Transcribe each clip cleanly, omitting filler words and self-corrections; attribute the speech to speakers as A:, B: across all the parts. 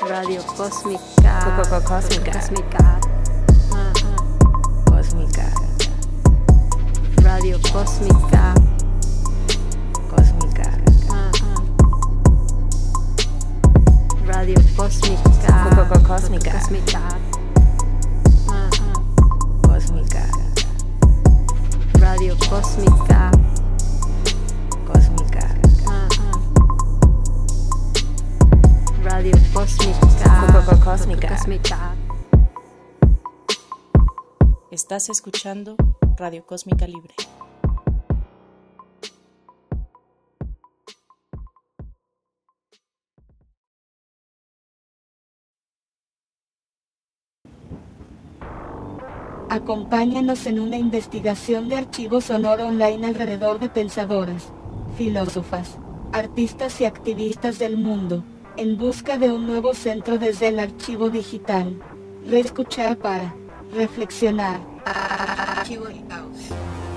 A: Radio Cósmica.
B: Cósmica.
A: Cósmica.
B: Cósmica.
A: Radio Cósmica.
B: Cósmica.
A: Radio Cósmica.
B: Cósmica.
A: Cósmica.
B: Cósmica.
A: Radio Cósmica.
B: Cósmica.
A: Radio Cósmica.
B: Cósmica.
A: Cósmica.
C: Estás escuchando Radio Cósmica Libre.
D: Acompáñanos en una investigación de archivo sonoro online alrededor de pensadoras, filósofas, artistas y activistas del mundo, en busca de un nuevo centro desde el archivo digital. Reescuchar para reflexionar. Archivo y pausa.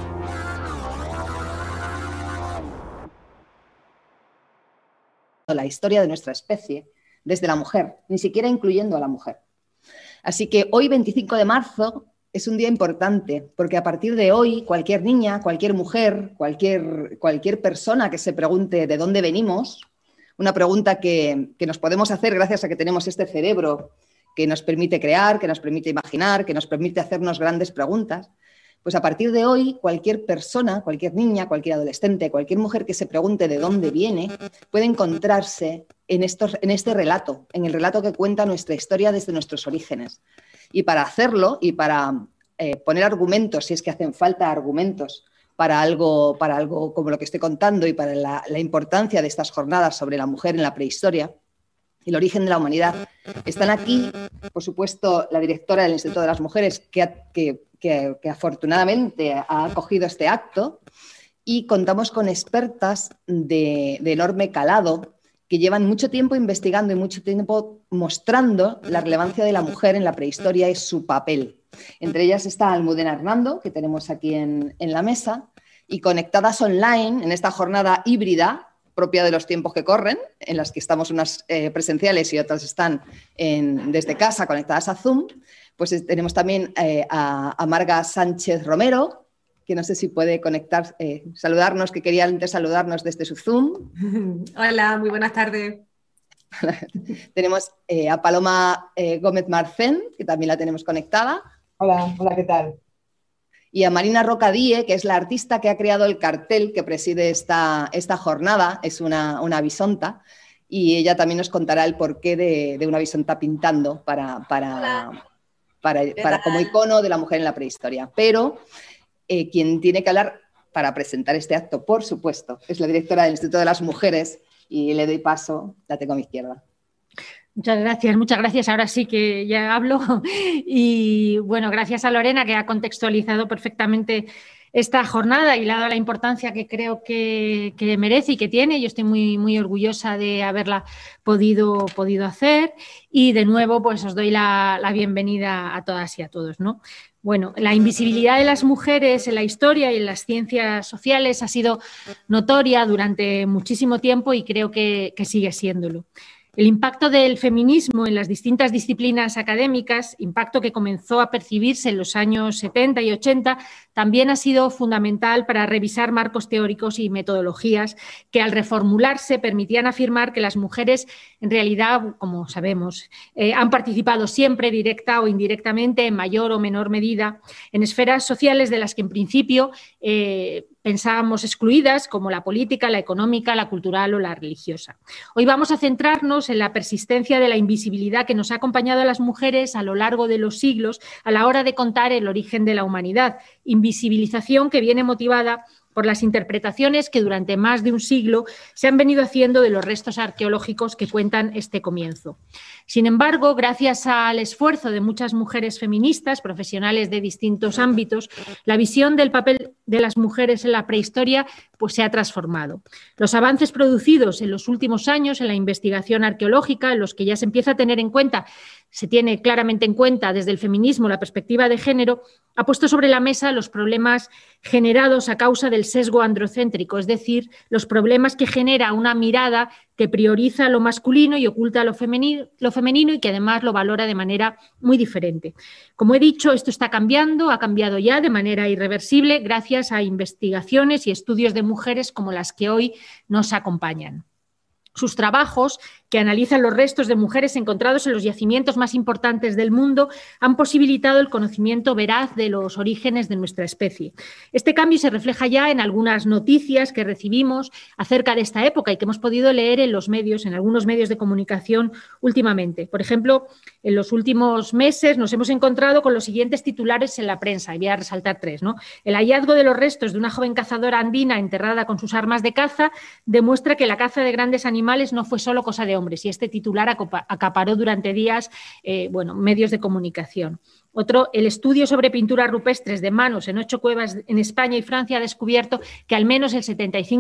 E: La historia de nuestra especie desde la mujer, ni siquiera incluyendo a la mujer. Así que hoy, 25 de marzo, es un día importante, porque a partir de hoy cualquier niña, cualquier mujer, cualquier persona que se pregunte de dónde venimos, una pregunta que nos podemos hacer gracias a que tenemos este cerebro que nos permite crear, que nos permite imaginar, que nos permite hacernos grandes preguntas, pues a partir de hoy cualquier persona, cualquier niña, cualquier adolescente, cualquier mujer que se pregunte de dónde viene, puede encontrarse en este relato, en el relato que cuenta nuestra historia desde nuestros orígenes. Y para hacerlo y para poner argumentos, si es que hacen falta argumentos para algo como lo que estoy contando y para la importancia de estas jornadas sobre la mujer en la prehistoria y el origen de la humanidad, están aquí, por supuesto, la directora del Instituto de las Mujeres, que afortunadamente ha acogido este acto, y contamos con expertas de enorme calado que llevan mucho tiempo investigando y mucho tiempo mostrando la relevancia de la mujer en la prehistoria y su papel. Entre ellas está Almudena Hernando, que tenemos aquí en la mesa, y conectadas online en esta jornada híbrida, propia de los tiempos que corren, en las que estamos unas presenciales y otras están desde casa conectadas a Zoom, pues tenemos también a Marga Sánchez Romero, que no sé si puede conectar, saludarnos, que quería antes saludarnos desde su Zoom.
F: Hola, muy buenas tardes.
E: Tenemos a Paloma Gómez Marcén, que también la tenemos conectada.
G: Hola, ¿qué tal?
E: Y a Marina Rocadíe, que es la artista que ha creado el cartel que preside esta jornada, es una bisonta, y ella también nos contará el porqué de una bisonta pintando como icono de la mujer en la prehistoria. Pero quien tiene que hablar para presentar este acto, por supuesto, es la directora del Instituto de las Mujeres, y le doy paso, la tengo a mi izquierda.
H: Muchas gracias. Ahora sí que ya hablo. Y bueno, gracias a Lorena, que ha contextualizado perfectamente esta jornada y le ha dado la importancia que creo que merece y que tiene. Yo estoy muy, muy orgullosa de haberla podido hacer. Y de nuevo, pues os doy la bienvenida a todas y a todos, ¿no? Bueno, la invisibilidad de las mujeres en la historia y en las ciencias sociales ha sido notoria durante muchísimo tiempo y creo que sigue siéndolo. El impacto del feminismo en las distintas disciplinas académicas, impacto que comenzó a percibirse en los años 70 y 80, también ha sido fundamental para revisar marcos teóricos y metodologías que, al reformularse, permitían afirmar que las mujeres, en realidad, como sabemos, han participado siempre, directa o indirectamente, en mayor o menor medida, en esferas sociales de las que, en principio, pensábamos excluidas, como la política, la económica, la cultural o la religiosa. Hoy vamos a centrarnos en la persistencia de la invisibilidad que nos ha acompañado a las mujeres a lo largo de los siglos a la hora de contar el origen de la humanidad, invisibilización que viene motivada por las interpretaciones que durante más de un siglo se han venido haciendo de los restos arqueológicos que cuentan este comienzo. Sin embargo, gracias al esfuerzo de muchas mujeres feministas, profesionales de distintos ámbitos, la visión del papel de las mujeres en la prehistoria pues, se ha transformado. Los avances producidos en los últimos años en la investigación arqueológica, en los que ya se empieza a tener en cuenta se tiene claramente en cuenta desde el feminismo la perspectiva de género, ha puesto sobre la mesa los problemas generados a causa del sesgo androcéntrico, es decir, los problemas que genera una mirada que prioriza lo masculino y oculta lo femenino y que además lo valora de manera muy diferente. Como he dicho, esto está cambiando, ha cambiado ya de manera irreversible gracias a investigaciones y estudios de mujeres como las que hoy nos acompañan. Sus trabajos, que analizan los restos de mujeres encontrados en los yacimientos más importantes del mundo, han posibilitado el conocimiento veraz de los orígenes de nuestra especie. Este cambio se refleja ya en algunas noticias que recibimos acerca de esta época y que hemos podido leer en los medios, en algunos medios de comunicación últimamente. Por ejemplo, en los últimos meses nos hemos encontrado con los siguientes titulares en la prensa, y voy a resaltar tres, ¿no? El hallazgo de los restos de una joven cazadora andina enterrada con sus armas de caza demuestra que la caza de grandes animales no fue solo cosa de hombres, y este titular acaparó durante días medios de comunicación. Otro, el estudio sobre pinturas rupestres de manos en 8 cuevas en España y Francia ha descubierto que al menos el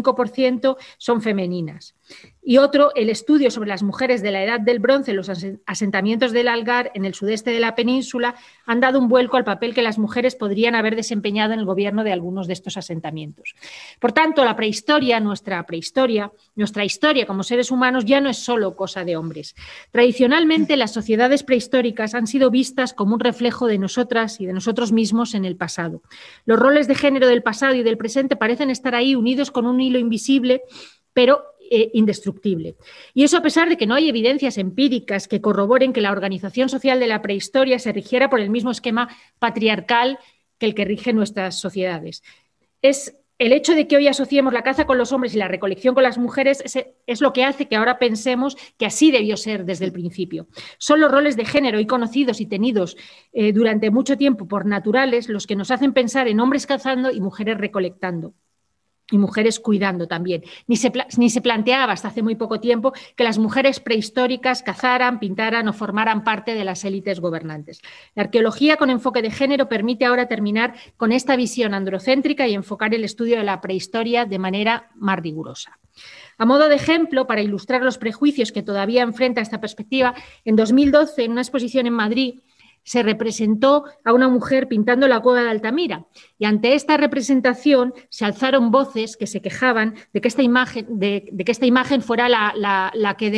H: 75% son femeninas. Y otro, el estudio sobre las mujeres de la Edad del Bronce en los asentamientos del Algar, en el sudeste de la península, han dado un vuelco al papel que las mujeres podrían haber desempeñado en el gobierno de algunos de estos asentamientos. Por tanto, la prehistoria, nuestra historia como seres humanos ya no es solo cosa de hombres. Tradicionalmente, las sociedades prehistóricas han sido vistas como un reflejo de nosotras y de nosotros mismos en el pasado. Los roles de género del pasado y del presente parecen estar ahí unidos con un hilo invisible, pero indestructible. Y eso a pesar de que no hay evidencias empíricas que corroboren que la organización social de la prehistoria se rigiera por el mismo esquema patriarcal que el que rige nuestras sociedades. Es el hecho de que hoy asociemos la caza con los hombres y la recolección con las mujeres es lo que hace que ahora pensemos que así debió ser desde el principio. Son los roles de género hoy conocidos y tenidos durante mucho tiempo por naturales los que nos hacen pensar en hombres cazando y mujeres recolectando. Y mujeres cuidando también. Ni se planteaba hasta hace muy poco tiempo que las mujeres prehistóricas cazaran, pintaran o formaran parte de las élites gobernantes. La arqueología con enfoque de género permite ahora terminar con esta visión androcéntrica y enfocar el estudio de la prehistoria de manera más rigurosa. A modo de ejemplo, para ilustrar los prejuicios que todavía enfrenta esta perspectiva, en 2012, en una exposición en Madrid, se representó a una mujer pintando la cueva de Altamira y ante esta representación se alzaron voces que se quejaban de que esta imagen fuera la que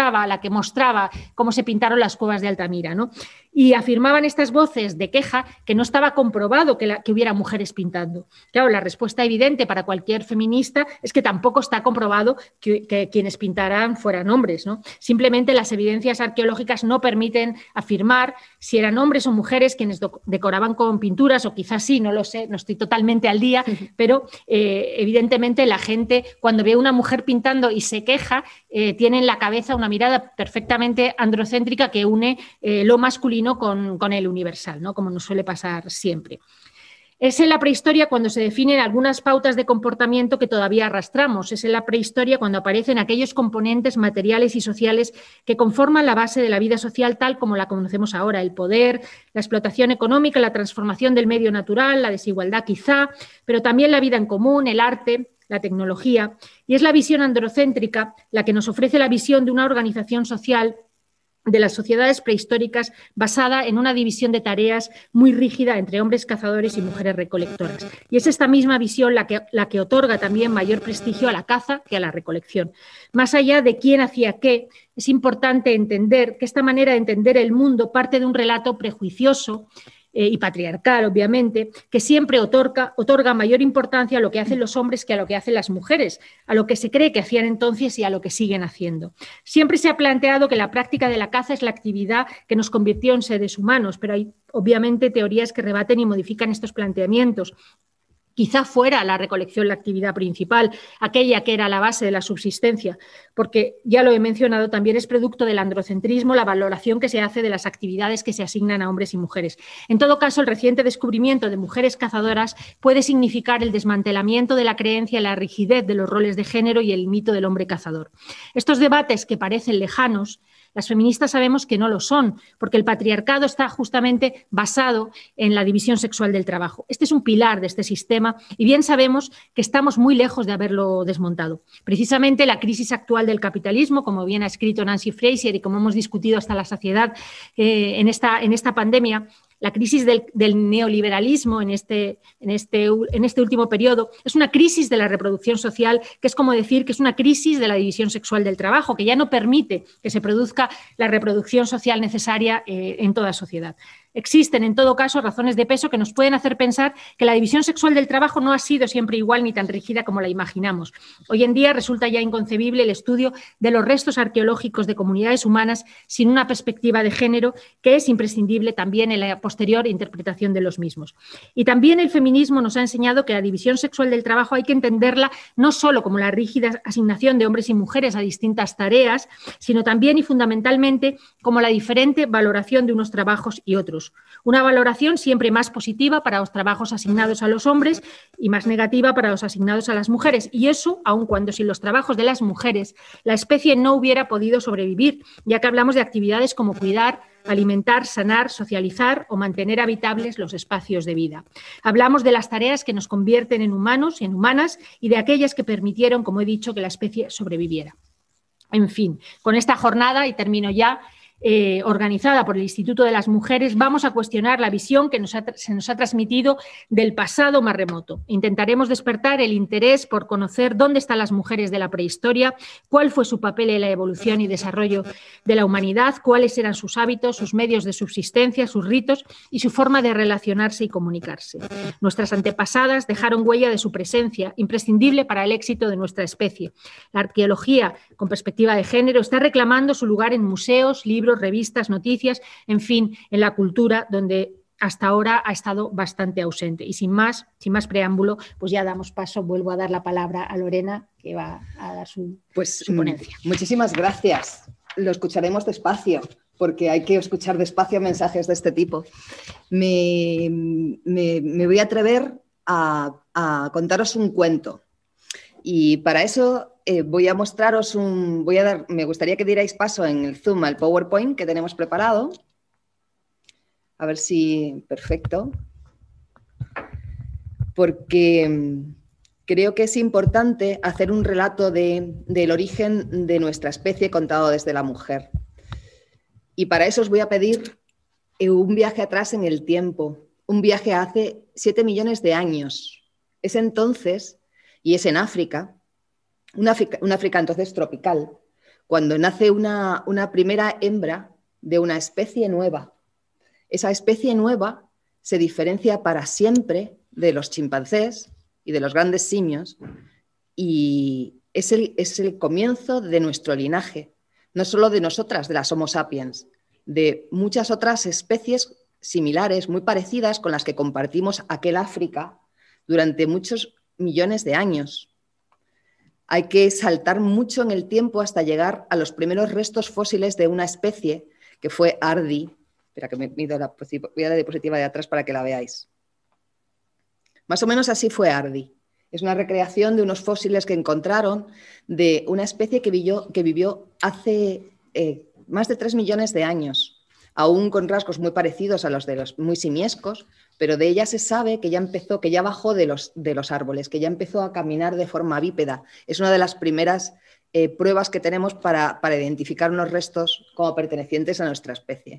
H: mostraba cómo se pintaron las cuevas de Altamira, ¿no? Y afirmaban estas voces de queja que no estaba comprobado que hubiera mujeres pintando. Claro, la respuesta evidente para cualquier feminista es que tampoco está comprobado que quienes pintaran fueran hombres, ¿no? Simplemente las evidencias arqueológicas no permiten afirmar si eran hombres o mujeres quienes decoraban con pinturas, o quizás sí, no lo sé, no estoy totalmente al día, pero evidentemente la gente cuando ve a una mujer pintando y se queja, tiene en la cabeza una mirada perfectamente androcéntrica que une lo masculino con el universal, ¿no? Como nos suele pasar siempre. Es en la prehistoria cuando se definen algunas pautas de comportamiento que todavía arrastramos. Es en la prehistoria cuando aparecen aquellos componentes materiales y sociales que conforman la base de la vida social tal como la conocemos ahora. El poder, la explotación económica, la transformación del medio natural, la desigualdad quizá, pero también la vida en común, el arte, la tecnología. Y es la visión androcéntrica la que nos ofrece la visión de una organización social de las sociedades prehistóricas basada en una división de tareas muy rígida entre hombres cazadores y mujeres recolectoras. Y es esta misma visión la que otorga también mayor prestigio a la caza que a la recolección. Más allá de quién hacía qué, es importante entender que esta manera de entender el mundo parte de un relato prejuicioso y patriarcal, obviamente, que siempre otorga mayor importancia a lo que hacen los hombres que a lo que hacen las mujeres, a lo que se cree que hacían entonces y a lo que siguen haciendo. Siempre se ha planteado que la práctica de la caza es la actividad que nos convirtió en seres humanos, pero hay obviamente teorías que rebaten y modifican estos planteamientos. Quizá fuera la recolección la actividad principal, aquella que era la base de la subsistencia, porque, ya lo he mencionado, también es producto del androcentrismo la valoración que se hace de las actividades que se asignan a hombres y mujeres. En todo caso, el reciente descubrimiento de mujeres cazadoras puede significar el desmantelamiento de la creencia en la rigidez de los roles de género y el mito del hombre cazador. Estos debates, que parecen lejanos, Las feministas sabemos que no lo son, porque el patriarcado está justamente basado en la división sexual del trabajo. Este es un pilar de este sistema y bien sabemos que estamos muy lejos de haberlo desmontado. Precisamente la crisis actual del capitalismo, como bien ha escrito Nancy Fraser y como hemos discutido hasta la saciedad en esta pandemia, la crisis del neoliberalismo en este último periodo es una crisis de la reproducción social, que es como decir que es una crisis de la división sexual del trabajo, que ya no permite que se produzca la reproducción social necesaria en toda sociedad. Existen, en todo caso, razones de peso que nos pueden hacer pensar que la división sexual del trabajo no ha sido siempre igual ni tan rígida como la imaginamos. Hoy en día resulta ya inconcebible el estudio de los restos arqueológicos de comunidades humanas sin una perspectiva de género, que es imprescindible también en la posterior interpretación de los mismos. Y también el feminismo nos ha enseñado que la división sexual del trabajo hay que entenderla no solo como la rígida asignación de hombres y mujeres a distintas tareas, sino también y fundamentalmente como la diferente valoración de unos trabajos y otros. Una valoración siempre más positiva para los trabajos asignados a los hombres y más negativa para los asignados a las mujeres. Y eso, aun cuando sin los trabajos de las mujeres la especie no hubiera podido sobrevivir, ya que hablamos de actividades como cuidar, alimentar, sanar, socializar o mantener habitables los espacios de vida. Hablamos de las tareas que nos convierten en humanos y en humanas y de aquellas que permitieron, como he dicho, que la especie sobreviviera. En fin, con esta jornada, y termino ya, organizada por el Instituto de las Mujeres, vamos a cuestionar la visión que se nos ha transmitido del pasado más remoto. Intentaremos despertar el interés por conocer dónde están las mujeres de la prehistoria, cuál fue su papel en la evolución y desarrollo de la humanidad, cuáles eran sus hábitos, sus medios de subsistencia, sus ritos y su forma de relacionarse y comunicarse. Nuestras antepasadas dejaron huella de su presencia, imprescindible para el éxito de nuestra especie. La arqueología, con perspectiva de género, está reclamando su lugar en museos, libros, revistas, noticias, en fin, en la cultura, donde hasta ahora ha estado bastante ausente. Y sin más preámbulo, pues ya damos paso, vuelvo a dar la palabra a Lorena, que va a dar su ponencia.
E: Muchísimas gracias. Lo escucharemos despacio, porque hay que escuchar despacio mensajes de este tipo. Me voy a atrever a contaros un cuento. Y para eso voy a mostraros me gustaría que dierais paso en el Zoom al PowerPoint que tenemos preparado. A ver si... Perfecto. Porque creo que es importante hacer un relato del origen de nuestra especie contado desde la mujer. Y para eso os voy a pedir un viaje atrás en el tiempo, un viaje hace 7 millones de años. Es entonces... Y es en África, un África entonces tropical, cuando nace una primera hembra de una especie nueva. Esa especie nueva se diferencia para siempre de los chimpancés y de los grandes simios y es el comienzo de nuestro linaje, no solo de nosotras, de las Homo sapiens, de muchas otras especies similares, muy parecidas, con las que compartimos aquel África durante muchos millones de años. Hay que saltar mucho en el tiempo hasta llegar a los primeros restos fósiles de una especie que fue Ardi. Espera que me mido voy a la diapositiva de atrás para que la veáis. Más o menos así fue Ardi. Es una recreación de unos fósiles que encontraron de una especie que vivió hace más de 3 millones de años, aún con rasgos muy parecidos a los de los muy simiescos, pero de ella se sabe que ya bajó de los árboles, que ya empezó a caminar de forma bípeda. Es una de las primeras pruebas que tenemos para identificar unos restos como pertenecientes a nuestra especie.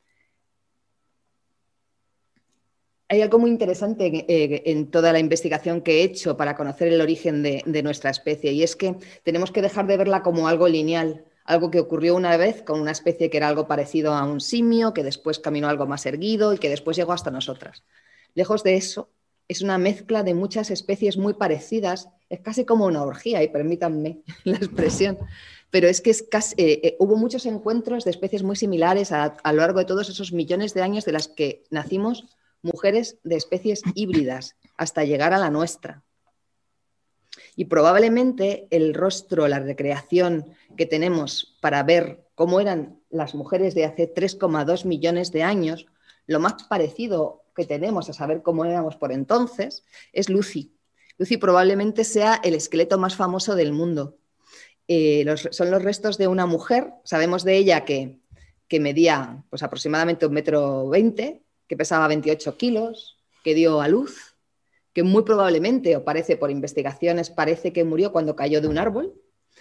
E: Hay algo muy interesante en toda la investigación que he hecho para conocer el origen de nuestra especie, y es que tenemos que dejar de verla como algo lineal, algo que ocurrió una vez con una especie que era algo parecido a un simio, que después caminó algo más erguido y que después llegó hasta nosotras. Lejos de eso, es una mezcla de muchas especies muy parecidas, es casi como una orgía, y permítanme la expresión, pero es que hubo muchos encuentros de especies muy similares a lo largo de todos esos millones de años de las que nacimos mujeres de especies híbridas hasta llegar a la nuestra. Y probablemente el rostro, la recreación que tenemos para ver cómo eran las mujeres de hace 3,2 millones de años, lo más parecido que tenemos a saber cómo éramos por entonces, es Lucy. Lucy probablemente sea el esqueleto más famoso del mundo. Son los restos de una mujer. Sabemos de ella que medía pues, aproximadamente 1,20 m, que pesaba 28 kilos, que dio a luz, que muy probablemente, o parece por investigaciones, parece que murió cuando cayó de un árbol.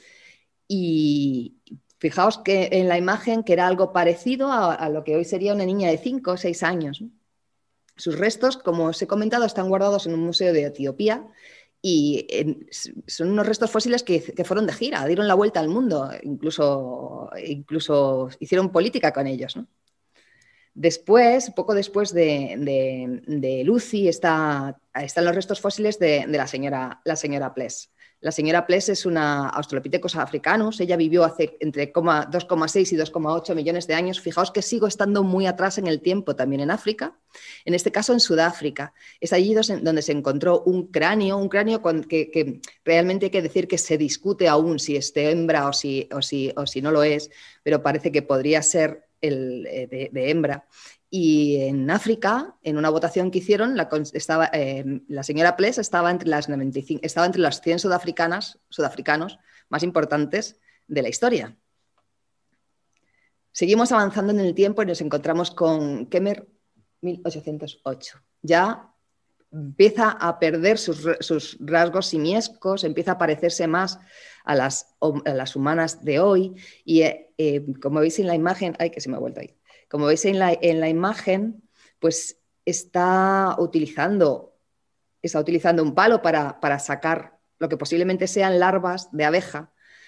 E: Y fijaos que en la imagen que era algo parecido a lo que hoy sería una niña de 5 o 6 años, ¿no? Sus restos, como os he comentado, están guardados en un museo de Etiopía y son unos restos fósiles que fueron de gira, dieron la vuelta al mundo, incluso hicieron política con ellos, ¿no? Después, poco después de Lucy, están los restos fósiles de la señora Pless. La señora Pless es una Australopithecus africanus. Ella vivió hace entre 2,6 y 2,8 millones de años. Fijaos que sigo estando muy atrás en el tiempo, también en África, en este caso en Sudáfrica. Es allí donde se encontró un cráneo que realmente hay que decir que se discute aún si es de hembra o si no lo es, pero parece que podría ser de hembra. Y en África, en una votación que hicieron, la señora Pless estaba entre los 100 sudafricanos más importantes de la historia. Seguimos avanzando en el tiempo y nos encontramos con Kemer 1808. Ya empieza a perder sus rasgos simiescos, empieza a parecerse más a las humanas de hoy y como veis en la imagen, ay que se me ha vuelto ahí. Como veis en la imagen, pues está utilizando un palo para sacar lo que posiblemente sean larvas de abeja.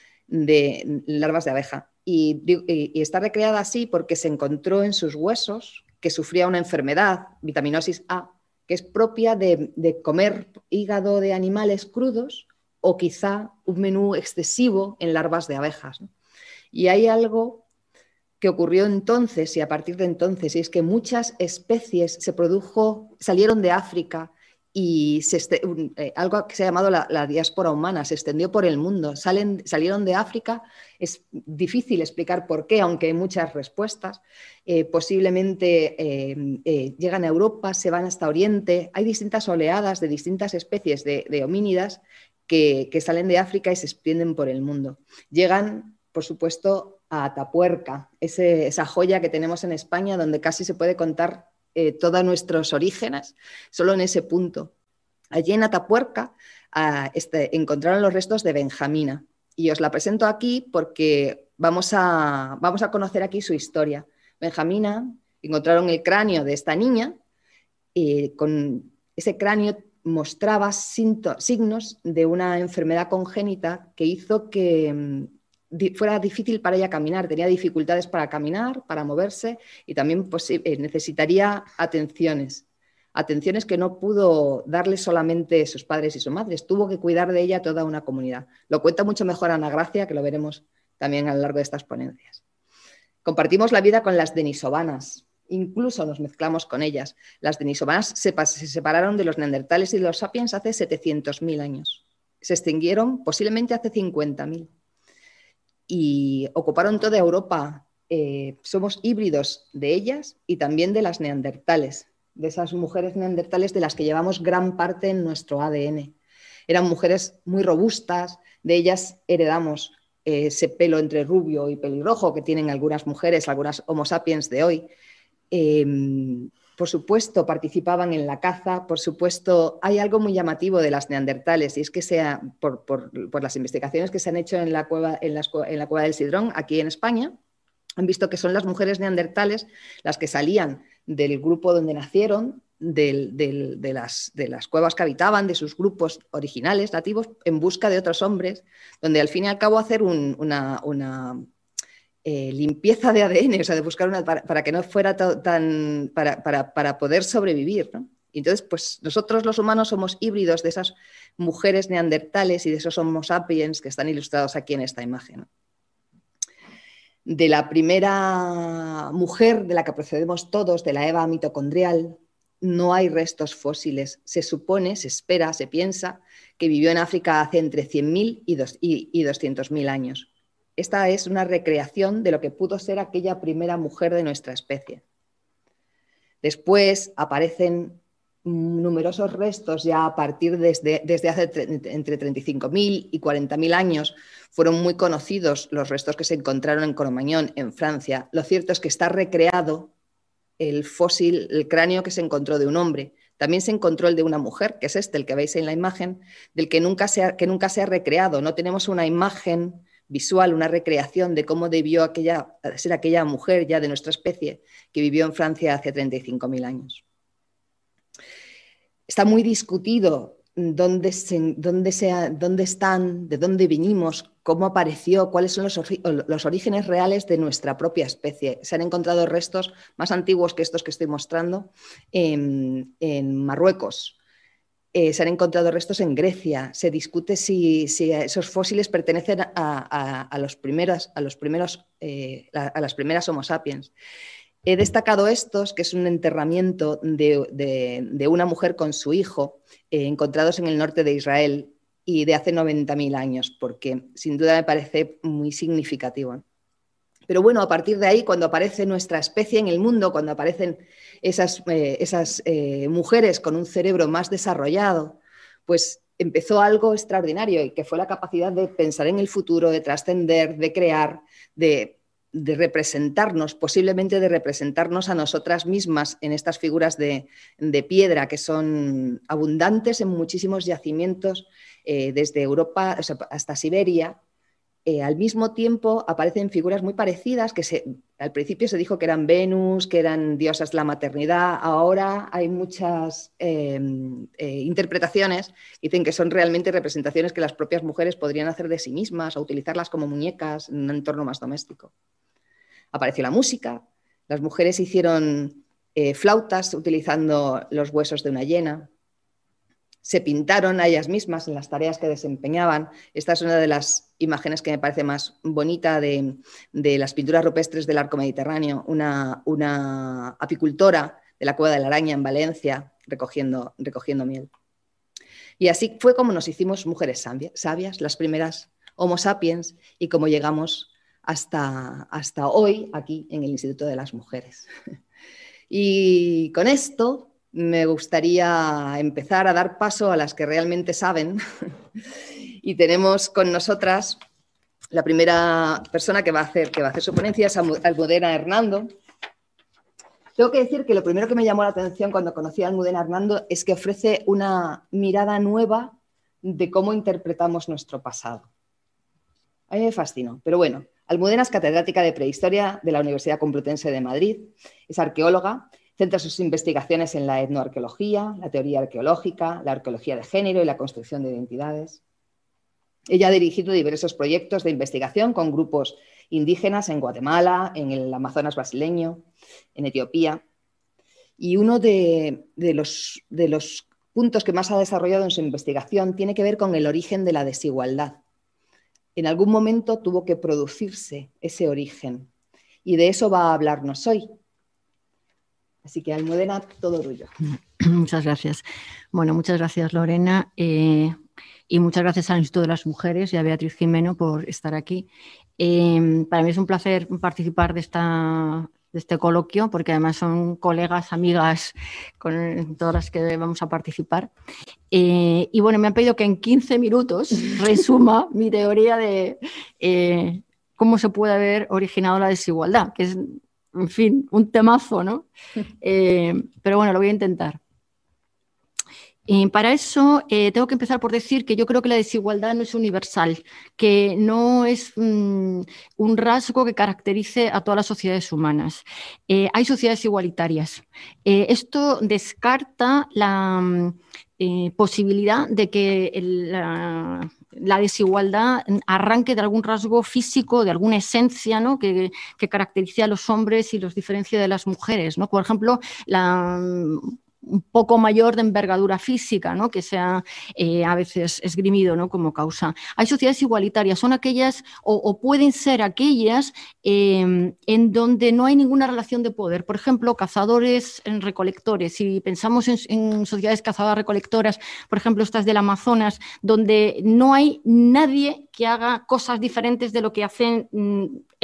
E: Y está recreada así porque se encontró en sus huesos que sufría una enfermedad, vitaminosis A, que es propia de comer hígado de animales crudos o quizá un menú excesivo en larvas de abejas, ¿no? Y hay algo que ocurrió entonces y a partir de entonces, y es que muchas especies salieron de África y algo que se ha llamado la diáspora humana, se extendió por el mundo, salieron de África. Es difícil explicar por qué, aunque hay muchas respuestas. Posiblemente llegan a Europa, se van hasta Oriente. Hay distintas oleadas de distintas especies de homínidas que salen de África y se extienden por el mundo. Llegan, por supuesto, a Atapuerca, esa joya que tenemos en España donde casi se puede contar todos nuestros orígenes, solo en ese punto. Allí en Atapuerca encontraron los restos de Benjamina y os la presento aquí porque vamos a conocer aquí su historia. Benjamina, encontraron el cráneo de esta niña y con ese cráneo mostraba signos de una enfermedad congénita que hizo que fuera difícil para ella caminar, tenía dificultades para caminar, para moverse y también necesitaría atenciones que no pudo darle solamente sus padres y sus madres, tuvo que cuidar de ella toda una comunidad. Lo cuenta mucho mejor Ana Gracia, que lo veremos también a lo largo de estas ponencias. Compartimos la vida con las denisovanas, incluso nos mezclamos con ellas. Las denisovanas se separaron de los neandertales y de los sapiens hace 700.000 años. Se extinguieron posiblemente hace 50.000. Y ocuparon toda Europa. Somos híbridos de ellas y también de las neandertales, de esas mujeres neandertales de las que llevamos gran parte en nuestro ADN. Eran mujeres muy robustas, de ellas heredamos ese pelo entre rubio y pelirrojo que tienen algunas mujeres, algunas Homo sapiens de hoy. Por supuesto, participaban en la caza, por supuesto, hay algo muy llamativo de las neandertales y es que por las investigaciones que se han hecho en la cueva del Sidrón, aquí en España, han visto que son las mujeres neandertales las que salían del grupo donde nacieron, de las cuevas que habitaban, de sus grupos originales, nativos, en busca de otros hombres, donde al fin y al cabo hacer una limpieza de ADN, o sea, de buscar para que no fuera tan para poder sobrevivir, ¿no? Y entonces, pues nosotros los humanos somos híbridos de esas mujeres neandertales y de esos Homo sapiens que están ilustrados aquí en esta imagen, ¿no? De la primera mujer de la que procedemos todos, de la Eva mitocondrial, no hay restos fósiles. Se supone, se espera, se piensa que vivió en África hace entre 100.000 y 200.000 años. Esta es una recreación de lo que pudo ser aquella primera mujer de nuestra especie. Después aparecen numerosos restos ya a partir desde hace entre 35.000 y 40.000 años. Fueron muy conocidos los restos que se encontraron en Cro-Magnon, en Francia. Lo cierto es que está recreado el fósil, el cráneo que se encontró de un hombre. También se encontró el de una mujer, que es el que veis en la imagen, del que nunca se ha recreado. No tenemos una imagen visual, una recreación de cómo debió ser aquella mujer ya de nuestra especie que vivió en Francia hace 35.000 años. Está muy discutido dónde están, de dónde venimos, cómo apareció, cuáles son los orígenes reales de nuestra propia especie. Se han encontrado restos más antiguos que estos que estoy mostrando en Marruecos. Se han encontrado restos en Grecia. Se discute si esos fósiles pertenecen a las primeras Homo sapiens. He destacado estos, que es un enterramiento de una mujer con su hijo, encontrados en el norte de Israel y de hace 90.000 años, porque sin duda me parece muy significativo. Pero bueno, a partir de ahí, cuando aparece nuestra especie en el mundo, cuando aparecen esas mujeres con un cerebro más desarrollado, pues empezó algo extraordinario, y que fue la capacidad de pensar en el futuro, de trascender, de crear, de representarnos, posiblemente de representarnos a nosotras mismas en estas figuras de piedra que son abundantes en muchísimos yacimientos, desde Europa hasta Siberia. Al mismo tiempo aparecen figuras muy parecidas que al principio se dijo que eran Venus, que eran diosas de la maternidad. Ahora hay muchas interpretaciones que dicen que son realmente representaciones que las propias mujeres podrían hacer de sí mismas o utilizarlas como muñecas en un entorno más doméstico. Apareció la música, las mujeres hicieron flautas utilizando los huesos de una hiena, se pintaron a ellas mismas en las tareas que desempeñaban. Esta es una de las imágenes que me parece más bonita de las pinturas rupestres del arco mediterráneo, una apicultora de la Cueva de la Araña en Valencia recogiendo miel. Y así fue como nos hicimos mujeres sabias, las primeras Homo sapiens, y como llegamos hasta hoy aquí en el Instituto de las Mujeres. Y con esto me gustaría empezar a dar paso a las que realmente saben. Y tenemos con nosotras la primera persona que va a hacer su ponencia, es Almudena Hernando. Tengo que decir que lo primero que me llamó la atención cuando conocí a Almudena Hernando es que ofrece una mirada nueva de cómo interpretamos nuestro pasado. A mí me fascinó, pero bueno. Almudena es catedrática de Prehistoria de la Universidad Complutense de Madrid, es arqueóloga, centra sus investigaciones en la etnoarqueología, la teoría arqueológica, la arqueología de género y la construcción de identidades. Ella ha dirigido diversos proyectos de investigación con grupos indígenas en Guatemala, en el Amazonas brasileño, en Etiopía. Y uno de los puntos que más ha desarrollado en su investigación tiene que ver con el origen de la desigualdad. En algún momento tuvo que producirse ese origen y de eso va a hablarnos hoy. Así que, Almudena, todo tuyo.
B: Muchas gracias. Bueno, muchas gracias, Lorena, y muchas gracias al Instituto de las Mujeres y a Beatriz Jimeno por estar aquí. Para mí es un placer participar de este coloquio, porque además son colegas, amigas, con todas las que vamos a participar. Y bueno, me han pedido que en 15 minutos resuma mi teoría de cómo se puede haber originado la desigualdad, que es, en fin, un temazo, ¿no? Pero bueno, lo voy a intentar. Para eso tengo que empezar por decir que yo creo que la desigualdad no es universal, que no es un rasgo que caracterice a todas las sociedades humanas. Hay sociedades igualitarias. Esto descarta la posibilidad de que la desigualdad arranque de algún rasgo físico, de alguna esencia, ¿no? que caracterice a los hombres y los diferencie de las mujeres, ¿no? Por ejemplo, un poco mayor de envergadura física, ¿no? Que se ha a veces esgrimido, ¿no? Como causa. Hay sociedades igualitarias, son aquellas o pueden ser aquellas en donde no hay ninguna relación de poder. Por ejemplo, cazadores-recolectores. Si pensamos en sociedades cazadoras-recolectoras, por ejemplo, estas del Amazonas, donde no hay nadie que haga cosas diferentes de lo que hacen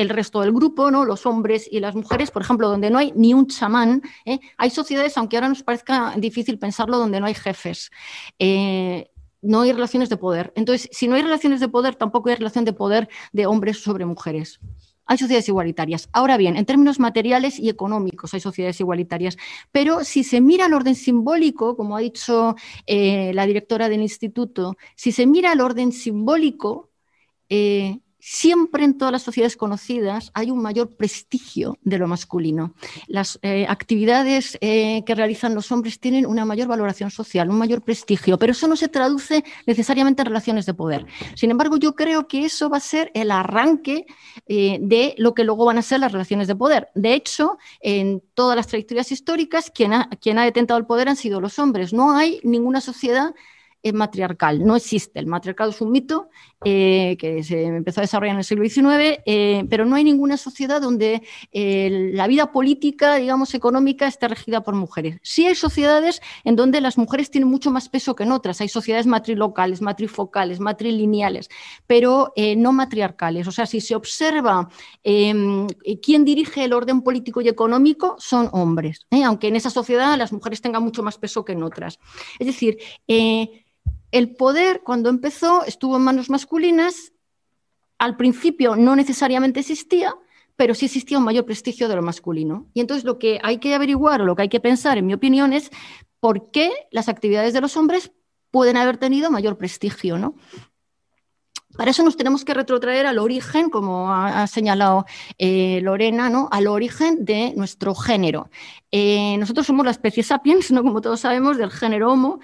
B: el resto del grupo, ¿no? Los hombres y las mujeres, por ejemplo, donde no hay ni un chamán. Hay sociedades, aunque ahora nos parezca difícil pensarlo, donde no hay jefes. No hay relaciones de poder. Entonces, si no hay relaciones de poder, tampoco hay relación de poder de hombres sobre mujeres. Hay sociedades igualitarias. Ahora bien, en términos materiales y económicos hay sociedades igualitarias, pero si se mira el orden simbólico, como ha dicho la directora del instituto, si se mira el orden simbólico, siempre en todas las sociedades conocidas hay un mayor prestigio de lo masculino. Las actividades que realizan los hombres tienen una mayor valoración social, un mayor prestigio, pero eso no se traduce necesariamente en relaciones de poder. Sin embargo, yo creo que eso va a ser el arranque de lo que luego van a ser las relaciones de poder. De hecho, en todas las trayectorias históricas, quien ha detentado el poder han sido los hombres. No hay ninguna sociedad matriarcal, no existe. El matriarcado es un mito que se empezó a desarrollar en el siglo XIX, pero no hay ninguna sociedad donde la vida política, digamos, económica esté regida por mujeres. Sí hay sociedades en donde las mujeres tienen mucho más peso que en otras. Hay sociedades matrilocales, matrifocales, matrilineales, pero no matriarcales. O sea, si se observa quién dirige el orden político y económico, son hombres, aunque en esa sociedad las mujeres tengan mucho más peso que en otras. Es decir, el poder, cuando empezó, estuvo en manos masculinas. Al principio no necesariamente existía, pero sí existía un mayor prestigio de lo masculino. Y entonces lo que hay que averiguar o lo que hay que pensar, en mi opinión, es por qué las actividades de los hombres pueden haber tenido mayor prestigio, ¿no? Para eso nos tenemos que retrotraer al origen, como ha señalado Lorena, ¿no? Al origen de nuestro género. Nosotros somos la especie sapiens, ¿no? Como todos sabemos, del género Homo,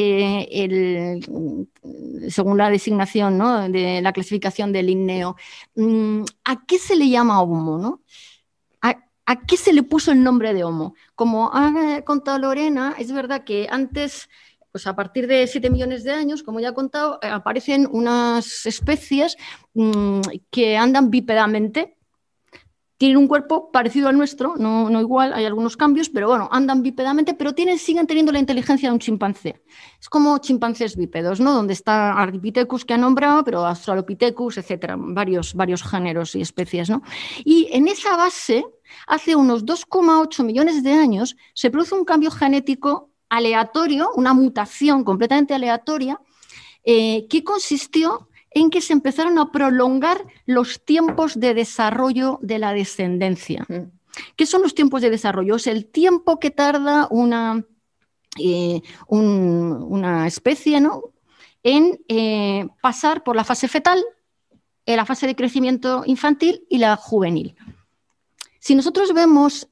B: según la designación, ¿no? De la clasificación del Linneo. ¿A qué se le llama Homo, ¿no? ¿A qué se le puso el nombre de Homo? Como ha contado Lorena, es verdad que antes, pues a partir de 7 millones de años, como ya he contado, aparecen unas especies que andan bípedamente. Tienen un cuerpo parecido al nuestro, no igual, hay algunos cambios, pero bueno, andan bípedamente, pero siguen teniendo la inteligencia de un chimpancé. Es como chimpancés bípedos, ¿no? Donde está Ardipithecus, que ha nombrado, pero Australopithecus, etcétera, varios géneros y especies, ¿no? Y en esa base, hace unos 2,8 millones de años, se produce un cambio genético aleatorio, una mutación completamente aleatoria, que consistió en que se empezaron a prolongar los tiempos de desarrollo de la descendencia. ¿Qué son los tiempos de desarrollo? Es el tiempo que tarda una especie, ¿no? En pasar por la fase fetal, la fase de crecimiento infantil y la juvenil. Si nosotros vemos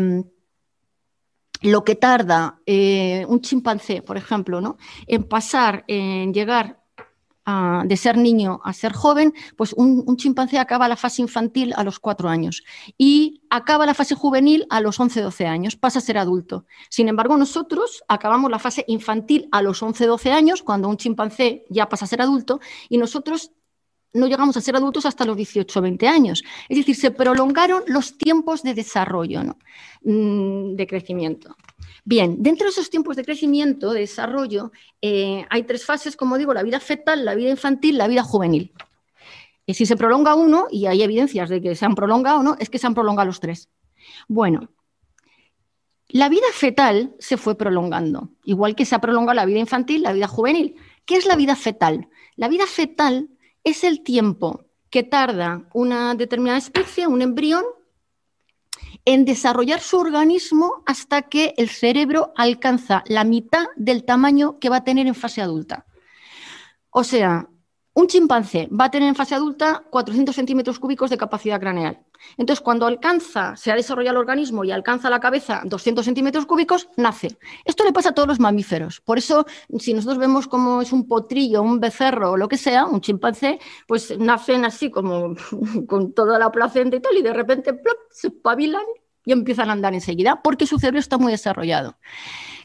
B: lo que tarda un chimpancé, por ejemplo, ¿no? en llegar de ser niño a ser joven, pues un chimpancé acaba la fase infantil a los 4 años y acaba la fase juvenil a los 11-12 años, pasa a ser adulto. Sin embargo, nosotros acabamos la fase infantil a los 11-12 años, cuando un chimpancé ya pasa a ser adulto, y nosotros no llegamos a ser adultos hasta los 18-20 años. Es decir, se prolongaron los tiempos de desarrollo, ¿no? De crecimiento. Bien, dentro de esos tiempos de crecimiento, de desarrollo, hay 3 fases, como digo, la vida fetal, la vida infantil, la vida juvenil. Y si se prolonga uno, y hay evidencias de que se han prolongado, ¿no? Es que se han prolongado los 3. Bueno, la vida fetal se fue prolongando, igual que se ha prolongado la vida infantil, la vida juvenil. ¿Qué es la vida fetal? La vida fetal es el tiempo que tarda una determinada especie, un embrión, en desarrollar su organismo hasta que el cerebro alcanza la mitad del tamaño que va a tener en fase adulta. O sea, un chimpancé va a tener en fase adulta 400 centímetros cúbicos de capacidad craneal. Entonces, cuando se ha desarrollado el organismo y alcanza la cabeza 200 centímetros cúbicos, nace. Esto le pasa a todos los mamíferos. Por eso, si nosotros vemos cómo es un potrillo, un becerro o lo que sea, un chimpancé, pues nacen así como con toda la placenta y tal, y de repente ¡plop!, se espabilan y empiezan a andar enseguida, porque su cerebro está muy desarrollado.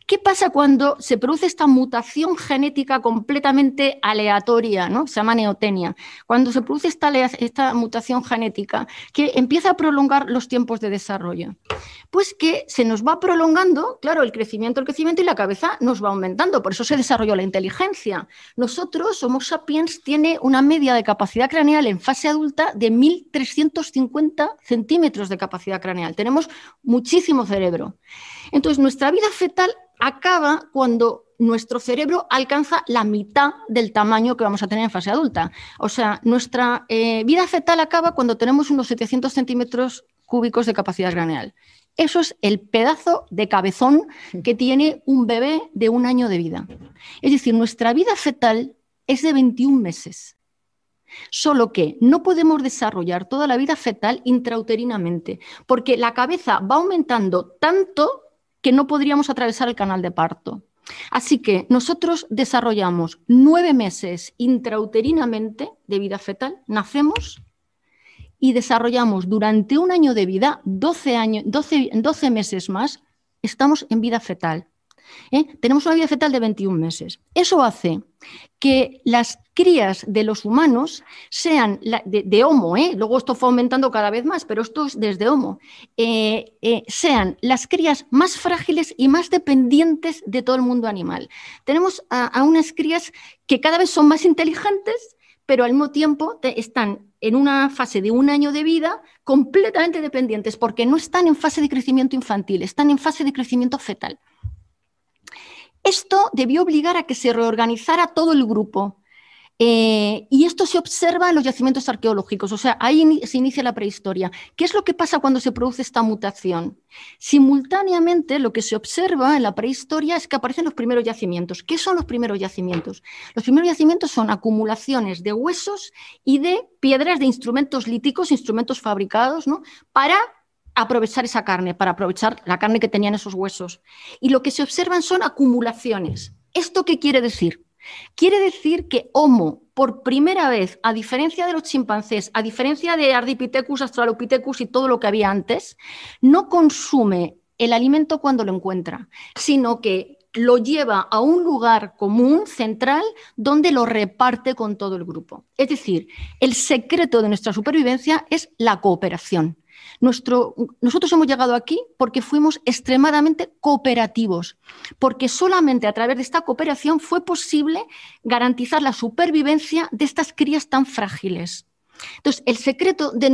B: ¿Qué pasa cuando se produce esta mutación genética completamente aleatoria, ¿no? Se llama neotenia. Cuando se produce esta mutación genética que empieza a prolongar los tiempos de desarrollo. Pues que se nos va prolongando, claro, el crecimiento y la cabeza nos va aumentando. Por eso se desarrolló la inteligencia. Nosotros, Homo sapiens, tiene una media de capacidad craneal en fase adulta de 1.350 centímetros de capacidad craneal. Tenemos muchísimo cerebro. Entonces, nuestra vida fetal acaba cuando nuestro cerebro alcanza la mitad del tamaño que vamos a tener en fase adulta. O sea, nuestra vida fetal acaba cuando tenemos unos 700 centímetros cúbicos de capacidad craneal. Eso es el pedazo de cabezón que tiene un bebé de 1 año de vida. Es decir, nuestra vida fetal es de 21 meses. Solo que no podemos desarrollar toda la vida fetal intrauterinamente, porque la cabeza va aumentando tanto que no podríamos atravesar el canal de parto. Así que nosotros desarrollamos 9 meses intrauterinamente de vida fetal, nacemos y desarrollamos durante 1 año de vida, 12 meses más, estamos en vida fetal. Tenemos una vida fetal de 21 meses. Eso hace que las crías de los humanos sean, de Homo, luego esto fue aumentando cada vez más, pero esto es desde Homo, sean las crías más frágiles y más dependientes de todo el mundo animal. Tenemos a unas crías que cada vez son más inteligentes, pero al mismo tiempo están en una fase de 1 año de vida completamente dependientes, porque no están en fase de crecimiento infantil, están en fase de crecimiento fetal. Esto debió obligar a que se reorganizara todo el grupo. Y esto se observa en los yacimientos arqueológicos, o sea, ahí se inicia la prehistoria. ¿Qué es lo que pasa cuando se produce esta mutación? Simultáneamente, lo que se observa en la prehistoria es que aparecen los primeros yacimientos. ¿Qué son los primeros yacimientos? Los primeros yacimientos son acumulaciones de huesos y de piedras de instrumentos líticos, instrumentos fabricados, ¿no?, para aprovechar esa carne, para aprovechar la carne que tenían esos huesos. Y lo que se observan son acumulaciones. ¿Esto qué quiere decir? Quiere decir que Homo, por primera vez, a diferencia de los chimpancés, a diferencia de Ardipithecus, Australopithecus y todo lo que había antes, no consume el alimento cuando lo encuentra, sino que lo lleva a un lugar común, central, donde lo reparte con todo el grupo. Es decir, el secreto de nuestra supervivencia es la cooperación. Nosotros hemos llegado aquí porque fuimos extremadamente cooperativos, porque solamente a través de esta cooperación fue posible garantizar la supervivencia de estas crías tan frágiles. Entonces, el secreto de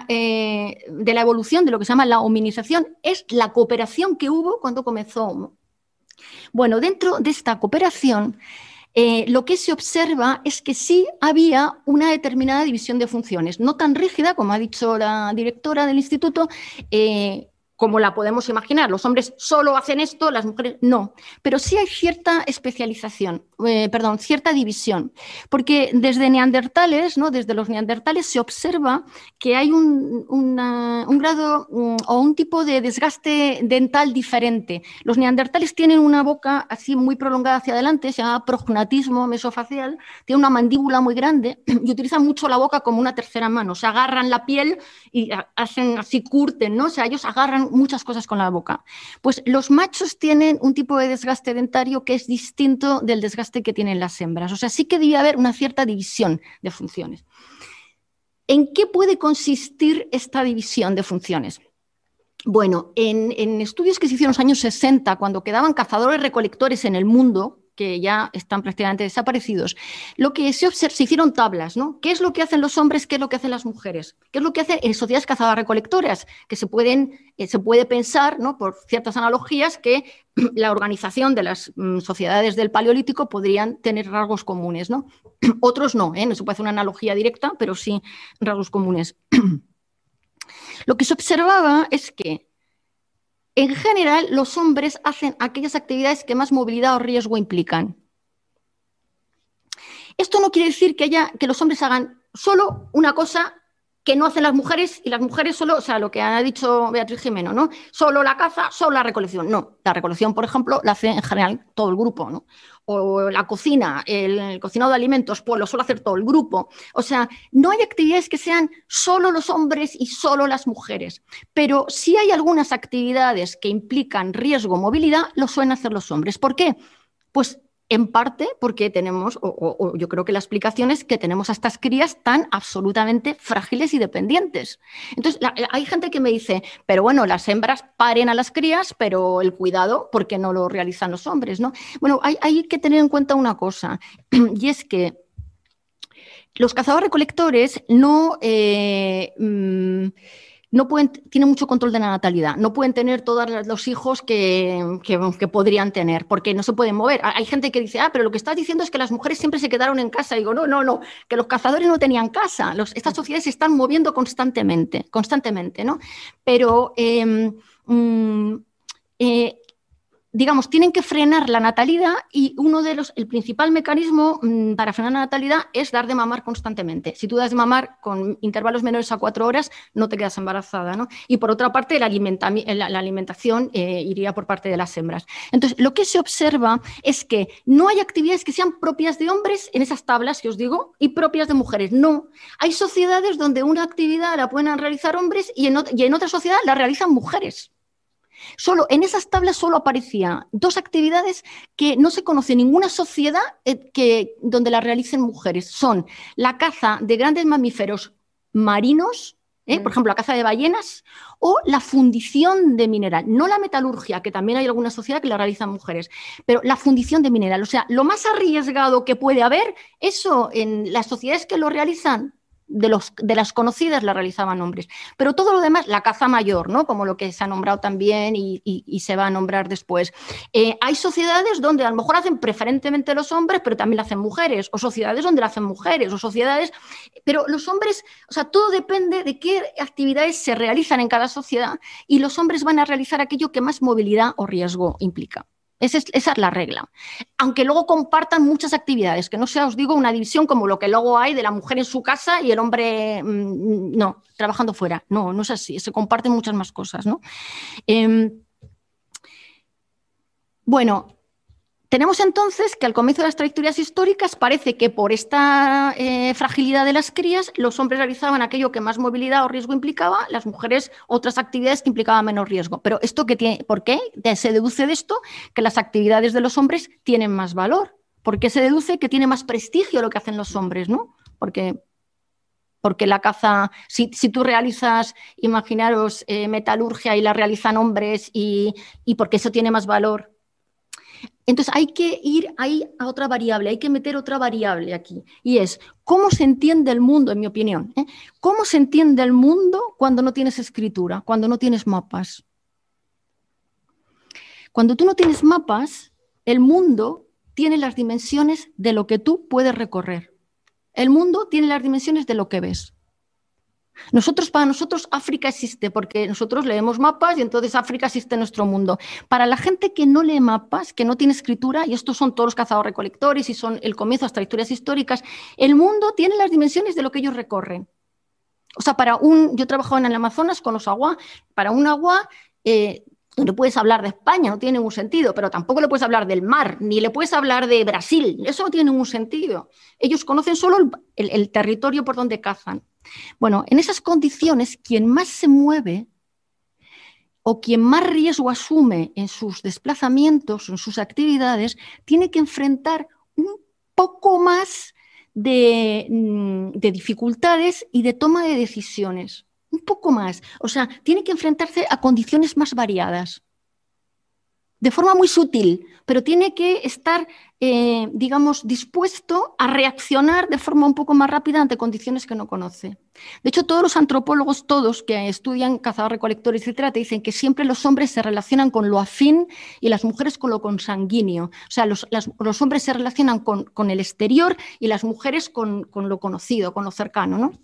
B: la evolución, de lo que se llama la hominización, es la cooperación que hubo cuando comenzó Homo. Bueno, dentro de esta cooperación, lo que se observa es que sí había una determinada división de funciones, no tan rígida, como ha dicho la directora del instituto, como la podemos imaginar. Los hombres solo hacen esto, las mujeres no. Pero sí hay cierta especialización, cierta división. Porque desde neandertales, ¿no?, desde los neandertales se observa que hay un grado o un tipo de desgaste dental diferente. Los neandertales tienen una boca así muy prolongada hacia adelante, se llama prognatismo mesofacial, tiene una mandíbula muy grande y utilizan mucho la boca como una tercera mano. Se agarran la piel y hacen así, curten, ¿no? O sea, ellos agarran muchas cosas con la boca. Pues los machos tienen un tipo de desgaste dentario que es distinto del desgaste que tienen las hembras. O sea, sí que debía haber una cierta división de funciones. ¿En qué puede consistir esta división de funciones? Bueno, en estudios que se hicieron en los años 60, cuando quedaban cazadores-recolectores en el mundo, que ya están prácticamente desaparecidos, lo que se hicieron tablas, ¿no? ¿Qué es lo que hacen los hombres? ¿Qué es lo que hacen las mujeres? ¿Qué es lo que hacen en sociedades cazadoras-recolectoras? Que se puede pensar, ¿no?, por ciertas analogías, que la organización de las sociedades del Paleolítico podrían tener rasgos comunes, ¿no? Otros no, no se puede hacer una analogía directa, pero sí rasgos comunes. Lo que se observaba es que en general, los hombres hacen aquellas actividades que más movilidad o riesgo implican. Esto no quiere decir que los hombres hagan solo una cosa que no hacen las mujeres, y las mujeres solo, o sea, lo que ha dicho Beatriz Jimeno, ¿no? Solo la caza, solo la recolección. No, la recolección, por ejemplo, la hace en general todo el grupo, ¿no? O la cocina, el cocinado de alimentos, pues lo suele hacer todo el grupo. O sea, no hay actividades que sean solo los hombres y solo las mujeres, pero sí hay algunas actividades que implican riesgo o movilidad, lo suelen hacer los hombres. ¿Por qué? Pues en parte porque tenemos, o yo creo que la explicación es que tenemos a estas crías tan absolutamente frágiles y dependientes. Entonces, hay gente que me dice, pero bueno, las hembras paren a las crías, pero el cuidado, ¿por qué no lo realizan los hombres, ¿no? Bueno, hay que tener en cuenta una cosa, y es que los cazadores-recolectores no pueden, tienen mucho control de la natalidad, no pueden tener todos los hijos que podrían tener, porque no se pueden mover. Hay gente que dice, pero lo que estás diciendo es que las mujeres siempre se quedaron en casa. Y digo, no, que los cazadores no tenían casa. Estas sociedades se están moviendo constantemente, ¿no? Pero digamos, tienen que frenar la natalidad y el principal mecanismo para frenar la natalidad es dar de mamar constantemente. Si tú das de mamar con intervalos menores a 4 horas, no te quedas embarazada, ¿no? Y por otra parte, la alimentación iría por parte de las hembras. Entonces, lo que se observa es que no hay actividades que sean propias de hombres en esas tablas que os digo y propias de mujeres. No. Hay sociedades donde una actividad la pueden realizar hombres y en otra sociedad la realizan mujeres. En esas tablas solo aparecían 2 actividades que no se conoce en ninguna sociedad donde las realicen mujeres. Son la caza de grandes mamíferos marinos, por ejemplo, la caza de ballenas, o la fundición de mineral. No la metalurgia, que también hay alguna sociedad que la realizan mujeres, pero la fundición de mineral. O sea, lo más arriesgado que puede haber, eso en las sociedades que lo realizan, de las conocidas la realizaban hombres, pero todo lo demás, la caza mayor, ¿no? Como lo que se ha nombrado también y se va a nombrar después. Hay sociedades donde a lo mejor hacen preferentemente los hombres, pero también la hacen mujeres, o sociedades donde la hacen mujeres, o sociedades, pero los hombres, o sea, todo depende de qué actividades se realizan en cada sociedad y los hombres van a realizar aquello que más movilidad o riesgo implica. Esa es la regla. Aunque luego compartan muchas actividades, que no sea, os digo, una división como lo que luego hay de la mujer en su casa y el hombre, no, trabajando fuera. No es así, se comparten muchas más cosas, ¿no? Bueno, tenemos entonces que al comienzo de las trayectorias históricas parece que por esta fragilidad de las crías, los hombres realizaban aquello que más movilidad o riesgo implicaba, las mujeres otras actividades que implicaban menos riesgo. Pero ¿esto qué tiene? ¿Por qué? Se deduce de esto que las actividades de los hombres tienen más valor. ¿Por qué se deduce que tiene más prestigio lo que hacen los hombres, ¿no? Porque la caza, si tú realizas, imaginaros, metalurgia y la realizan hombres y porque eso tiene más valor. Entonces hay que ir ahí a otra variable, hay que meter otra variable aquí, y es cómo se entiende el mundo, en mi opinión. ¿Cómo se entiende el mundo cuando no tienes escritura, cuando no tienes mapas? Cuando tú no tienes mapas, el mundo tiene las dimensiones de lo que tú puedes recorrer. El mundo tiene las dimensiones de lo que ves. Para nosotros África existe porque nosotros leemos mapas y entonces África existe en nuestro mundo. Para la gente que no lee mapas, que no tiene escritura, y estos son todos los cazadores-recolectores y son el comienzo de las trayectorias históricas, el mundo tiene las dimensiones de lo que ellos recorren. O sea, yo he trabajado en el Amazonas con los agua, para un agua no le puedes hablar de España, no tiene ningún sentido, pero tampoco le puedes hablar del mar, ni le puedes hablar de Brasil, eso no tiene ningún sentido. Ellos conocen solo el territorio por donde cazan. Bueno, en esas condiciones, quien más se mueve o quien más riesgo asume en sus desplazamientos, en sus actividades, tiene que enfrentar un poco más de dificultades y de toma de decisiones. Un poco más. O sea, tiene que enfrentarse a condiciones más variadas. De forma muy sutil, pero tiene que estar, digamos, dispuesto a reaccionar de forma un poco más rápida ante condiciones que no conoce. De hecho, todos los antropólogos, todos que estudian cazadores-recolectores, etcétera, te dicen que siempre los hombres se relacionan con lo afín y las mujeres con lo consanguíneo. O sea, los hombres se relacionan con el exterior y las mujeres con lo conocido, con lo cercano, ¿no?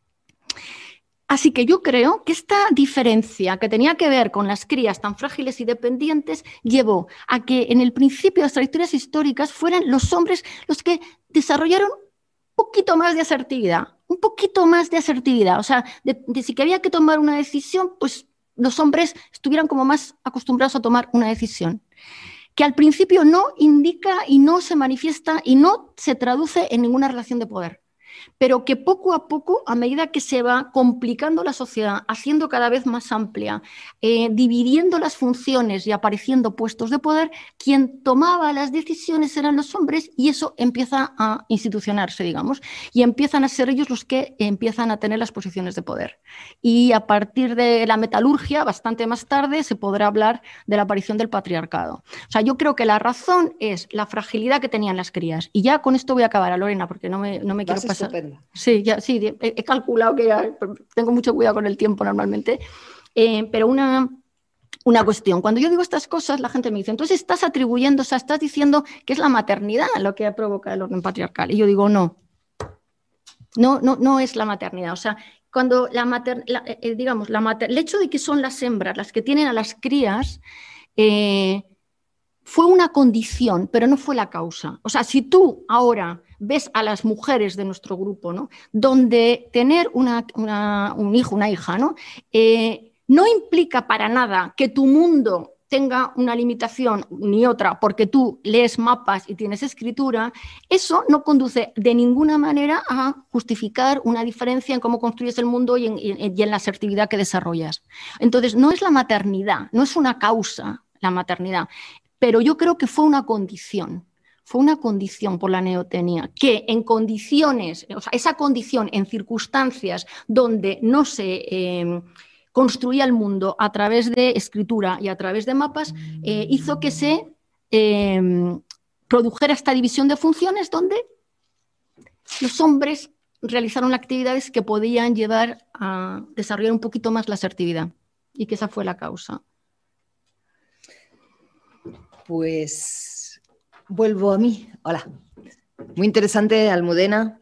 B: Así que yo creo que esta diferencia que tenía que ver con las crías tan frágiles y dependientes llevó a que en el principio de las trayectorias históricas fueran los hombres los que desarrollaron un poquito más de asertividad, un un poquito más de asertividad, o sea, de si que había que tomar una decisión, pues los hombres estuvieran como más acostumbrados a tomar una decisión, que al principio no indica y no se manifiesta y no se traduce en ninguna relación de poder, pero que poco a poco, a medida que se va complicando la sociedad, haciendo cada vez más amplia, dividiendo las funciones y apareciendo puestos de poder, quien tomaba las decisiones eran los hombres y eso empieza a institucionarse, digamos, y empiezan a ser ellos los que empiezan a tener las posiciones de poder. Y a partir de la metalurgia, bastante más tarde, se podrá hablar de la aparición del patriarcado. O sea, yo creo que la razón es la fragilidad que tenían las crías. Y ya con esto voy a acabar, a Lorena, porque no me quiero pasar.
E: Estupenda.
B: Sí, he calculado que ya tengo mucho cuidado con el tiempo normalmente, pero una cuestión. Cuando yo digo estas cosas, la gente me dice, entonces estás atribuyendo, o sea, estás diciendo que es la maternidad lo que provoca el orden patriarcal. Y yo digo, no es la maternidad. O sea, cuando el hecho de que son las hembras las que tienen a las crías, fue una condición, pero no fue la causa. O sea, si tú ahora ves a las mujeres de nuestro grupo, ¿no?, donde tener un hijo, una hija, ¿no?, no implica para nada que tu mundo tenga una limitación ni otra porque tú lees mapas y tienes escritura, eso no conduce de ninguna manera a justificar una diferencia en cómo construyes el mundo y en la asertividad que desarrollas. Entonces, no es la maternidad, no es una causa la maternidad, pero yo creo que fue una condición por la neotenia, que en condiciones, o sea, esa condición en circunstancias donde no se construía el mundo a través de escritura y a través de mapas, hizo que se produjera esta división de funciones donde los hombres realizaron actividades que podían llevar a desarrollar un poquito más la asertividad y que esa fue la causa.
E: Pues vuelvo a mí. Hola. Muy interesante, Almudena.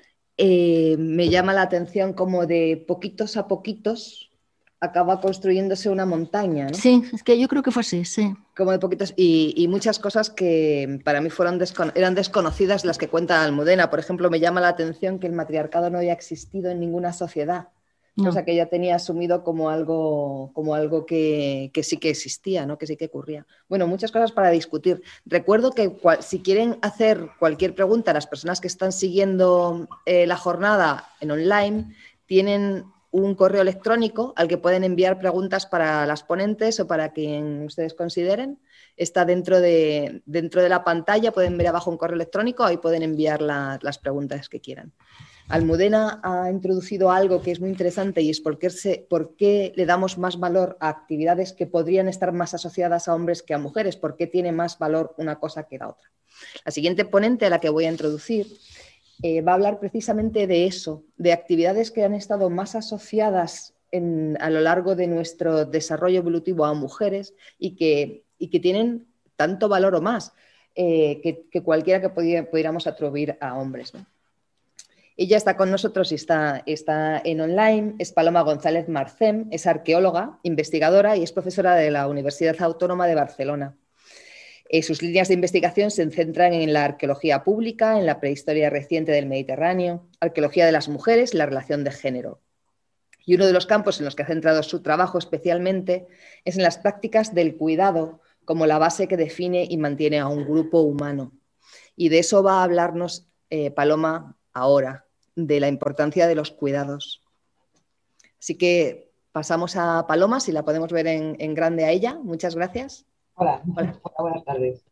E: Me llama la atención como de poquitos a poquitos acaba construyéndose una montaña, ¿no?
B: Sí, es que yo creo que fue así, sí.
E: Como de poquitos, y muchas cosas que para mí eran desconocidas las que cuenta Almudena. Por ejemplo, me llama la atención que el matriarcado no había existido en ninguna sociedad. No. Cosa que ella tenía asumido como algo que sí que existía, ¿no?, que sí que ocurría. Bueno, muchas cosas para discutir. Recuerdo que si quieren hacer cualquier pregunta a las personas que están siguiendo la jornada en online, tienen un correo electrónico al que pueden enviar preguntas para las ponentes o para quien ustedes consideren. Está dentro de la pantalla, pueden ver abajo un correo electrónico, ahí pueden enviar las preguntas que quieran. Almudena ha introducido algo que es muy interesante y es por qué le damos más valor a actividades que podrían estar más asociadas a hombres que a mujeres, por qué tiene más valor una cosa que la otra. La siguiente ponente a la que voy a introducir va a hablar precisamente de eso, de actividades que han estado más asociadas a lo largo de nuestro desarrollo evolutivo a mujeres y que tienen tanto valor o más que cualquiera que pudiéramos atribuir a hombres, ¿no? Ella está con nosotros y está en online, es Paloma González Marcén, es arqueóloga, investigadora y es profesora de la Universidad Autónoma de Barcelona. Sus líneas de investigación se centran en la arqueología pública, en la prehistoria reciente del Mediterráneo, arqueología de las mujeres y la relación de género. Y uno de los campos en los que ha centrado su trabajo especialmente es en las prácticas del cuidado como la base que define y mantiene a un grupo humano. Y de eso va a hablarnos Paloma ahora, de la importancia de los cuidados. Así que pasamos a Paloma, si la podemos ver en grande a ella. Muchas gracias.
F: Hola, buenas tardes.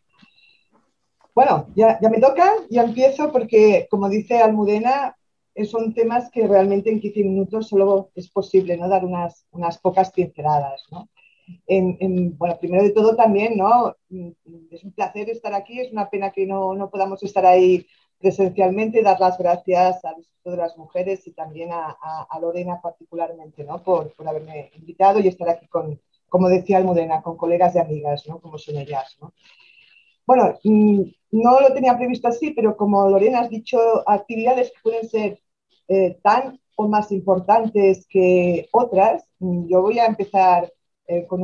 F: Bueno, ya me toca, ya empiezo porque, como dice Almudena, son temas que realmente en 15 minutos solo es posible, ¿no?, dar unas pocas pinceladas, ¿no? Bueno, primero de todo también, ¿no?, es un placer estar aquí, es una pena que no podamos estar ahí presencialmente, dar las gracias al Instituto de las Mujeres y también a Lorena particularmente, ¿no?, por haberme invitado y estar aquí como decía Almudena, con colegas y amigas, ¿no?, como son ellas, ¿no? Bueno, no lo tenía previsto así, pero como Lorena has dicho, actividades que pueden ser tan o más importantes que otras, yo voy a empezar con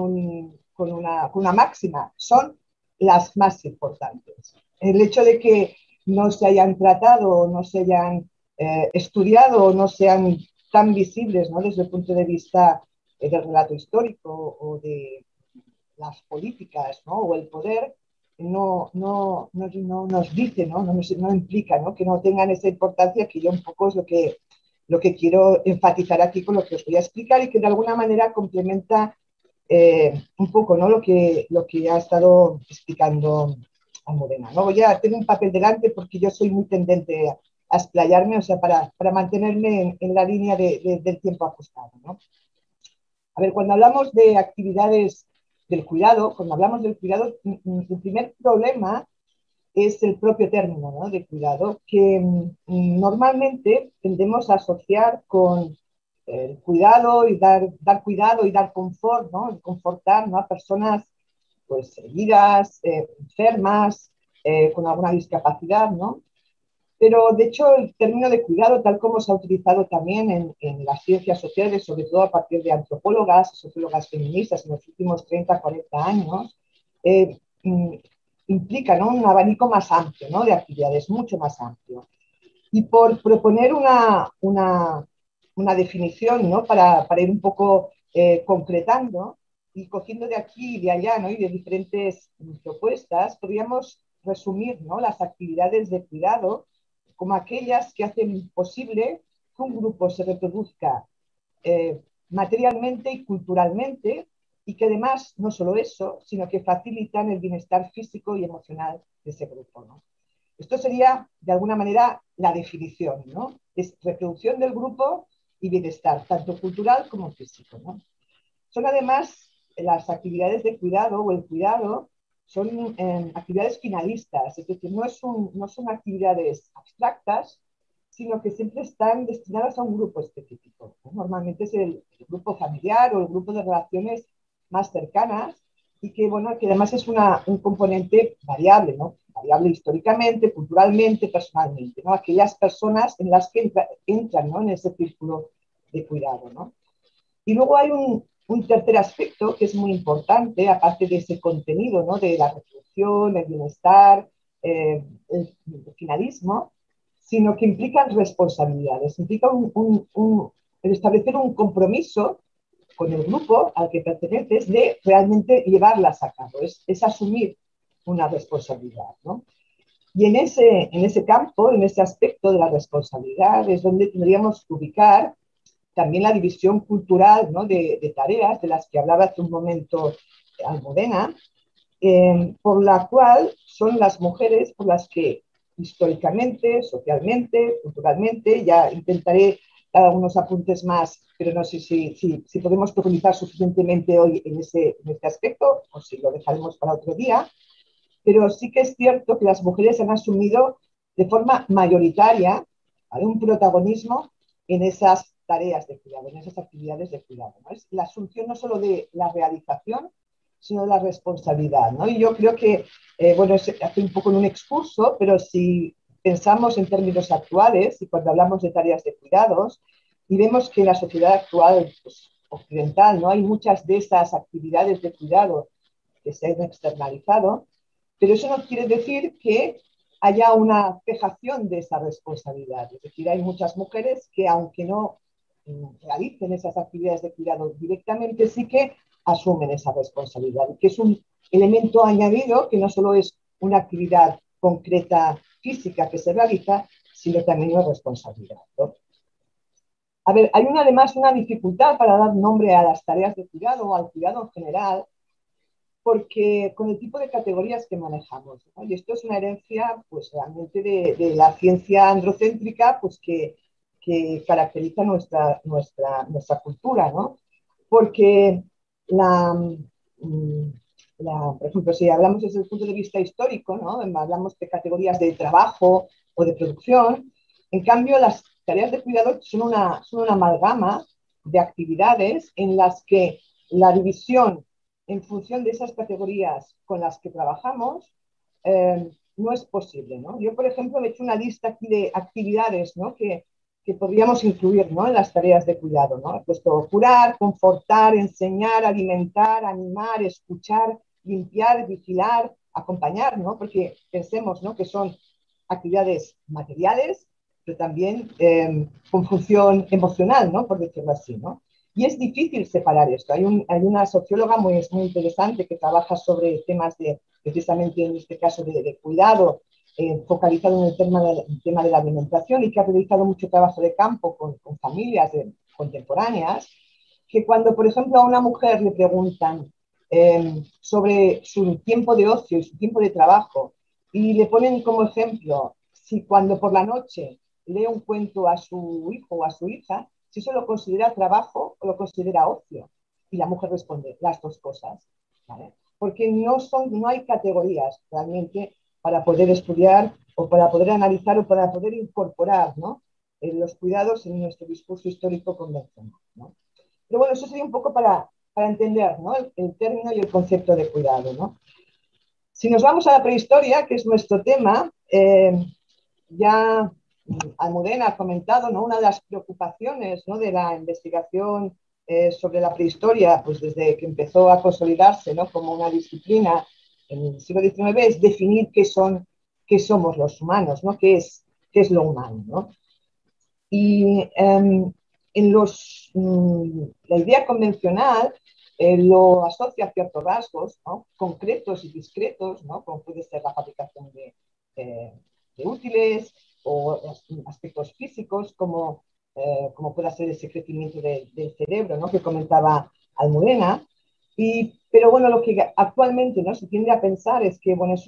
F: una máxima, son las más importantes. El hecho de que no se hayan tratado o no se hayan estudiado o no sean tan visibles, ¿no?, desde el punto de vista del relato histórico o de las políticas, ¿no?, o el poder, no nos dice, no implica, ¿no?, que no tengan esa importancia, que yo un poco es lo que quiero enfatizar aquí con lo que os voy a explicar, y que de alguna manera complementa un poco, ¿no?, lo que ha estado explicando Almudena, ¿no? Voy a tener un papel delante porque yo soy muy tendente a explayarme, o sea, para mantenerme en la línea del tiempo ajustado, ¿no? A ver, cuando hablamos de actividades del cuidado, el primer problema es el propio término, ¿no?, de cuidado, que normalmente tendemos a asociar con el cuidado y dar cuidado y dar confort, ¿no?, confortar, ¿no?, a personas pues heridas, enfermas, con alguna discapacidad, ¿no? Pero, de hecho, el término de cuidado, tal como se ha utilizado también en las ciencias sociales, sobre todo a partir de antropólogas, sociólogas feministas en los últimos 30, 40 años, implica, ¿no?, un abanico más amplio, ¿no?, de actividades, mucho más amplio. Y por proponer una definición, ¿no?, para ir un poco concretando y cogiendo de aquí y de allá, ¿no?, y de diferentes propuestas, podríamos resumir, ¿no?, las actividades de cuidado como aquellas que hacen posible que un grupo se reproduzca materialmente y culturalmente, y que además, no solo eso, sino que facilitan el bienestar físico y emocional de ese grupo, ¿no? Esto sería, de alguna manera, la definición, ¿no? Es reproducción del grupo y bienestar, tanto cultural como físico, ¿no? Son además las actividades de cuidado o el cuidado, son actividades finalistas, es decir, no son actividades abstractas, sino que siempre están destinadas a un grupo específico, ¿no? Normalmente es el grupo familiar o el grupo de relaciones más cercanas, y que, bueno, que además es un componente variable, ¿no? Variable históricamente, culturalmente, personalmente, ¿no? Aquellas personas en las que entran, ¿no?, en ese círculo de cuidado, ¿no? Y luego hay un tercer aspecto que es muy importante, aparte de ese contenido, ¿no?, de la reproducción, el bienestar, el finalismo, sino que implican responsabilidades, implica el establecer un compromiso con el grupo al que perteneces de realmente llevarlas a cabo, es asumir una responsabilidad, ¿no? Y en ese campo, en ese aspecto de la responsabilidad, es donde tendríamos que ubicar también la división cultural, ¿no?, de tareas de las que hablaba hace un momento Almudena, por la cual son las mujeres por las que históricamente, socialmente, culturalmente, ya intentaré dar algunos apuntes más, pero no sé si podemos profundizar suficientemente hoy en este aspecto, o si lo dejaremos para otro día, pero sí que es cierto que las mujeres han asumido de forma mayoritaria, ¿vale?, un protagonismo en esas tareas de cuidado, en esas actividades de cuidado, ¿no? Es la asunción no solo de la realización, sino de la responsabilidad, ¿no? Y yo creo que, bueno, hace un poco en un excurso, pero si pensamos en términos actuales y cuando hablamos de tareas de cuidados, y vemos que en la sociedad actual, pues, occidental, ¿no?, hay muchas de esas actividades de cuidado que se han externalizado, pero eso no quiere decir que haya una cejación de esa responsabilidad. Es decir, hay muchas mujeres que, aunque no realicen esas actividades de cuidado directamente, sí que asumen esa responsabilidad, que es un elemento añadido, que no solo es una actividad concreta física que se realiza, sino también una responsabilidad, ¿no? A ver, hay además una dificultad para dar nombre a las tareas de cuidado o al cuidado en general, porque con el tipo de categorías que manejamos, ¿no? Y esto es una herencia, pues, realmente de la ciencia androcéntrica, pues, que caracteriza nuestra cultura, ¿no? Porque por ejemplo, si hablamos desde el punto de vista histórico, ¿no?, hablamos de categorías de trabajo o de producción, en cambio las tareas de cuidado son una amalgama de actividades en las que la división en función de esas categorías con las que trabajamos no es posible, ¿no? Yo, por ejemplo, he hecho una lista aquí de actividades, ¿no?, que podríamos incluir, ¿no?, en las tareas de cuidado, ¿no? He puesto curar, confortar, enseñar, alimentar, animar, escuchar, limpiar, vigilar, acompañar, ¿no? Porque pensemos, ¿no?, que son actividades materiales, pero también con función emocional, ¿no? Por decirlo así, ¿no? Y es difícil separar esto. Hay una socióloga muy interesante que trabaja sobre temas precisamente en este caso de cuidado, focalizado en el tema de la alimentación, y que ha realizado mucho trabajo de campo con familias contemporáneas, que cuando, por ejemplo, a una mujer le preguntan sobre su tiempo de ocio y su tiempo de trabajo, y le ponen como ejemplo si cuando por la noche lee un cuento a su hijo o a su hija, si eso lo considera trabajo o lo considera ocio. Y la mujer responde, las dos cosas, ¿vale? Porque no hay categorías realmente para poder estudiar o para poder analizar o para poder incorporar, ¿no? Los cuidados en nuestro discurso histórico convencional, ¿no? Pero bueno, eso sería un poco para entender, ¿no? el término y el concepto de cuidado, ¿no? Si nos vamos a la prehistoria, que es nuestro tema, ya Almudena ha comentado, ¿no? Una de las preocupaciones, ¿no? de la investigación sobre la prehistoria, pues desde que empezó a consolidarse, ¿no? como una disciplina en el siglo XIX, es definir qué somos los humanos, ¿no? qué es lo humano, ¿no? Y la idea convencional lo asocia a ciertos rasgos, ¿no? concretos y discretos, ¿no? como puede ser la fabricación de útiles, o aspectos físicos como puede ser ese crecimiento del cerebro, ¿no? que comentaba Almudena. Pero bueno, lo que actualmente, ¿no? se tiende a pensar es que bueno, es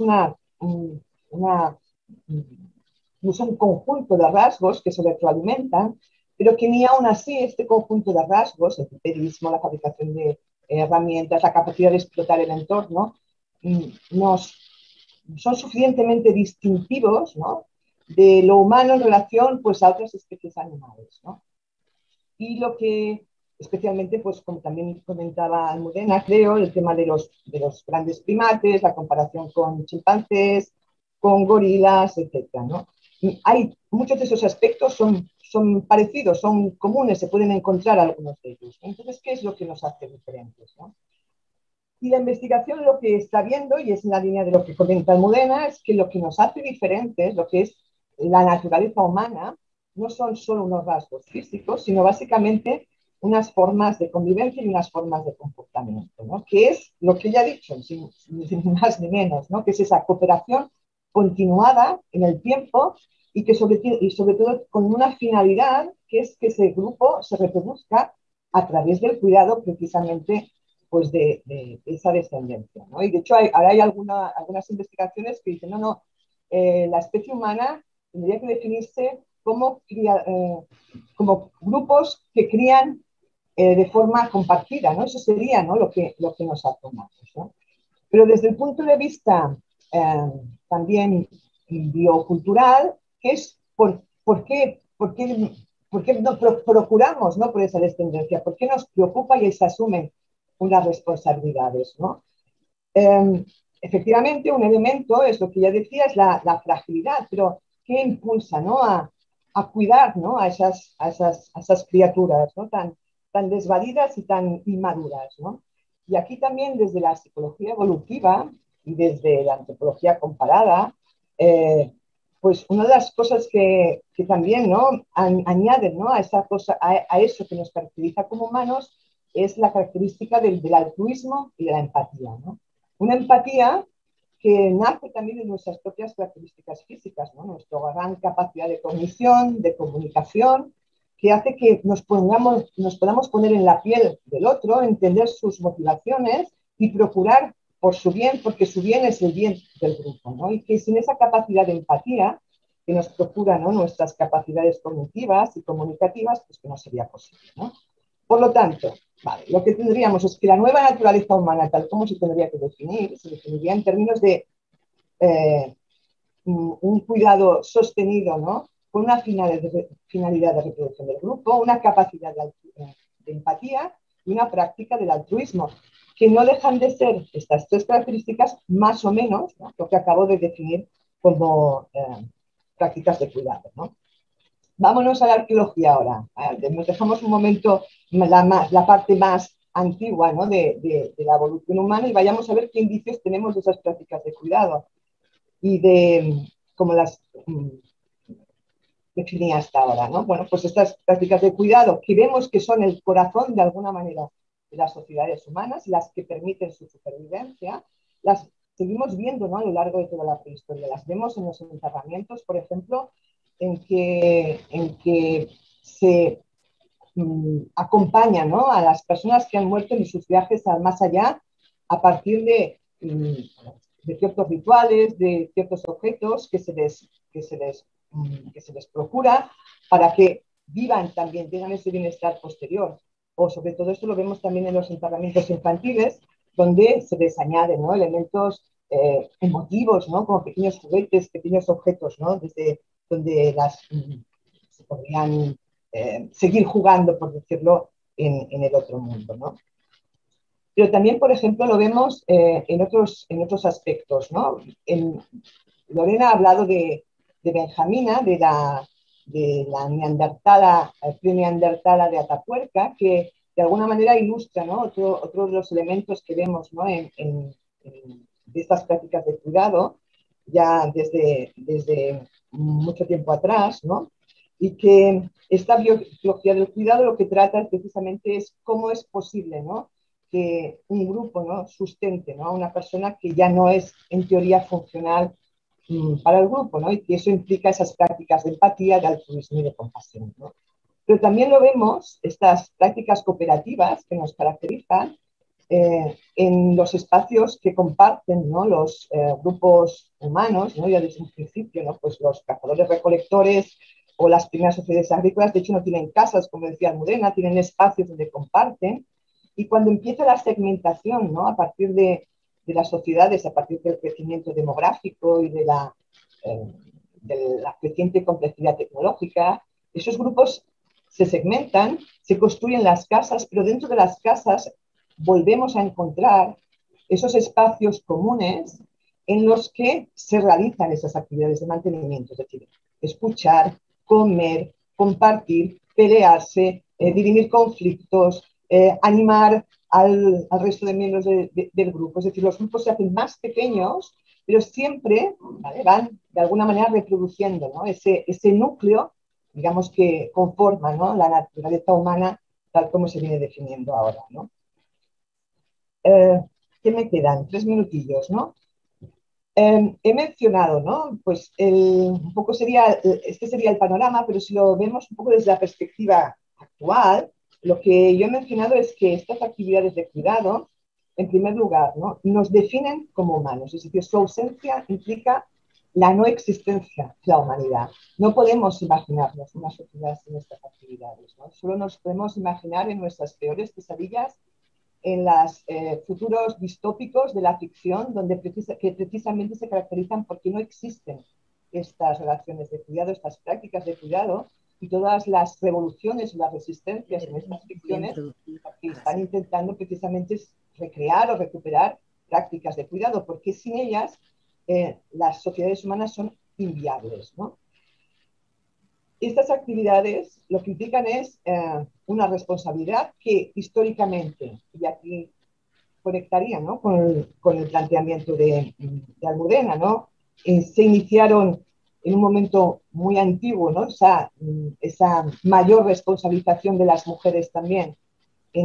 F: un conjunto de rasgos que se retroalimentan, pero que ni aún así este conjunto de rasgos, el empirismo, la fabricación de herramientas, la capacidad de explotar el entorno, son suficientemente distintivos, ¿no? de lo humano en relación pues, a otras especies animales, ¿no? Y lo que especialmente, pues como también comentaba Almudena, creo, el tema de los grandes primates, la comparación con chimpancés, con gorilas, etcétera, ¿no? Muchos de esos aspectos son parecidos, son comunes, se pueden encontrar algunos de ellos. Entonces, ¿qué es lo que nos hace diferentes, ¿no? Y la investigación lo que está viendo, y es en la línea de lo que comenta Almudena, es que lo que nos hace diferentes, lo que es la naturaleza humana, no son solo unos rasgos físicos, sino básicamente unas formas de convivencia y unas formas de comportamiento, ¿no? Que es lo que ya he dicho, sin más ni menos, ¿no? Que es esa cooperación continuada en el tiempo y que sobre todo con una finalidad, que es que ese grupo se reproduzca a través del cuidado precisamente pues de esa descendencia, ¿no? Y de hecho ahora hay algunas investigaciones que dicen, no, la especie humana tendría que definirse como grupos que crían de forma compartida, ¿no? Eso sería, ¿no? lo que nos hace humanos, ¿no? Pero desde el punto de vista también biocultural, que es por qué no procuramos, ¿no? por esa descendencia, por qué nos preocupa y se asumen unas responsabilidades, ¿no? Efectivamente, un elemento es lo que ya decía, es la fragilidad, pero ¿qué impulsa, ¿no? a cuidar, ¿no? a esas criaturas, ¿no? tan desvalidas y tan inmaduras, ¿no? Y aquí también desde la psicología evolutiva y desde la antropología comparada, pues una de las cosas que también, ¿no? añaden, ¿no? a eso que nos caracteriza como humanos es la característica del altruismo y de la empatía, ¿no? Una empatía que nace también de nuestras propias características físicas, ¿no? Nuestra gran capacidad de cognición, de comunicación, que hace que nos podamos poner en la piel del otro, entender sus motivaciones y procurar por su bien, porque su bien es el bien del grupo, ¿no? Y que sin esa capacidad de empatía que nos procura, ¿no? nuestras capacidades cognitivas y comunicativas, pues que no sería posible, ¿no? Por lo tanto, vale, lo que tendríamos es que la nueva naturaleza humana, tal como se tendría que definir, se definiría en términos de un cuidado sostenido, ¿no? con una finalidad de reproducción del grupo, una capacidad de empatía y una práctica del altruismo, que no dejan de ser estas tres características más o menos, ¿no? lo que acabo de definir como prácticas de cuidado, ¿no? Vámonos a la arqueología ahora. Nos dejamos un momento la parte más antigua, ¿no? de la evolución humana y vayamos a ver qué indicios tenemos de esas prácticas de cuidado y de cómo las definía hasta ahora, ¿no? Bueno, pues estas prácticas de cuidado que vemos que son el corazón de alguna manera de las sociedades humanas, las que permiten su supervivencia, las seguimos viendo, ¿no?, a lo largo de toda la prehistoria. Las vemos en los enterramientos, por ejemplo, en que se acompaña, ¿no?, a las personas que han muerto en sus viajes al más allá a partir de ciertos rituales, de ciertos objetos que se les procura para que vivan también, tengan ese bienestar posterior. O sobre todo esto lo vemos también en los enterramientos infantiles, donde se les añaden, ¿no?, elementos emotivos, ¿no?, como pequeños juguetes, pequeños objetos, ¿no?, desde donde se podrían seguir jugando, por decirlo, en el otro mundo, ¿no? Pero también, por ejemplo, lo vemos en otros aspectos, ¿no? Lorena ha hablado de Benjamina, de la neandertala, pre-neandertala de Atapuerca, que de alguna manera ilustra, ¿no?, otro de los elementos que vemos, ¿no?, de estas prácticas de cuidado, ya desde mucho tiempo atrás, ¿no? Y que esta biología del cuidado lo que trata precisamente es cómo es posible, ¿no?, que un grupo, ¿no?, sustente, ¿no?, a una persona que ya no es en teoría funcional para el grupo, ¿no?, y que eso implica esas prácticas de empatía, de altruismo y de compasión, ¿no? Pero también lo vemos, estas prácticas cooperativas que nos caracterizan en los espacios que comparten, ¿no?, los grupos humanos, ¿no?, ya desde un principio, ¿no?, pues los cazadores-recolectores o las primeras sociedades agrícolas, de hecho no tienen casas, como decía Almudena, tienen espacios donde comparten, y cuando empieza la segmentación, ¿no?, a partir de las sociedades, a partir del crecimiento demográfico y de la creciente complejidad tecnológica, esos grupos se segmentan, se construyen las casas, pero dentro de las casas volvemos a encontrar esos espacios comunes en los que se realizan esas actividades de mantenimiento, es decir, escuchar, comer, compartir, pelearse, dirimir conflictos, animar al resto de miembros del grupo. Es decir, los grupos se hacen más pequeños, pero siempre, ¿vale?, van de alguna manera reproduciendo, ¿no?, ese núcleo, digamos, que conforma, ¿no?, la naturaleza humana tal como se viene definiendo ahora, ¿no? ¿Qué me quedan? 3 minutillos, ¿no? He mencionado, ¿no?, pues un poco este sería el panorama, pero si lo vemos un poco desde la perspectiva actual, lo que yo he mencionado es que estas actividades de cuidado, en primer lugar, ¿no?, nos definen como humanos, es decir, su ausencia implica la no existencia de la humanidad. No podemos imaginarnos una sociedad sin estas actividades, ¿no? Solo nos podemos imaginar en nuestras peores pesadillas, en los futuros distópicos de la ficción, que precisamente se caracterizan porque no existen estas relaciones de cuidado, estas prácticas de cuidado, y todas las revoluciones y las resistencias en estas ficciones que están intentando precisamente recrear o recuperar prácticas de cuidado, porque sin ellas las sociedades humanas son inviables, ¿no? Estas actividades lo que implican es una responsabilidad que históricamente, y aquí conectaría, ¿no?, con el planteamiento de Almudena, ¿no?, se iniciaron en un momento muy antiguo, ¿no?, esa mayor responsabilización de las mujeres también en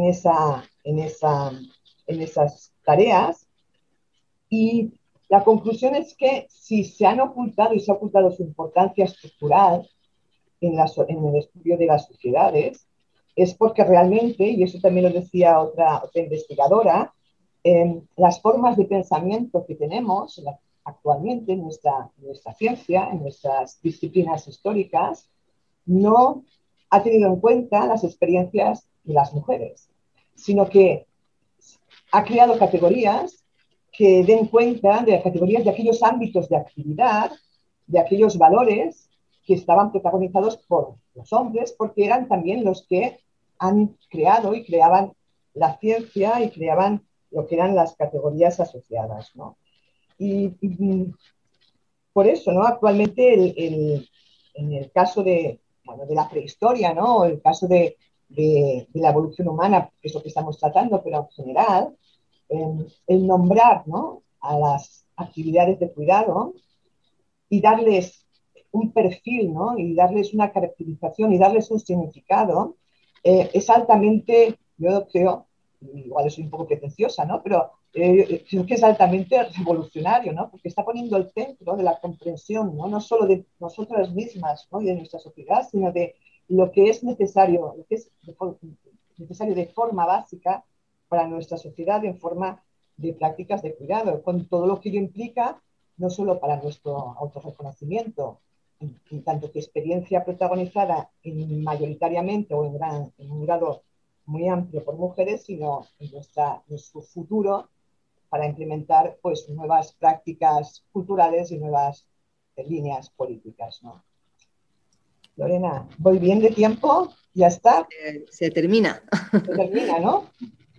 F: esas tareas, y la conclusión es que si se han ocultado y se ha ocultado su importancia estructural en el estudio de las sociedades, es porque realmente, y eso también lo decía otra investigadora, las formas de pensamiento que tenemos actualmente en nuestra ciencia, en nuestras disciplinas históricas, no ha tenido en cuenta las experiencias de las mujeres, sino que ha creado categorías que den cuenta de categorías de aquellos ámbitos de actividad, de aquellos valores que estaban protagonizados por los hombres, porque eran también los que han creado y creaban la ciencia y creaban lo que eran las categorías asociadas, ¿no? Y por eso, ¿no?, actualmente en el caso de la prehistoria, ¿no?, el caso de la evolución humana, que es lo que estamos tratando, pero en general, el nombrar, ¿no?, a las actividades de cuidado y darles un perfil, ¿no? Y darles una caracterización y darles un significado, es altamente, yo creo, igual soy un poco pretenciosa, ¿no? Pero creo que es altamente revolucionario, ¿no? Porque está poniendo el centro de la comprensión, ¿no? No solo de nosotras mismas, ¿no? Y de nuestra sociedad, sino de lo que es necesario, lo que es necesario de forma básica para nuestra sociedad en forma de prácticas de cuidado, con todo lo que ello implica, no solo para nuestro autorreconocimiento, en tanto que experiencia protagonizada mayoritariamente o en un grado muy amplio por mujeres, sino en nuestro futuro para implementar pues, nuevas prácticas culturales y nuevas líneas políticas, ¿no? Lorena, ¿voy bien de tiempo? ¿Ya está?
E: Se termina.
F: Se termina, ¿no?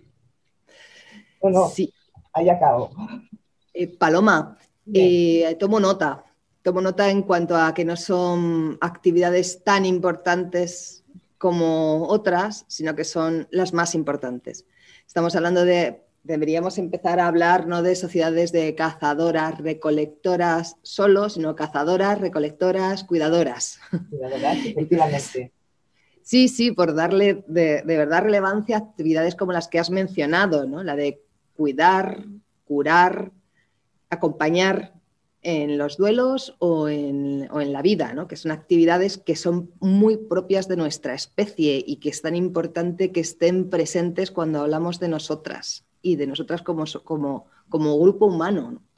F: ¿O no?
E: Sí.
F: Ahí acabo.
E: Paloma, tomo nota en cuanto a que no son actividades tan importantes como otras, sino que son las más importantes. Estamos hablando deberíamos empezar a hablar no de sociedades de cazadoras, recolectoras solo, sino cazadoras, recolectoras, cuidadoras.
F: Cuidadoras, efectivamente.
E: Sí, por darle de verdad relevancia a actividades como las que has mencionado, ¿no? La de cuidar, curar, acompañar en los duelos o en la vida, ¿no? Que son actividades que son muy propias de nuestra especie y que es tan importante que estén presentes cuando hablamos de nosotras y de nosotras como grupo humano, ¿no?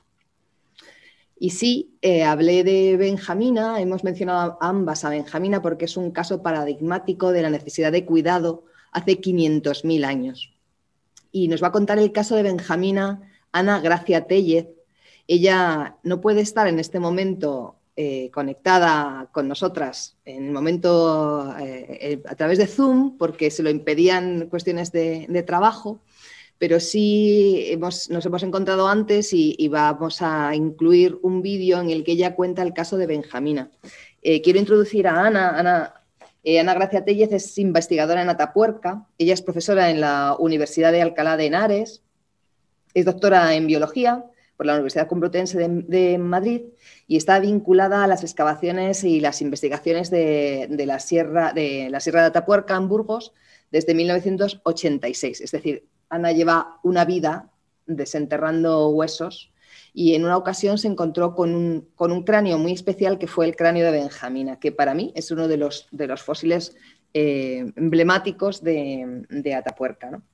E: Y sí, hablé de Benjamina, hemos mencionado ambas a Benjamina porque es un caso paradigmático de la necesidad de cuidado hace 500.000 años. Y nos va a contar el caso de Benjamina Ana Gracia Tellez. Ella no puede estar en este momento conectada con nosotras, en el momento a través de Zoom, porque se lo impedían cuestiones de trabajo, pero sí nos hemos encontrado antes y vamos a incluir un vídeo en el que ella cuenta el caso de Benjamina. Quiero introducir a Ana. Ana Gracia Tellez es investigadora en Atapuerca, ella es profesora en la Universidad de Alcalá de Henares, es doctora en biología por la Universidad Complutense de Madrid y está vinculada a las excavaciones y las investigaciones de la Sierra de Atapuerca en Burgos desde 1986, es decir, Ana lleva una vida desenterrando huesos y en una ocasión se encontró con un cráneo muy especial que fue el cráneo de Benjamina, que para mí es uno de los fósiles emblemáticos de Atapuerca, ¿no?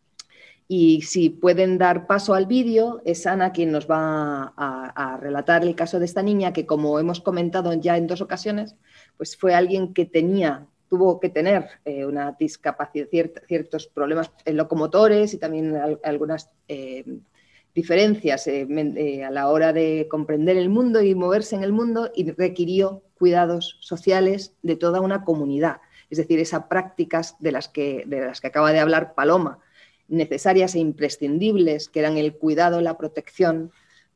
E: Y si pueden dar paso al vídeo, es Ana quien nos va a relatar el caso de esta niña que, como hemos comentado ya en 2 ocasiones, pues fue alguien que tuvo que tener una discapacidad, ciertos problemas locomotores y también algunas diferencias a la hora de comprender el mundo y moverse en el mundo, y requirió cuidados sociales de toda una comunidad. Es decir, esas prácticas de las que acaba de hablar Paloma, necesarias e imprescindibles, que eran el cuidado, la protección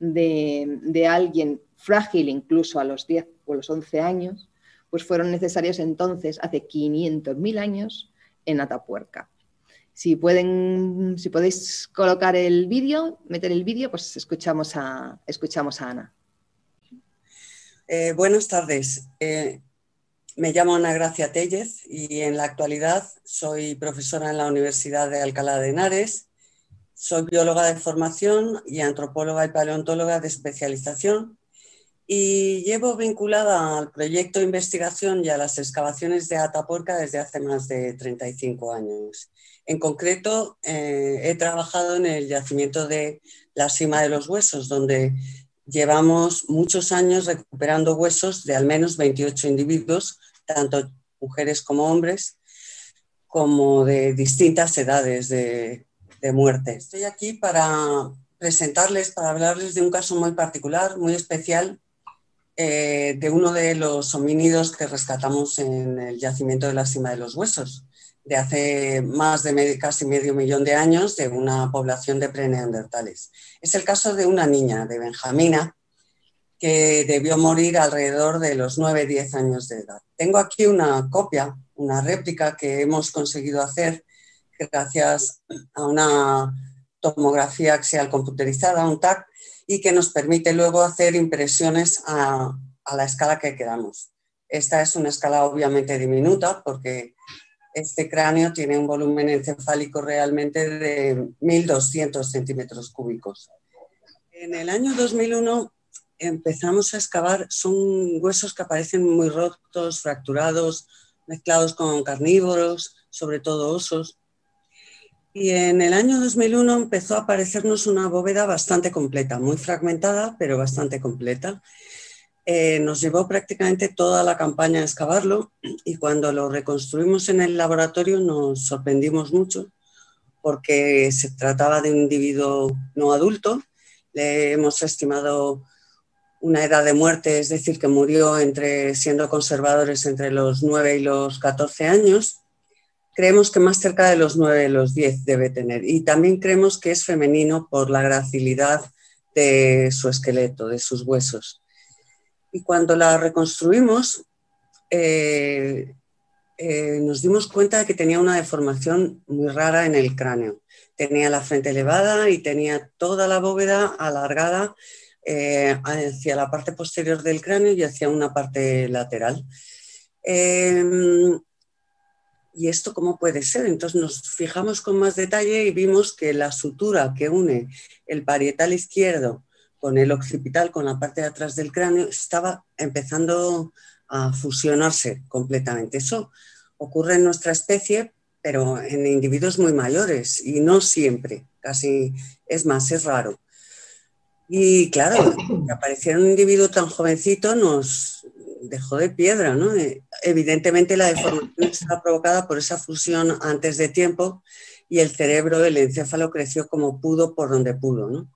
E: de alguien frágil incluso a los 10 o los 11 años, pues fueron necesarios entonces, hace 500.000 años, en Atapuerca. Si podéis colocar el vídeo, meter el vídeo, pues escuchamos a Ana.
G: Buenas tardes. Me llamo Ana Gracia Tellez y en la actualidad soy profesora en la Universidad de Alcalá de Henares. Soy bióloga de formación y antropóloga y paleontóloga de especialización y llevo vinculada al proyecto de investigación y a las excavaciones de Atapuerca desde hace más de 35 años. En concreto, he trabajado en el yacimiento de la Sima de los Huesos, donde llevamos muchos años recuperando huesos de al menos 28 individuos, tanto mujeres como hombres, como de distintas edades de muerte. Estoy aquí para presentarles, para hablarles de un caso muy particular, muy especial, de uno de los homínidos que rescatamos en el yacimiento de la Sima de los Huesos, de hace más de casi medio millón de años, de una población de preneandertales. Es el caso de una niña, de Benjamina, que debió morir alrededor de los 9-10 años de edad. Tengo aquí una copia, una réplica que hemos conseguido hacer gracias a una tomografía axial computerizada, un TAC, y que nos permite luego hacer impresiones a a la escala que queramos. Esta es una escala obviamente diminuta porque este cráneo tiene un volumen encefálico realmente de 1.200 centímetros cúbicos. En el año 2001 empezamos a excavar, son huesos que aparecen muy rotos, fracturados, mezclados con carnívoros, sobre todo osos. Y en el año 2001 empezó a aparecernos una bóveda bastante completa, muy fragmentada, pero bastante completa. Nos llevó prácticamente toda la campaña a excavarlo y cuando lo reconstruimos en el laboratorio nos sorprendimos mucho porque se trataba de un individuo no adulto. Le hemos estimado una edad de muerte, es decir, que murió siendo conservadores entre los 9 y los 14 años. Creemos que más cerca de los 9 y los 10 debe tener. Y también creemos que es femenino por la gracilidad de su esqueleto, de sus huesos. Y cuando la reconstruimos, nos dimos cuenta de que tenía una deformación muy rara en el cráneo. Tenía la frente elevada y tenía toda la bóveda alargada hacia la parte posterior del cráneo y hacia una parte lateral. ¿Y esto cómo puede ser? Entonces nos fijamos con más detalle y vimos que la sutura que une el parietal izquierdo con el occipital, con la parte de atrás del cráneo, estaba empezando a fusionarse completamente. Eso ocurre en nuestra especie, pero en individuos muy mayores y no siempre, casi es más, es raro. Y claro, que apareciera un individuo tan jovencito nos dejó de piedra, ¿no? Evidentemente la deformación está provocada por esa fusión antes de tiempo y el cerebro del encéfalo creció como pudo por donde pudo, ¿no?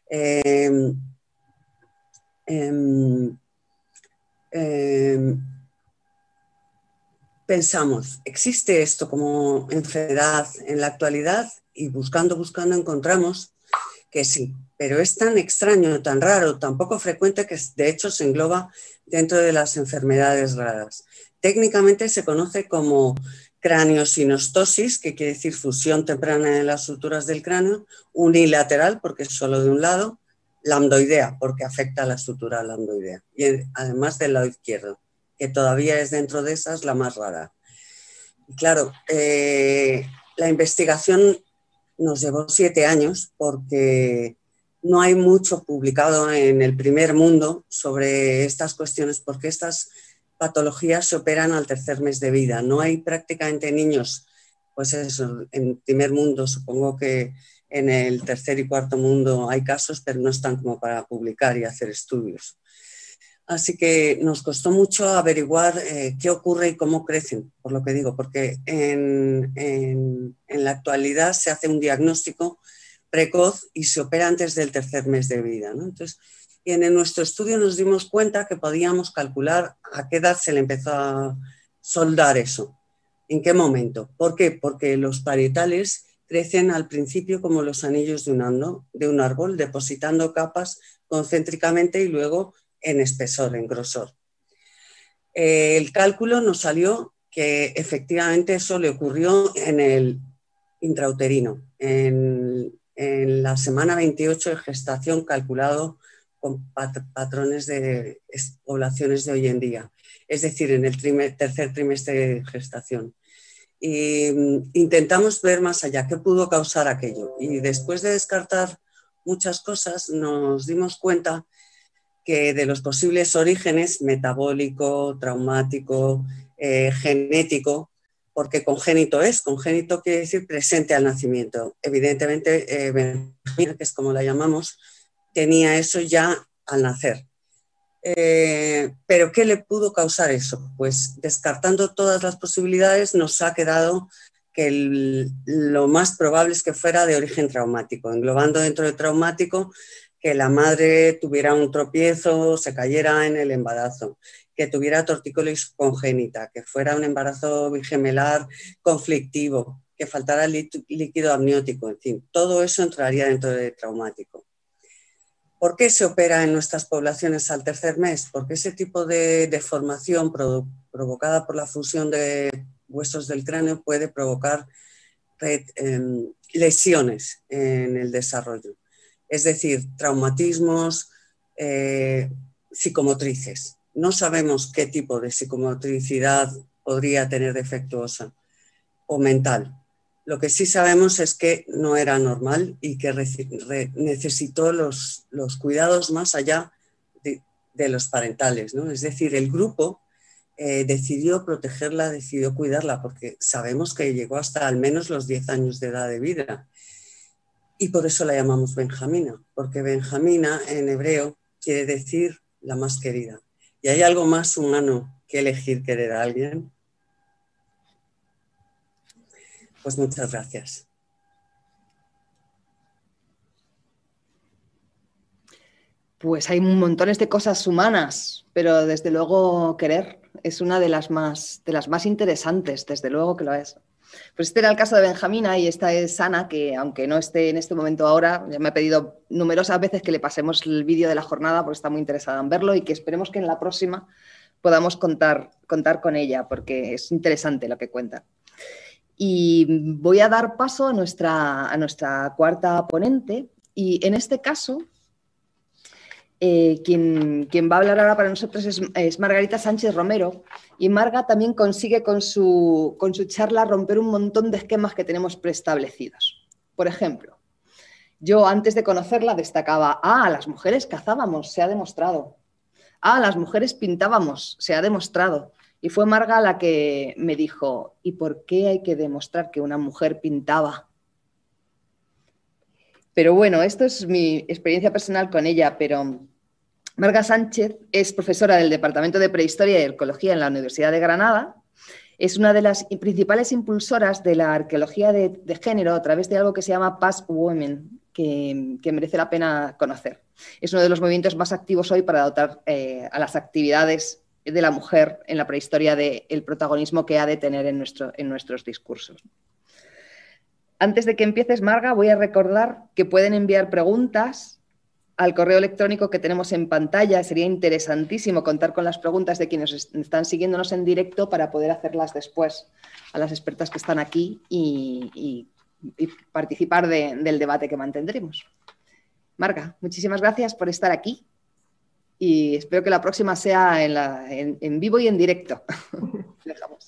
G: Pensamos, ¿existe esto como enfermedad en la actualidad? Y buscando encontramos que sí, pero es tan extraño, tan raro, tan poco frecuente que de hecho se engloba dentro de las enfermedades raras. Técnicamente se conoce como craniosinostosis, que quiere decir fusión temprana de las suturas del cráneo, unilateral, porque es solo de un lado, lambdoidea, porque afecta a la sutura lambdoidea, y además del lado izquierdo, que todavía es dentro de esas la más rara. Y claro, la investigación nos llevó 7 años porque no hay mucho publicado en el primer mundo sobre estas cuestiones, porque estas patologías se operan al tercer mes de vida. No hay prácticamente niños, pues eso, en primer mundo, supongo que en el tercer y cuarto mundo hay casos, pero no están como para publicar y hacer estudios. Así que nos costó mucho averiguar qué ocurre y cómo crecen, por lo que digo, porque en la actualidad se hace un diagnóstico precoz y se opera antes del tercer mes de vida, ¿no? Entonces, en nuestro estudio nos dimos cuenta que podíamos calcular a qué edad se le empezó a soldar eso, en qué momento. ¿Por qué? Porque los parietales crecen al principio como los anillos de un árbol, depositando capas concéntricamente y luego en espesor, en grosor. El cálculo nos salió que efectivamente eso le ocurrió en el intrauterino, en la semana 28 de gestación, calculado con patrones de poblaciones de hoy en día, es decir, en el tercer trimestre de gestación. Y intentamos ver más allá qué pudo causar aquello. Y después de descartar muchas cosas, nos dimos cuenta que de los posibles orígenes, metabólico, traumático, genético, porque congénito quiere decir presente al nacimiento. Evidentemente, Benjamina, que es como la llamamos, tenía eso ya al nacer. Pero ¿qué le pudo causar eso? Pues descartando todas las posibilidades, nos ha quedado que lo más probable es que fuera de origen traumático, englobando dentro de traumático que la madre tuviera un tropiezo, se cayera en el embarazo, que tuviera tortícolis congénita, que fuera un embarazo bigemelar conflictivo, que faltara líquido amniótico, en fin, todo eso entraría dentro de traumático. ¿Por qué se opera en nuestras poblaciones al tercer mes? Porque ese tipo de deformación provocada por la fusión de huesos del cráneo puede provocar lesiones en el desarrollo. Es decir, traumatismos psicomotrices. no sabemos qué tipo de psicomotricidad podría tener defectuosa o mental. Lo que sí sabemos es que no era normal y que necesitó los cuidados más allá de los parentales, ¿no? Es decir, el grupo decidió protegerla, decidió cuidarla, porque sabemos que llegó hasta al menos los 10 años de edad de vida. Y por eso la llamamos Benjamina, porque Benjamina en hebreo quiere decir la más querida. ¿Y hay algo más humano que elegir querer a alguien? Pues muchas gracias.
E: Pues hay montones de cosas humanas, pero desde luego querer es una de las más interesantes, desde luego que lo es. Pues este era el caso de Benjamina y esta es Ana, que aunque no esté en este momento ahora, ya me ha pedido numerosas veces que le pasemos el vídeo de la jornada porque está muy interesada en verlo y que esperemos que en la próxima podamos contar con ella porque es interesante lo que cuenta. Y voy a dar paso a nuestra cuarta ponente y en este caso quien va a hablar ahora para nosotros es Margarita Sánchez Romero y Marga también consigue con su charla romper un montón de esquemas que tenemos preestablecidos. Por ejemplo, yo antes de conocerla destacaba, las mujeres cazábamos, se ha demostrado. Las mujeres pintábamos, se ha demostrado. Y fue Marga la que me dijo, ¿y por qué hay que demostrar que una mujer pintaba? Pero bueno, esto es mi experiencia personal con ella, pero Marga Sánchez es profesora del Departamento de Prehistoria y Arqueología en la Universidad de Granada. Es una de las principales impulsoras de la arqueología de género a través de algo que se llama Past Women, que merece la pena conocer. Es uno de los movimientos más activos hoy para dotar a las actividades de la mujer en la prehistoria del protagonismo que ha de tener en nuestros discursos. Antes de que empieces, Marga, voy a recordar que pueden enviar preguntas al correo electrónico que tenemos en pantalla. Sería interesantísimo contar con las preguntas de quienes están siguiéndonos en directo para poder hacerlas después a las expertas que están aquí y participar del debate que mantendremos. Marga, muchísimas gracias por estar aquí y espero que la próxima sea en vivo y en directo. Dejamos.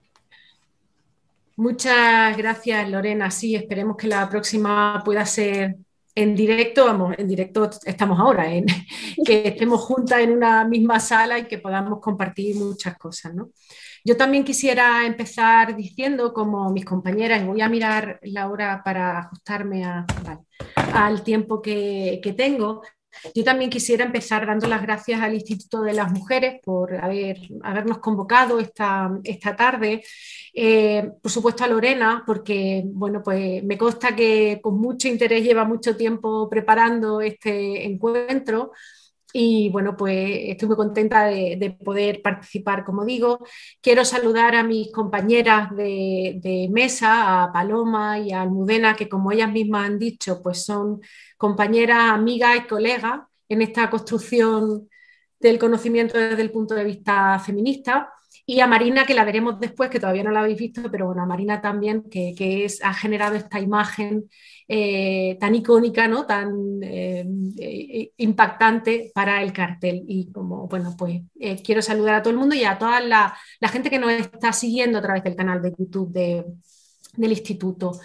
H: Muchas gracias, Lorena. Sí, esperemos que la próxima pueda ser en directo. Vamos, en directo estamos ahora, que estemos juntas en una misma sala y que podamos compartir muchas cosas, ¿no? Yo también quisiera empezar diciendo, como mis compañeras, voy a mirar la hora para ajustarme al tiempo que tengo. Yo también quisiera empezar dando las gracias al Instituto de las Mujeres por habernos convocado esta tarde. Por supuesto a Lorena, porque bueno, pues me consta que con mucho interés lleva mucho tiempo preparando este encuentro. Y bueno, pues estoy muy contenta de poder participar, como digo. Quiero saludar a mis compañeras de mesa, a Paloma y a Almudena, que como ellas mismas han dicho, pues son compañeras, amigas y colegas en esta construcción del conocimiento desde el punto de vista feminista. Y a Marina, que la veremos después, que todavía no la habéis visto, pero bueno, a Marina también, que ha generado esta imagen tan icónica, ¿no? Tan impactante para el cartel. Y como, bueno, pues quiero saludar a todo el mundo y a toda la gente que nos está siguiendo a través del canal de YouTube del Instituto.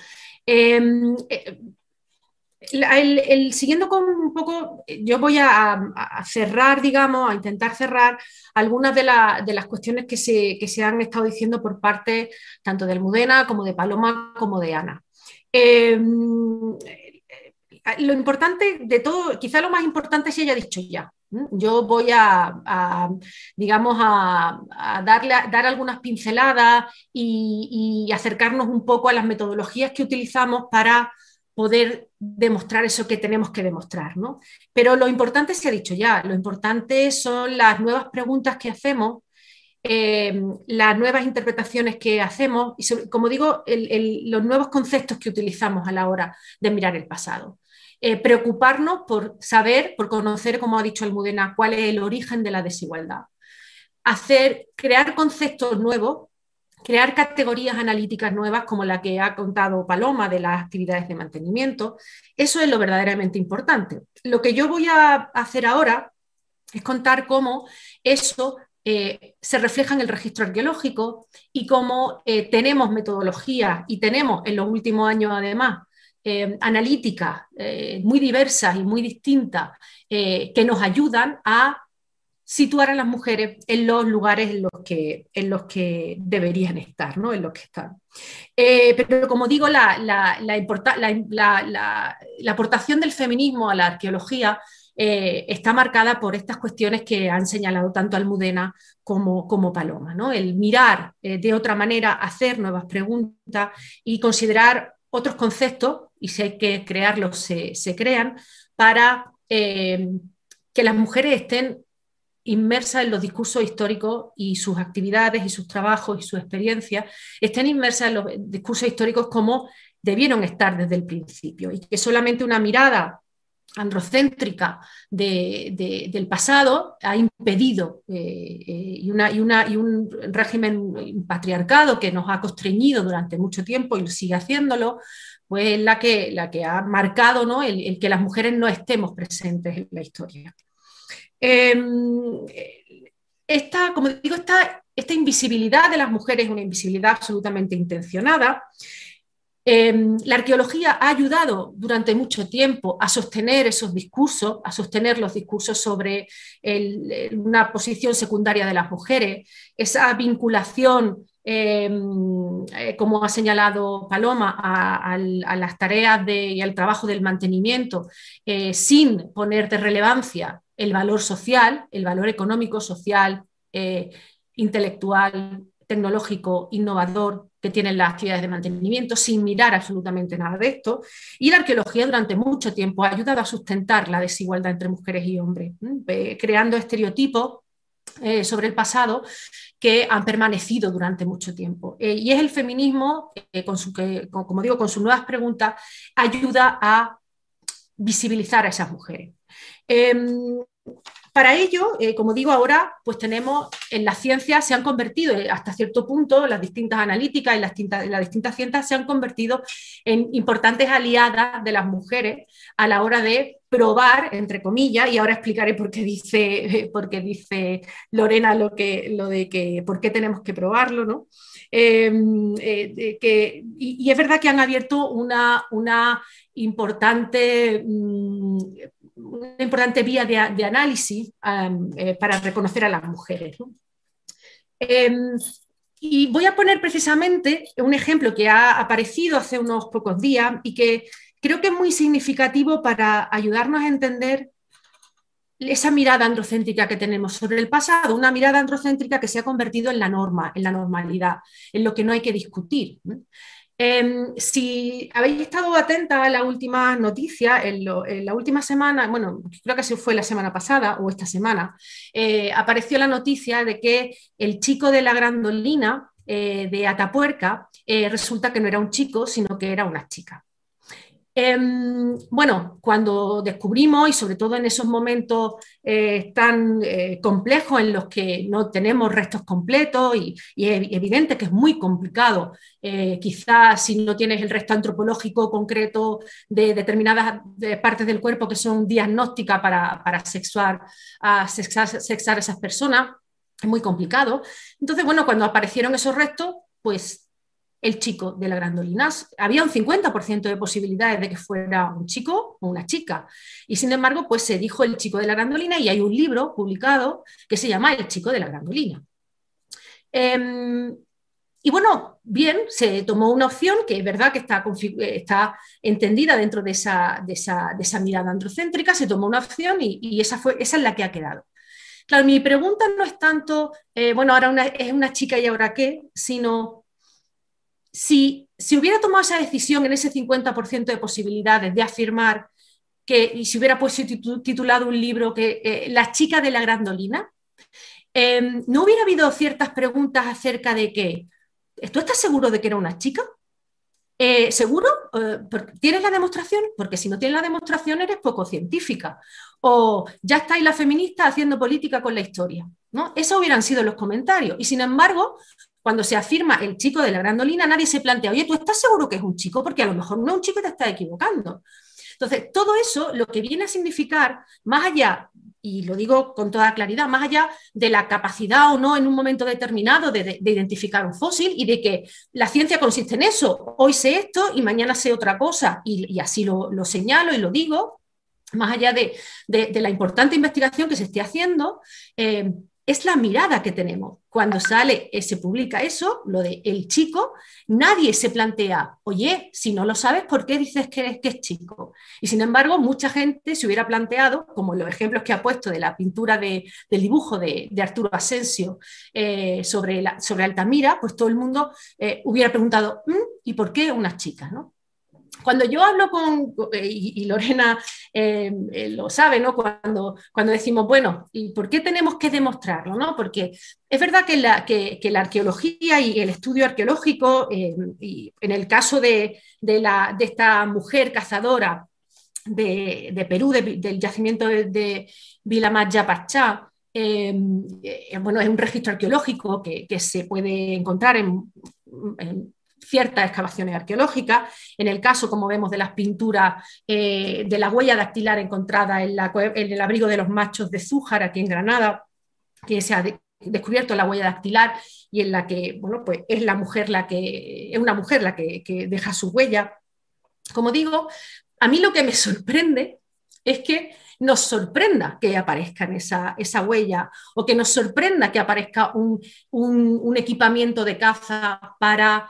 H: Siguiendo con un poco, yo voy a cerrar, digamos, a intentar cerrar algunas de las cuestiones que se han estado diciendo por parte tanto de Almudena como de Paloma como de Ana. Lo importante de todo, quizá lo más importante se haya dicho ya. Yo voy digamos, a dar algunas pinceladas y acercarnos un poco a las metodologías que utilizamos para poder demostrar eso que tenemos que demostrar, ¿no? Pero lo importante se ha dicho ya, lo importante son las nuevas preguntas que hacemos, las nuevas interpretaciones que hacemos y, como digo, los nuevos conceptos que utilizamos a la hora de mirar el pasado. Preocuparnos por saber, por conocer, como ha dicho Almudena, cuál es el origen de la desigualdad. Crear conceptos nuevos, crear categorías analíticas nuevas como la que ha contado Paloma de las actividades de mantenimiento. Eso es lo verdaderamente importante. Lo que yo voy a hacer ahora es contar cómo
I: eso se refleja en el registro arqueológico y como tenemos metodologías y tenemos en los últimos años además analíticas muy diversas y muy distintas que nos ayudan a situar a las mujeres en los lugares en los que deberían estar, ¿no? En los que están. Pero como digo, la aportación del feminismo a la arqueología está marcada por estas cuestiones que han señalado tanto Almudena como Paloma, ¿no? El mirar de otra manera, hacer nuevas preguntas y considerar otros conceptos, y si hay que crearlos, se crean, para que las mujeres estén inmersas en los discursos históricos y sus actividades y sus trabajos y sus experiencias, estén inmersas en los discursos históricos como debieron estar desde el principio, y que solamente una mirada androcéntrica del pasado ha impedido y un régimen patriarcado que nos ha constreñido durante mucho tiempo y sigue haciéndolo, pues la que ha marcado, ¿no? el que las mujeres no estemos presentes en la historia. Como digo, esta invisibilidad de las mujeres es una invisibilidad absolutamente intencionada. La arqueología ha ayudado durante mucho tiempo a sostener esos discursos, a sostener los discursos sobre una posición secundaria de las mujeres, esa vinculación, como ha señalado Paloma, a las tareas y al trabajo del mantenimiento, sin poner de relevancia el valor social, el valor económico, social, intelectual, tecnológico, innovador que tienen las actividades de mantenimiento, sin mirar absolutamente nada de esto. Y la arqueología durante mucho tiempo ha ayudado a sustentar la desigualdad entre mujeres y hombres, creando estereotipos sobre el pasado que han permanecido durante mucho tiempo. Y es el feminismo, como digo, con sus nuevas preguntas, ayuda a visibilizar a esas mujeres. Para ello, como digo ahora, pues tenemos en las ciencias se han convertido hasta cierto punto, las distintas analíticas y las distintas ciencias se han convertido en importantes aliadas de las mujeres a la hora de probar, entre comillas, y ahora explicaré por qué dice Lorena lo de que por qué tenemos que probarlo, ¿no? Y es verdad que han abierto una importante vía de análisis para reconocer a las mujeres, ¿no? Y voy a poner precisamente un ejemplo que ha aparecido hace unos pocos días y que creo que es muy significativo para ayudarnos a entender esa mirada androcéntrica que tenemos sobre el pasado, una mirada androcéntrica que se ha convertido en la norma, en la normalidad, en lo que no hay que discutir. Si habéis estado atentas a la última noticia, en la última semana, bueno, creo que fue la semana pasada o esta semana, apareció la noticia de que el chico de la Grandolina de Atapuerca resulta que no era un chico, sino que era una chica. Bueno, cuando descubrimos, y sobre todo en esos momentos tan complejos en los que no tenemos restos completos y es evidente que es muy complicado, quizás si no tienes el resto antropológico concreto de determinadas partes del cuerpo que son diagnósticas para sexar a esas personas, es muy complicado. Entonces, bueno, cuando aparecieron esos restos, pues el chico de la Grandolina, había un 50% de posibilidades de que fuera un chico o una chica, y sin embargo pues se dijo el chico de la Grandolina y hay un libro publicado que se llama El chico de la Grandolina. Y bueno, bien, se tomó una opción que es verdad que está entendida dentro de esa mirada androcéntrica, se tomó una opción y esa es la que ha quedado. Claro, mi pregunta no es tanto, bueno, ahora es una chica y ahora qué, sino si hubiera tomado esa decisión en ese 50% de posibilidades de afirmar y si hubiera titulado un libro que La chica de la Grandolina, ¿no hubiera habido ciertas preguntas acerca de que ¿tú estás seguro de que era una chica? ¿Seguro? ¿Tienes la demostración? Porque si no tienes la demostración eres poco científica. O ya estáis las feministas haciendo política con la historia, ¿no? Esos hubieran sido los comentarios. Y sin embargo, cuando se afirma el chico de la Grandolina, nadie se plantea, oye, ¿tú estás seguro que es un chico? Porque a lo mejor no es un chico y te estás equivocando. Entonces, todo eso lo que viene a significar, más allá y lo digo con toda claridad, más allá de la capacidad o no en un momento determinado de identificar un fósil y de que la ciencia consiste en eso, hoy sé esto y mañana sé otra cosa, y así lo señalo y lo digo, más allá de la importante investigación que se esté haciendo, es la mirada que tenemos. Cuando se publica eso, lo de el chico, nadie se plantea, oye, si no lo sabes, ¿por qué dices que es chico? Y sin embargo, mucha gente se hubiera planteado, como los ejemplos que ha puesto de la pintura del dibujo de Arturo Asensio sobre Altamira, pues todo el mundo hubiera preguntado, ¿y por qué una chica, no? Cuando yo hablo y Lorena lo sabe, ¿no? Cuando decimos, bueno, ¿y por qué tenemos que demostrarlo, ¿no? Porque es verdad que la arqueología y el estudio arqueológico, y en el caso de esta mujer cazadora de Perú, del yacimiento de Vilamaya-Pachá, bueno, es un registro arqueológico que se puede encontrar en ciertas excavaciones arqueológicas. En el caso, como vemos, de las pinturas de la huella dactilar encontrada en el abrigo de los machos de Zújar, aquí en Granada, que se ha descubierto la huella dactilar y en la que, bueno, pues es una mujer la que deja su huella. Como digo, a mí lo que me sorprende es que nos sorprenda que aparezca en esa huella, o que nos sorprenda que aparezca un equipamiento de caza para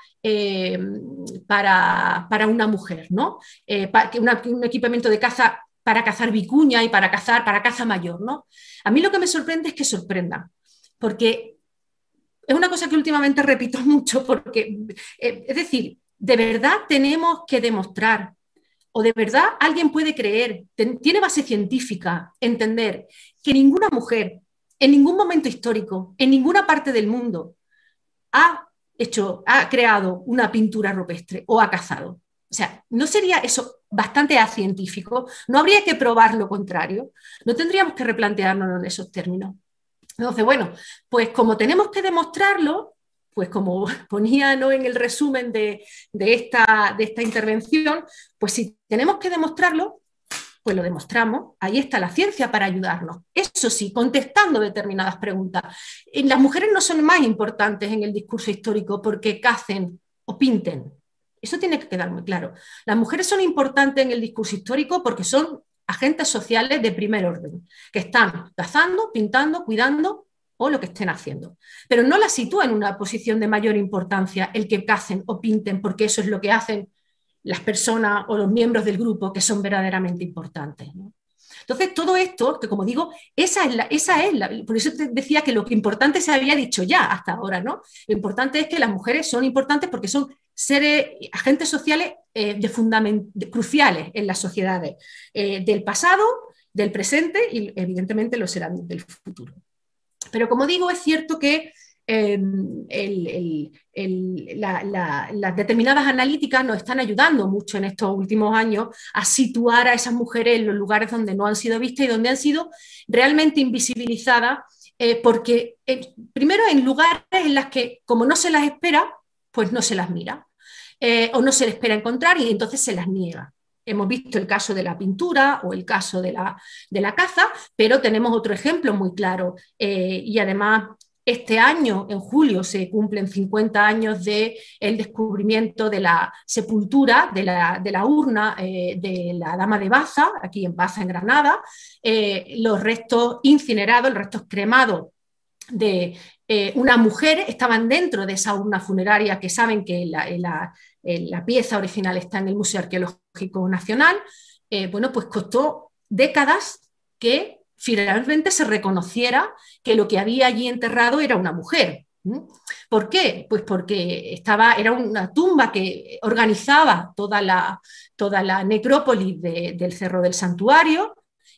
I: una mujer, ¿no? Un equipamiento de caza para cazar vicuña y para caza mayor, ¿no? A mí lo que me sorprende es que sorprenda, porque es una cosa que últimamente repito mucho, porque, es decir, de verdad tenemos que demostrar, o de verdad alguien puede creer, tiene base científica, entender que ninguna mujer, en ningún momento histórico, en ninguna parte del mundo, ha creado una pintura rupestre o ha cazado. O sea, ¿no sería eso bastante acientífico? ¿No habría que probar lo contrario? ¿No tendríamos que replantearnos en esos términos? Entonces, bueno, pues como tenemos que demostrarlo, pues como ponía, ¿no?, en el resumen de esta intervención, pues si tenemos que demostrarlo, pues lo demostramos. Ahí está la ciencia para ayudarnos. Eso sí, contestando determinadas preguntas. Las mujeres no son más importantes en el discurso histórico porque cacen o pinten. Eso tiene que quedar muy claro. Las mujeres son importantes en el discurso histórico porque son agentes sociales de primer orden, que están cazando, pintando, cuidando o lo que estén haciendo. Pero no la sitúa en una posición de mayor importancia el que cacen o pinten, porque eso es lo que hacen las personas o los miembros del grupo que son verdaderamente importantes, ¿no? Entonces, todo esto, que como digo, por eso te decía que lo que importante se había dicho ya hasta ahora, ¿no? Lo importante es que las mujeres son importantes porque son agentes sociales cruciales en las sociedades del pasado, del presente y evidentemente lo serán del futuro. Pero como digo, es cierto que las determinadas analíticas nos están ayudando mucho en estos últimos años a situar a esas mujeres en los lugares donde no han sido vistas y donde han sido realmente invisibilizadas, porque primero en lugares en los que, como no se las espera, pues no se las mira, o no se les espera encontrar y entonces se las niega. Hemos visto el caso de la pintura o el caso de la caza, pero tenemos otro ejemplo muy claro, y además este año, en julio, se cumplen 50 años del descubrimiento de la sepultura, de la urna de la Dama de Baza, aquí en Baza, en Granada, los restos incinerados, los restos cremados de una mujer estaban dentro de esa urna funeraria, que saben que la pieza original está en el Museo Arqueológico Nacional. Bueno, pues costó décadas que finalmente se reconociera que lo que había allí enterrado era una mujer. ¿Por qué? Pues porque era una tumba que organizaba toda la necrópolis del Cerro del Santuario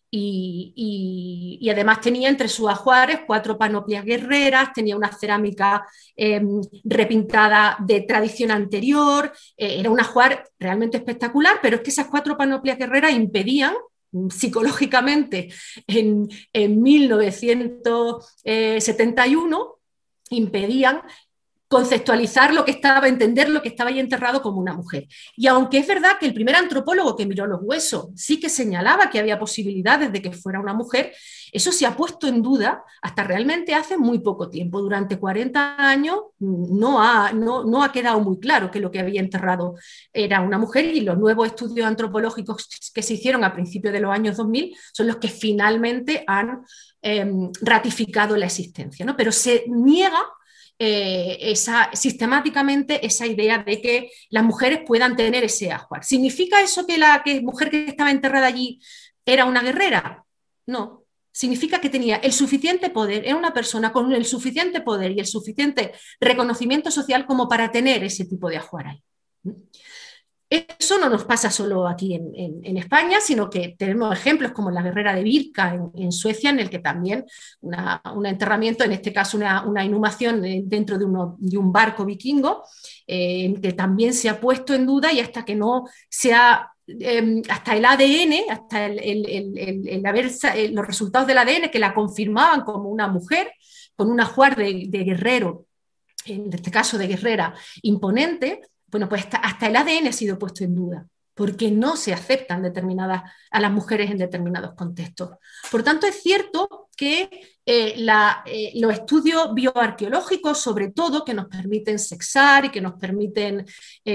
I: y además tenía entre sus ajuares 4 panoplias guerreras, tenía una cerámica repintada de tradición anterior, era un ajuar realmente espectacular, pero es que esas 4 panoplias guerreras impedían psicológicamente en 1971 impedían conceptualizar lo que estaba, entender lo que estaba ahí enterrado como una mujer. Y aunque es verdad que el primer antropólogo que miró los huesos sí que señalaba que había posibilidades de que fuera una mujer, eso se ha puesto en duda hasta realmente hace muy poco tiempo. Durante 40 años no ha quedado muy claro que lo que había enterrado era una mujer, y los nuevos estudios antropológicos que se hicieron a principios de los años 2000 son los que finalmente han ratificado la existencia, ¿no? Pero se niega sistemáticamente esa idea de que las mujeres puedan tener ese ajuar. ¿Significa eso que la mujer que estaba enterrada allí era una guerrera? No. Significa que tenía el suficiente poder, era una persona con el suficiente poder y el suficiente reconocimiento social como para tener ese tipo de ajuar ahí. Eso no nos pasa solo aquí en España, sino que tenemos ejemplos como la guerrera de Birka en Suecia, en el que también un enterramiento, en este caso una inhumación dentro de un barco vikingo, que también se ha puesto en duda, y hasta que no se ha hasta el ADN, hasta los resultados del ADN que la confirmaban como una mujer, con un ajuar de guerrero, en este caso de guerrera imponente. Bueno, pues hasta el ADN ha sido puesto en duda, porque no se aceptan a las mujeres en determinados contextos. Por tanto, es cierto que los estudios bioarqueológicos, sobre todo, que nos permiten sexar y que nos permiten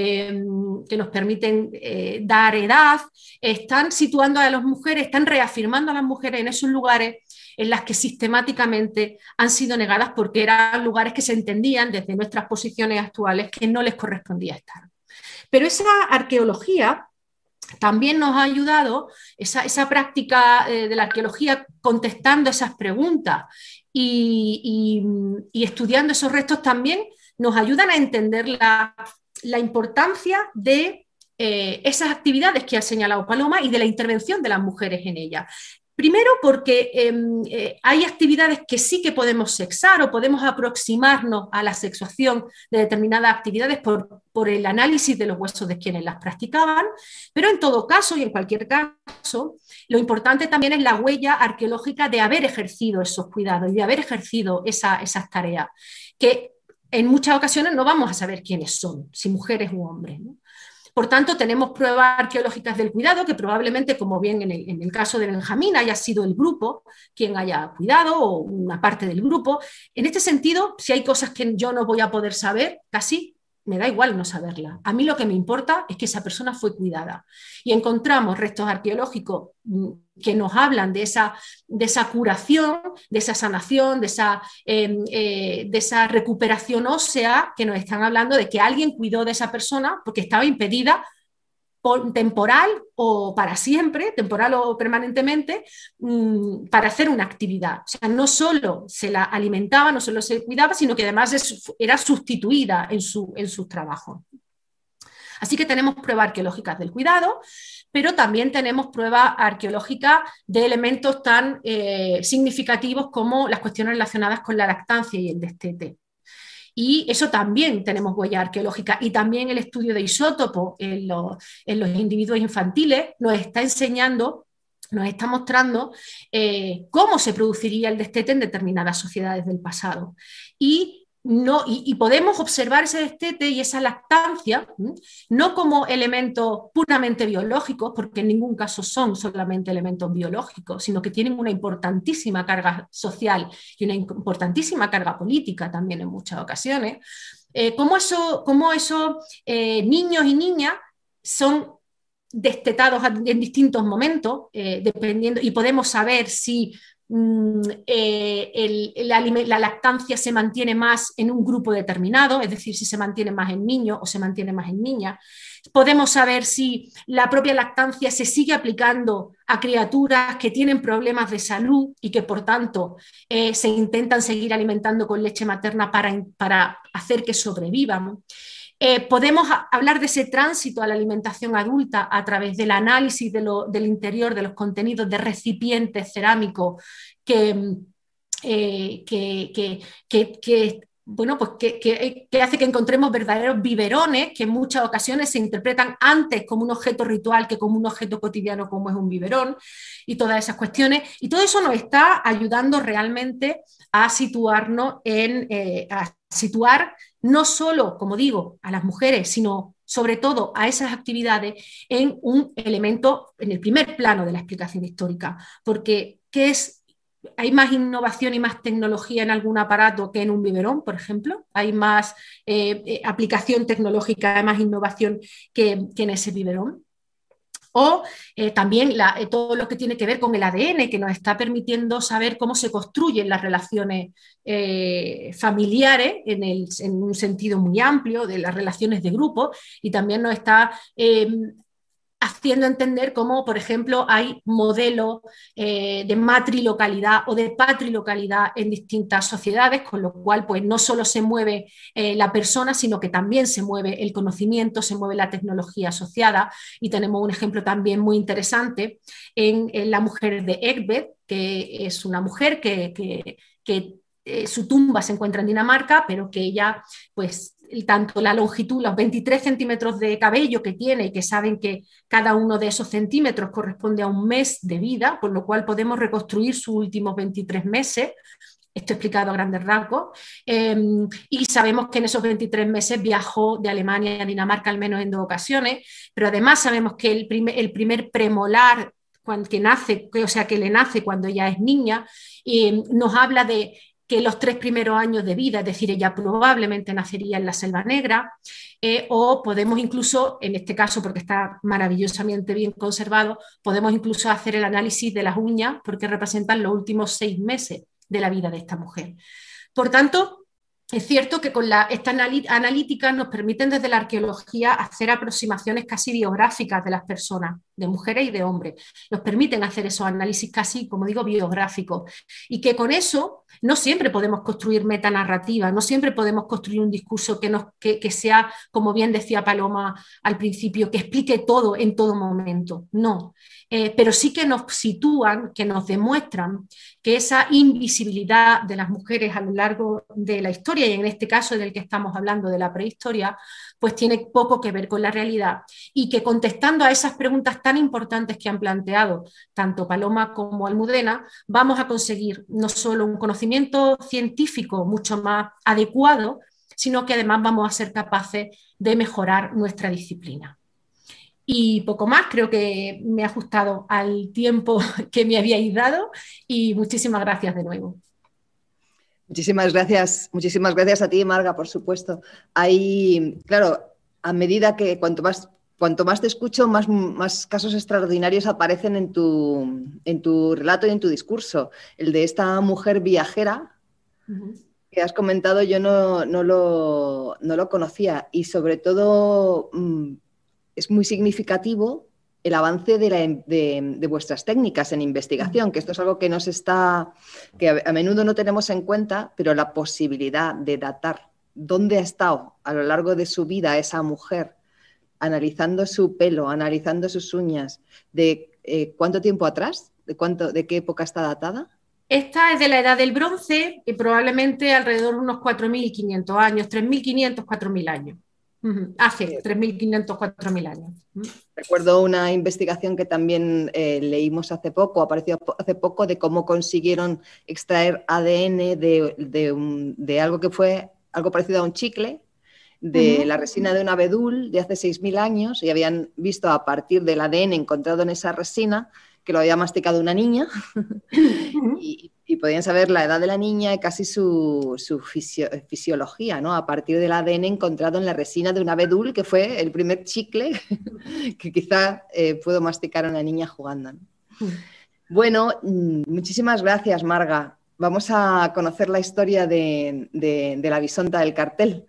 I: dar edad, están situando a las mujeres, están reafirmando a las mujeres en esos lugares en las que sistemáticamente han sido negadas, porque eran lugares que se entendían desde nuestras posiciones actuales que no les correspondía estar. Pero esa arqueología también nos ha ayudado, esa práctica de la arqueología, contestando esas preguntas y estudiando esos restos, también nos ayudan a entender la importancia de esas actividades que ha señalado Paloma y de la intervención de las mujeres en ellas. Primero porque hay actividades que sí que podemos sexar o podemos aproximarnos a la sexuación de determinadas actividades por el análisis de los huesos de quienes las practicaban, pero en todo caso y en cualquier caso, lo importante también es la huella arqueológica de haber ejercido esos cuidados y de haber ejercido esas tareas, que en muchas ocasiones no vamos a saber quiénes son, si mujeres u hombres, ¿no? Por tanto, tenemos pruebas arqueológicas del cuidado que probablemente, como bien en el caso de Benjamín, haya sido el grupo quien haya cuidado o una parte del grupo. En este sentido, si hay cosas que yo no voy a poder saber, casi me da igual no saberlas. A mí lo que me importa es que esa persona fue cuidada. Y encontramos restos arqueológicos que nos hablan de esa curación, de esa sanación, de esa recuperación ósea, que nos están hablando de que alguien cuidó de esa persona porque estaba impedida temporal o para siempre, temporal o permanentemente, para hacer una actividad. O sea, no solo se la alimentaba, no solo se cuidaba, sino que además era sustituida en sus trabajos. Así que tenemos pruebas arqueológicas del cuidado, pero también tenemos pruebas arqueológicas de elementos tan significativos como las cuestiones relacionadas con la lactancia y el destete. Y eso también tenemos huella arqueológica, y también el estudio de isótopos en los individuos infantiles nos está enseñando, nos está mostrando cómo se produciría el destete en determinadas sociedades del pasado. Y podemos observar ese destete y esa lactancia no como elementos puramente biológicos, porque en ningún caso son solamente elementos biológicos, sino que tienen una importantísima carga social y una importantísima carga política también en muchas ocasiones. Cómo esos niños y niñas son destetados en distintos momentos, dependiendo, y podemos saber si la lactancia se mantiene más en un grupo determinado, es decir, si se mantiene más en niños o se mantiene más en niñas. Podemos saber si la propia lactancia se sigue aplicando a criaturas que tienen problemas de salud y que por tanto se intentan seguir alimentando con leche materna para hacer que sobrevivan. Podemos hablar de ese tránsito a la alimentación adulta a través del análisis del interior de los contenidos de recipientes cerámicos que hace que encontremos verdaderos biberones que en muchas ocasiones se interpretan antes como un objeto ritual que como un objeto cotidiano como es un biberón, y todas esas cuestiones. Y todo eso nos está ayudando realmente a situarnos a situar no solo, como digo, a las mujeres, sino sobre todo a esas actividades en un elemento, en el primer plano de la explicación histórica, porque ¿hay más innovación y más tecnología en algún aparato que en un biberón, por ejemplo? ¿Hay más aplicación tecnológica, hay más innovación que en ese biberón? O también todo lo que tiene que ver con el ADN, que nos está permitiendo saber cómo se construyen las relaciones familiares en un sentido muy amplio, de las relaciones de grupo, y también nos está haciendo entender cómo, por ejemplo, hay modelos de matrilocalidad o de patrilocalidad en distintas sociedades, con lo cual pues, no solo se mueve la persona, sino que también se mueve el conocimiento, se mueve la tecnología asociada, y tenemos un ejemplo también muy interesante en la mujer de Egbert, que es una mujer que su tumba se encuentra en Dinamarca, pero que ella, pues, tanto la longitud, los 23 centímetros de cabello que tiene, y que saben que cada uno de esos centímetros corresponde a un mes de vida, por lo cual podemos reconstruir sus últimos 23 meses. Esto explicado a grandes rasgos, y sabemos que en esos 23 meses viajó de Alemania a Dinamarca al menos en 2 ocasiones, pero además sabemos que el primer premolar que nace, o sea, que le nace cuando ella es niña, nos habla de que los 3 primeros años de vida, es decir, ella probablemente nacería en la Selva Negra, o podemos incluso, en este caso, porque está maravillosamente bien conservado, podemos incluso hacer el análisis de las uñas, porque representan los últimos 6 meses de la vida de esta mujer. Por tanto, es cierto que con esta analítica nos permiten desde la arqueología hacer aproximaciones casi biográficas de las personas, de mujeres y de hombres. Nos permiten hacer esos análisis casi, como digo, biográficos. Y que con eso no siempre podemos construir metanarrativa, no siempre podemos construir un discurso que sea, como bien decía Paloma al principio, que explique todo en todo momento. No. Pero sí que nos sitúan, que nos demuestran que esa invisibilidad de las mujeres a lo largo de la historia, y en este caso del que estamos hablando, de la prehistoria, pues tiene poco que ver con la realidad, y que contestando a esas preguntas tan importantes que han planteado tanto Paloma como Almudena, vamos a conseguir no solo un conocimiento científico mucho más adecuado, sino que además vamos a ser capaces de mejorar nuestra disciplina. Y poco más, creo que me he ajustado al tiempo que me habíais dado, y muchísimas gracias de nuevo.
E: Muchísimas gracias a ti, Marga, por supuesto. Claro, a medida que cuanto más te escucho, más casos extraordinarios aparecen en tu relato y en tu discurso. El de esta mujer viajera que has comentado, yo no lo conocía, y sobre todo es muy significativo el avance de vuestras técnicas en investigación, que esto es algo que que a menudo no tenemos en cuenta, pero la posibilidad de datar dónde ha estado a lo largo de su vida esa mujer, analizando su pelo, analizando sus uñas, de cuánto tiempo atrás, de qué época está datada.
I: Esta es de la Edad del Bronce, y probablemente alrededor de unos 4.500 años, 3.500, 4.000 años. Hace 3.500, 4.000 años.
E: Recuerdo una investigación que también leímos apareció hace poco, de cómo consiguieron extraer ADN de algo que fue algo parecido a un chicle, de la resina de un abedul de hace 6.000 años, y habían visto a partir del ADN encontrado en esa resina que lo había masticado una niña y podían saber la edad de la niña y casi su fisiología, ¿no? A partir del ADN encontrado en la resina de un abedul, que fue el primer chicle que quizá pudo masticar a una niña jugando, ¿no? Bueno, muchísimas gracias, Marga. Vamos a conocer la historia de la bisonta del cartel.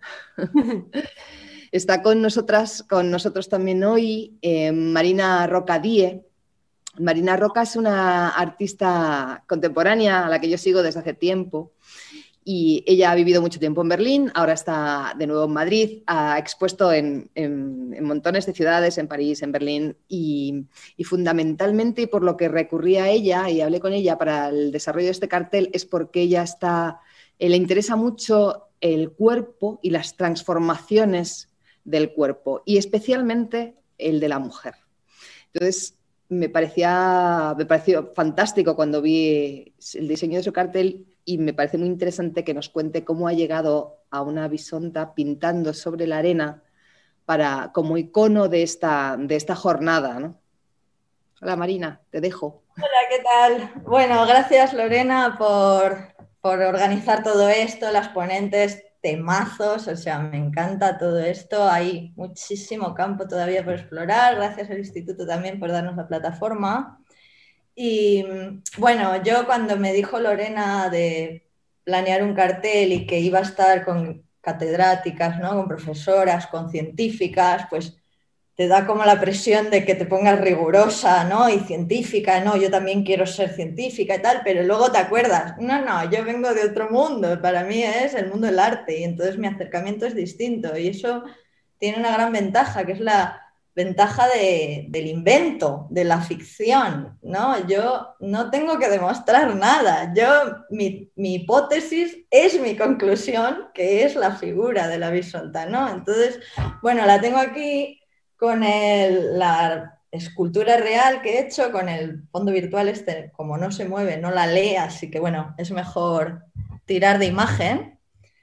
E: Está con nosotros también hoy Marina Roca Die. Marina Roca es una artista contemporánea a la que yo sigo desde hace tiempo, y ella ha vivido mucho tiempo en Berlín, ahora está de nuevo en Madrid, ha expuesto en montones de ciudades, en París, en Berlín, y fundamentalmente por lo que recurrí a ella y hablé con ella para el desarrollo de este cartel es porque ella le interesa mucho el cuerpo y las transformaciones del cuerpo, y especialmente el de la mujer. Entonces, me pareció fantástico cuando vi el diseño de su cartel, y me parece muy interesante que nos cuente cómo ha llegado a una bisonta pintando sobre la arena como icono de esta jornada, ¿no? Hola Marina, te dejo.
J: Hola, ¿qué tal? Bueno, gracias Lorena por organizar todo esto, las ponentes, temazos, o sea, me encanta todo esto, hay muchísimo campo todavía por explorar, gracias al instituto también por darnos la plataforma. Y bueno, yo cuando me dijo Lorena de planear un cartel y que iba a estar con catedráticas, ¿no? Con profesoras, con científicas, pues te da como la presión de que te pongas rigurosa, ¿no? Y científica, no, yo también quiero ser científica y tal, pero luego te acuerdas, no, yo vengo de otro mundo, para mí es el mundo del arte y entonces mi acercamiento es distinto y eso tiene una gran ventaja, que es la ventaja del invento, de la ficción, ¿no? Yo no tengo que demostrar nada, mi hipótesis es mi conclusión, que es la figura de la bisonta, ¿no? Entonces, bueno, la tengo aquí con la escultura real que he hecho, con el fondo virtual este, como no se mueve, no la lee, así que bueno, es mejor tirar de imagen.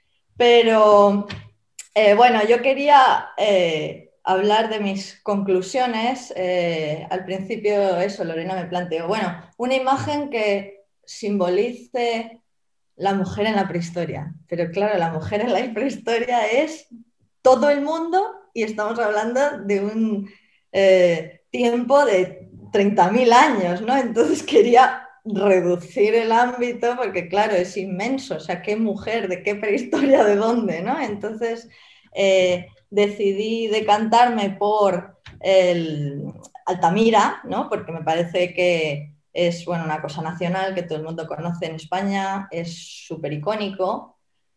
J: Pero bueno, yo quería hablar de mis conclusiones. Al principio eso, Lorena me planteó, bueno, una imagen que simbolice la mujer en la prehistoria. Pero claro, la mujer en la prehistoria es todo el mundo y estamos hablando de un tiempo de 30.000 años, ¿no? Entonces quería reducir el ámbito porque, claro, es inmenso. O sea, ¿qué mujer? ¿De qué prehistoria? ¿De dónde? ¿No? Entonces decidí decantarme por el Altamira, ¿no? Porque me parece que es bueno, una cosa nacional que todo el mundo conoce en España, es súper icónico.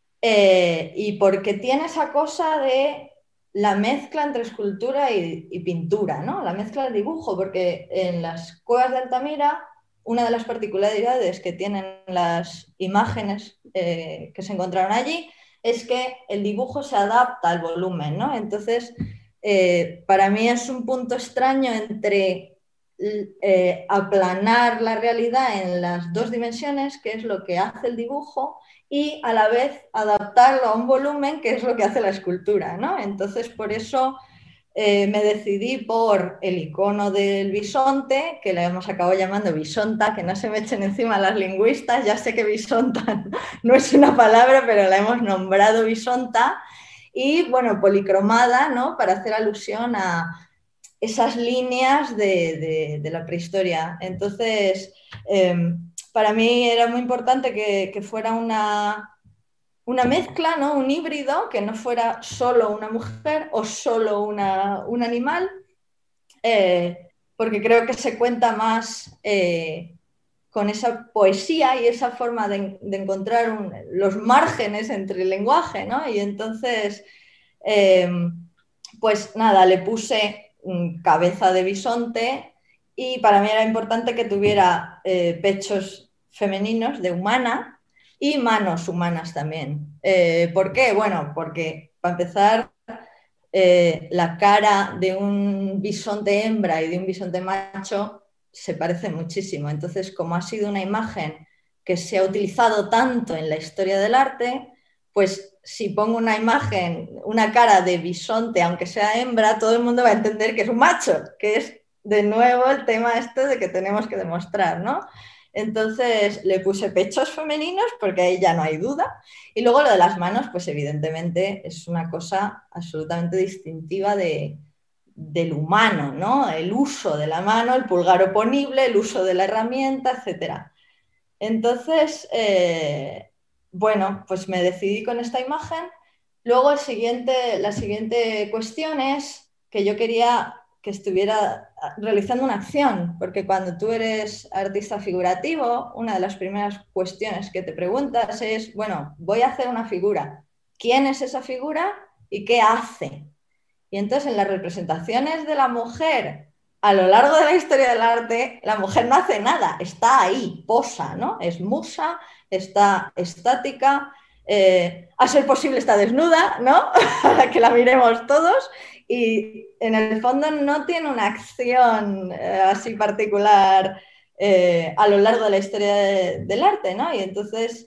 J: Y porque tiene esa cosa de la mezcla entre escultura y pintura, ¿no? La mezcla del dibujo, porque en las cuevas de Altamira una de las particularidades que tienen las imágenes que se encontraron allí es que el dibujo se adapta al volumen, ¿no? Entonces, para mí es un punto extraño entre aplanar la realidad en las dos dimensiones, que es lo que hace el dibujo, y a la vez adaptarlo a un volumen, que es lo que hace la escultura, ¿no? Entonces, por eso me decidí por el icono del bisonte, que le hemos acabado llamando bisonta, que no se me echen encima las lingüistas, ya sé que bisonta no es una palabra, pero la hemos nombrado bisonta, y bueno, policromada, ¿no? Para hacer alusión a esas líneas de la prehistoria. Entonces, para mí era muy importante que fuera una mezcla, ¿no? Un híbrido, que no fuera solo una mujer o solo un animal, porque creo que se cuenta más con esa poesía y esa forma de encontrar los márgenes entre el lenguaje, ¿no? Y entonces, pues nada, le puse cabeza de bisonte y para mí era importante que tuviera pechos femeninos de humana y manos humanas también. ¿Por qué? Bueno, porque para empezar, la cara de un bisonte hembra y de un bisonte macho se parece muchísimo. Entonces, como ha sido una imagen que se ha utilizado tanto en la historia del arte, pues si pongo una imagen, una cara de bisonte, aunque sea hembra, todo el mundo va a entender que es un macho, que es de nuevo el tema este de que tenemos que demostrar, ¿no? Entonces le puse pechos femeninos porque ahí ya no hay duda. Y luego lo de las manos, pues evidentemente es una cosa absolutamente distintiva del humano, ¿no? El uso de la mano, el pulgar oponible, el uso de la herramienta, etc. Entonces, bueno, pues me decidí con esta imagen. Luego la siguiente cuestión es que yo quería que estuviera realizando una acción, porque cuando tú eres artista figurativo, una de las primeras cuestiones que te preguntas es, bueno, voy a hacer una figura. ¿Quién es esa figura y qué hace? Y entonces en las representaciones de la mujer a lo largo de la historia del arte, la mujer no hace nada, está ahí, posa, ¿no? Es musa, está estática, a ser posible está desnuda, ¿no? Para que la miremos todos, y en el fondo no tiene una acción así particular a lo largo de la historia del arte, ¿no? Y entonces,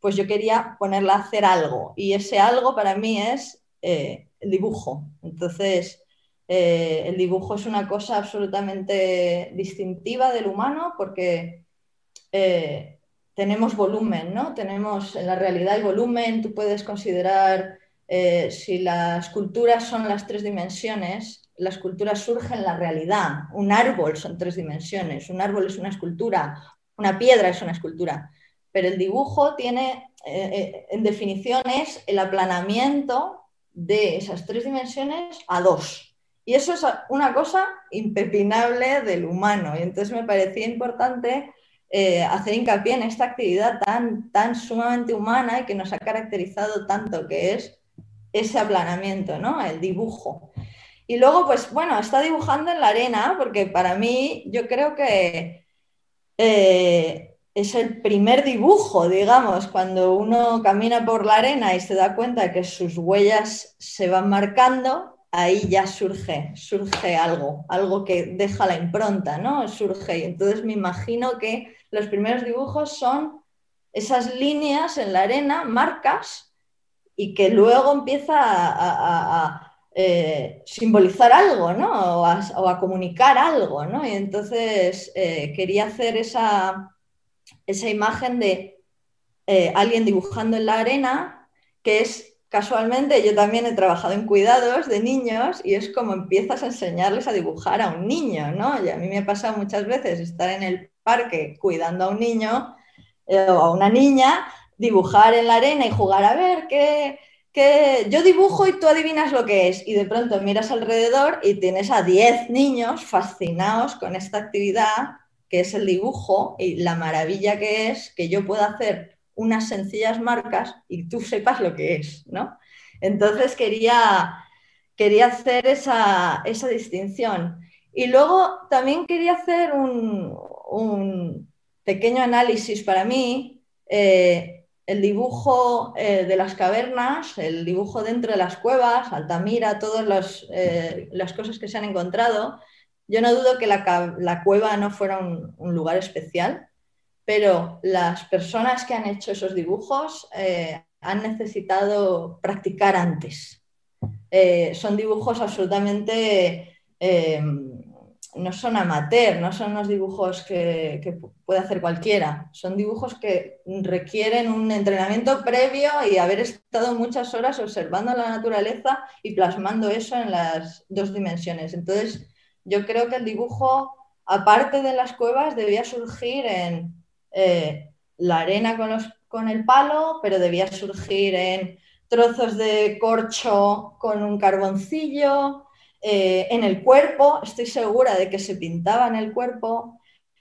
J: pues yo quería ponerla a hacer algo, y ese algo para mí es el dibujo. Entonces, el dibujo es una cosa absolutamente distintiva del humano porque tenemos volumen, ¿no? En la realidad hay volumen. Tú puedes considerar, si las culturas son las 3 dimensiones, la escultura surge en la realidad. Un árbol son 3 dimensiones, un árbol es una escultura, una piedra es una escultura, pero el dibujo tiene, en definición, es el aplanamiento de esas 3 dimensiones a 2. Y eso es una cosa impepinable del humano. Y entonces me parecía importante hacer hincapié en esta actividad tan sumamente humana y que nos ha caracterizado tanto, que es ese aplanamiento, ¿no? El dibujo. Y luego, pues bueno, está dibujando en la arena, porque para mí yo creo que es el primer dibujo, digamos, cuando uno camina por la arena y se da cuenta que sus huellas se van marcando, ahí ya surge algo que deja la impronta, ¿no? Surge. Y entonces me imagino que los primeros dibujos son esas líneas en la arena, marcas, y que luego empieza a simbolizar algo, ¿no? O a comunicar algo, ¿no? Y entonces quería hacer esa imagen de alguien dibujando en la arena, que es, casualmente, yo también he trabajado en cuidados de niños y es como empiezas a enseñarles a dibujar a un niño, ¿no? Y a mí me ha pasado muchas veces estar en el parque cuidando a un niño o a una niña, dibujar en la arena y jugar a ver qué yo dibujo y tú adivinas lo que es, y de pronto miras alrededor y tienes a 10 niños fascinados con esta actividad que es el dibujo, y la maravilla que es que yo pueda hacer unas sencillas marcas y tú sepas lo que es, ¿no? Entonces quería hacer esa distinción. Y luego también quería hacer un pequeño análisis para mí. El dibujo de las cavernas, el dibujo dentro de las cuevas, Altamira, todas las cosas que se han encontrado. Yo no dudo que la cueva no fuera un lugar especial, pero las personas que han hecho esos dibujos han necesitado practicar antes. Son dibujos absolutamente... no son amateur, no son unos dibujos que puede hacer cualquiera, son dibujos que requieren un entrenamiento previo y haber estado muchas horas observando la naturaleza y plasmando eso en las 2 dimensiones. Entonces, yo creo que el dibujo, aparte de las cuevas, debía surgir en la arena con el palo, pero debía surgir en trozos de corcho con un carboncillo, en el cuerpo, estoy segura de que se pintaba en el cuerpo,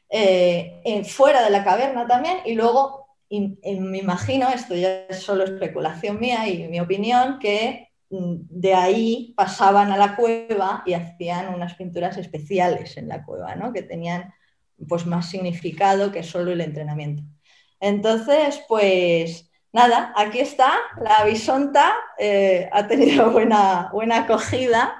J: fuera de la caverna también, y luego me imagino, esto ya es solo especulación mía y mi opinión, que de ahí pasaban a la cueva y hacían unas pinturas especiales en la cueva, ¿no? Que tenían pues más significado que solo el entrenamiento. Entonces, pues nada, aquí está, la bisonta ha tenido buena acogida.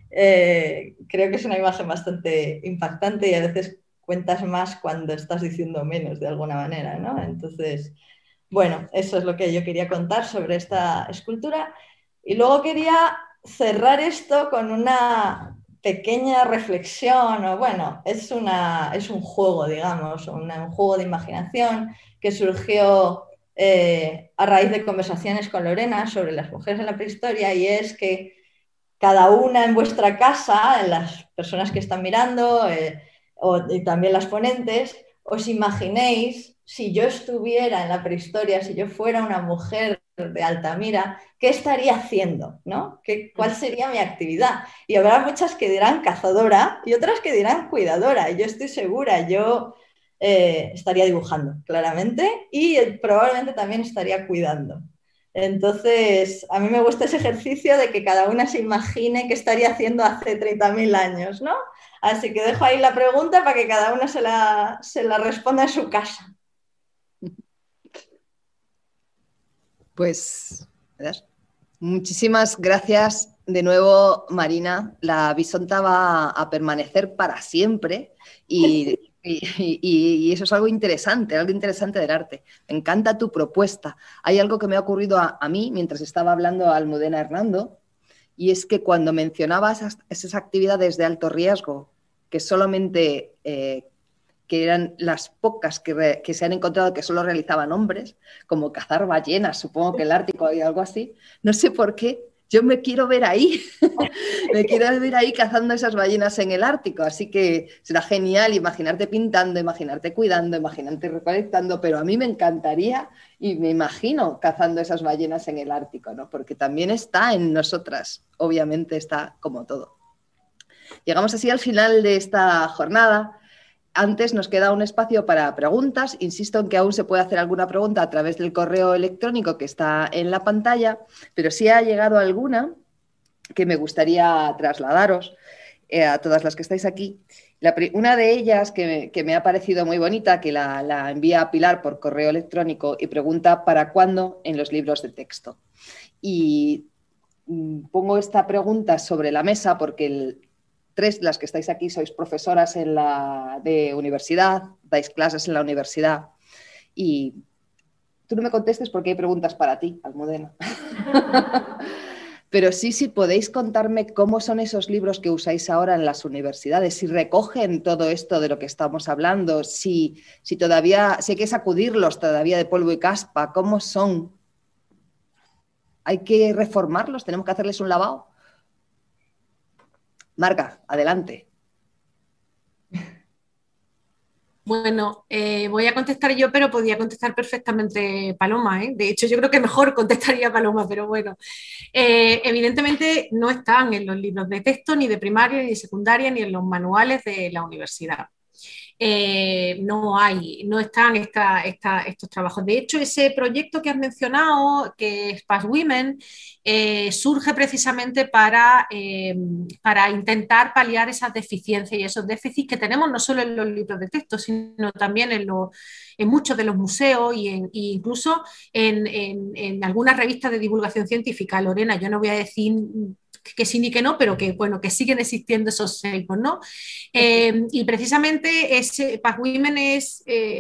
J: Creo que es una imagen bastante impactante y a veces cuentas más cuando estás diciendo menos de alguna manera, ¿no? Entonces, bueno, eso es lo que yo quería contar sobre esta escultura. Y luego quería cerrar esto con una pequeña reflexión, o bueno, es un juego, digamos, un juego de imaginación que surgió a raíz de conversaciones con Lorena sobre las mujeres en la prehistoria, y es que cada una en vuestra casa, en las personas que están mirando y también las ponentes, os imaginéis, si yo estuviera en la prehistoria, si yo fuera una mujer de Altamira, ¿qué estaría haciendo? ¿No? ¿Cuál sería mi actividad? Y habrá muchas que dirán cazadora y otras que dirán cuidadora. Y yo estoy segura, yo estaría dibujando, claramente, y probablemente también estaría cuidando. Entonces, a mí me gusta ese ejercicio de que cada una se imagine qué estaría haciendo hace 30.000 años, ¿no? Así que dejo ahí la pregunta para que cada una se la responda en su casa.
E: Pues, muchísimas gracias de nuevo, Marina. La bisonta va a permanecer para siempre y Y eso es algo interesante del arte. Me encanta tu propuesta. Hay algo que me ha ocurrido a mí mientras estaba hablando a Almudena Hernando, y es que cuando mencionaba esas actividades de alto riesgo, que solamente que eran las pocas que se han encontrado que solo realizaban hombres, como cazar ballenas, supongo que el Ártico hay algo así, no sé por qué, yo me quiero ver ahí, me quiero ver ahí cazando esas ballenas en el Ártico, así que será genial imaginarte pintando, imaginarte cuidando, imaginarte recolectando, pero a mí me encantaría y me imagino cazando esas ballenas en el Ártico, ¿no? Porque también está en nosotras, obviamente está como todo. Llegamos así al final de esta jornada. Antes nos queda un espacio para preguntas. Insisto en que aún se puede hacer alguna pregunta a través del correo electrónico que está en la pantalla, pero sí ha llegado alguna que me gustaría trasladaros a todas las que estáis aquí. Una de ellas que me ha parecido muy bonita, que la envía Pilar por correo electrónico y pregunta ¿para cuándo en los libros de texto? Y pongo esta pregunta sobre la mesa porque tres de las que estáis aquí sois profesoras de universidad, dais clases en la universidad y tú no me contestes porque hay preguntas para ti, Almudena. Pero sí podéis contarme cómo son esos libros que usáis ahora en las universidades, si recogen todo esto de lo que estamos hablando, si hay que sacudirlos todavía de polvo y caspa, ¿cómo son? ¿Hay que reformarlos? ¿Tenemos que hacerles un lavado? Marga, adelante.
I: Bueno, voy a contestar yo, pero podría contestar perfectamente Paloma, ¿eh? De hecho, yo creo que mejor contestaría Paloma, pero bueno. Evidentemente no están en los libros de texto, ni de primaria, ni de secundaria, ni en los manuales de la universidad. No están estos trabajos. De hecho, ese proyecto que has mencionado, que es Past Women, surge precisamente para intentar paliar esas deficiencias y esos déficits que tenemos no solo en los libros de texto, sino también en muchos de los museos e incluso en algunas revistas de divulgación científica. Lorena, yo no voy a decir que sí ni que no, pero que bueno, que siguen existiendo esos sesgos, ¿no? Y precisamente Past Women es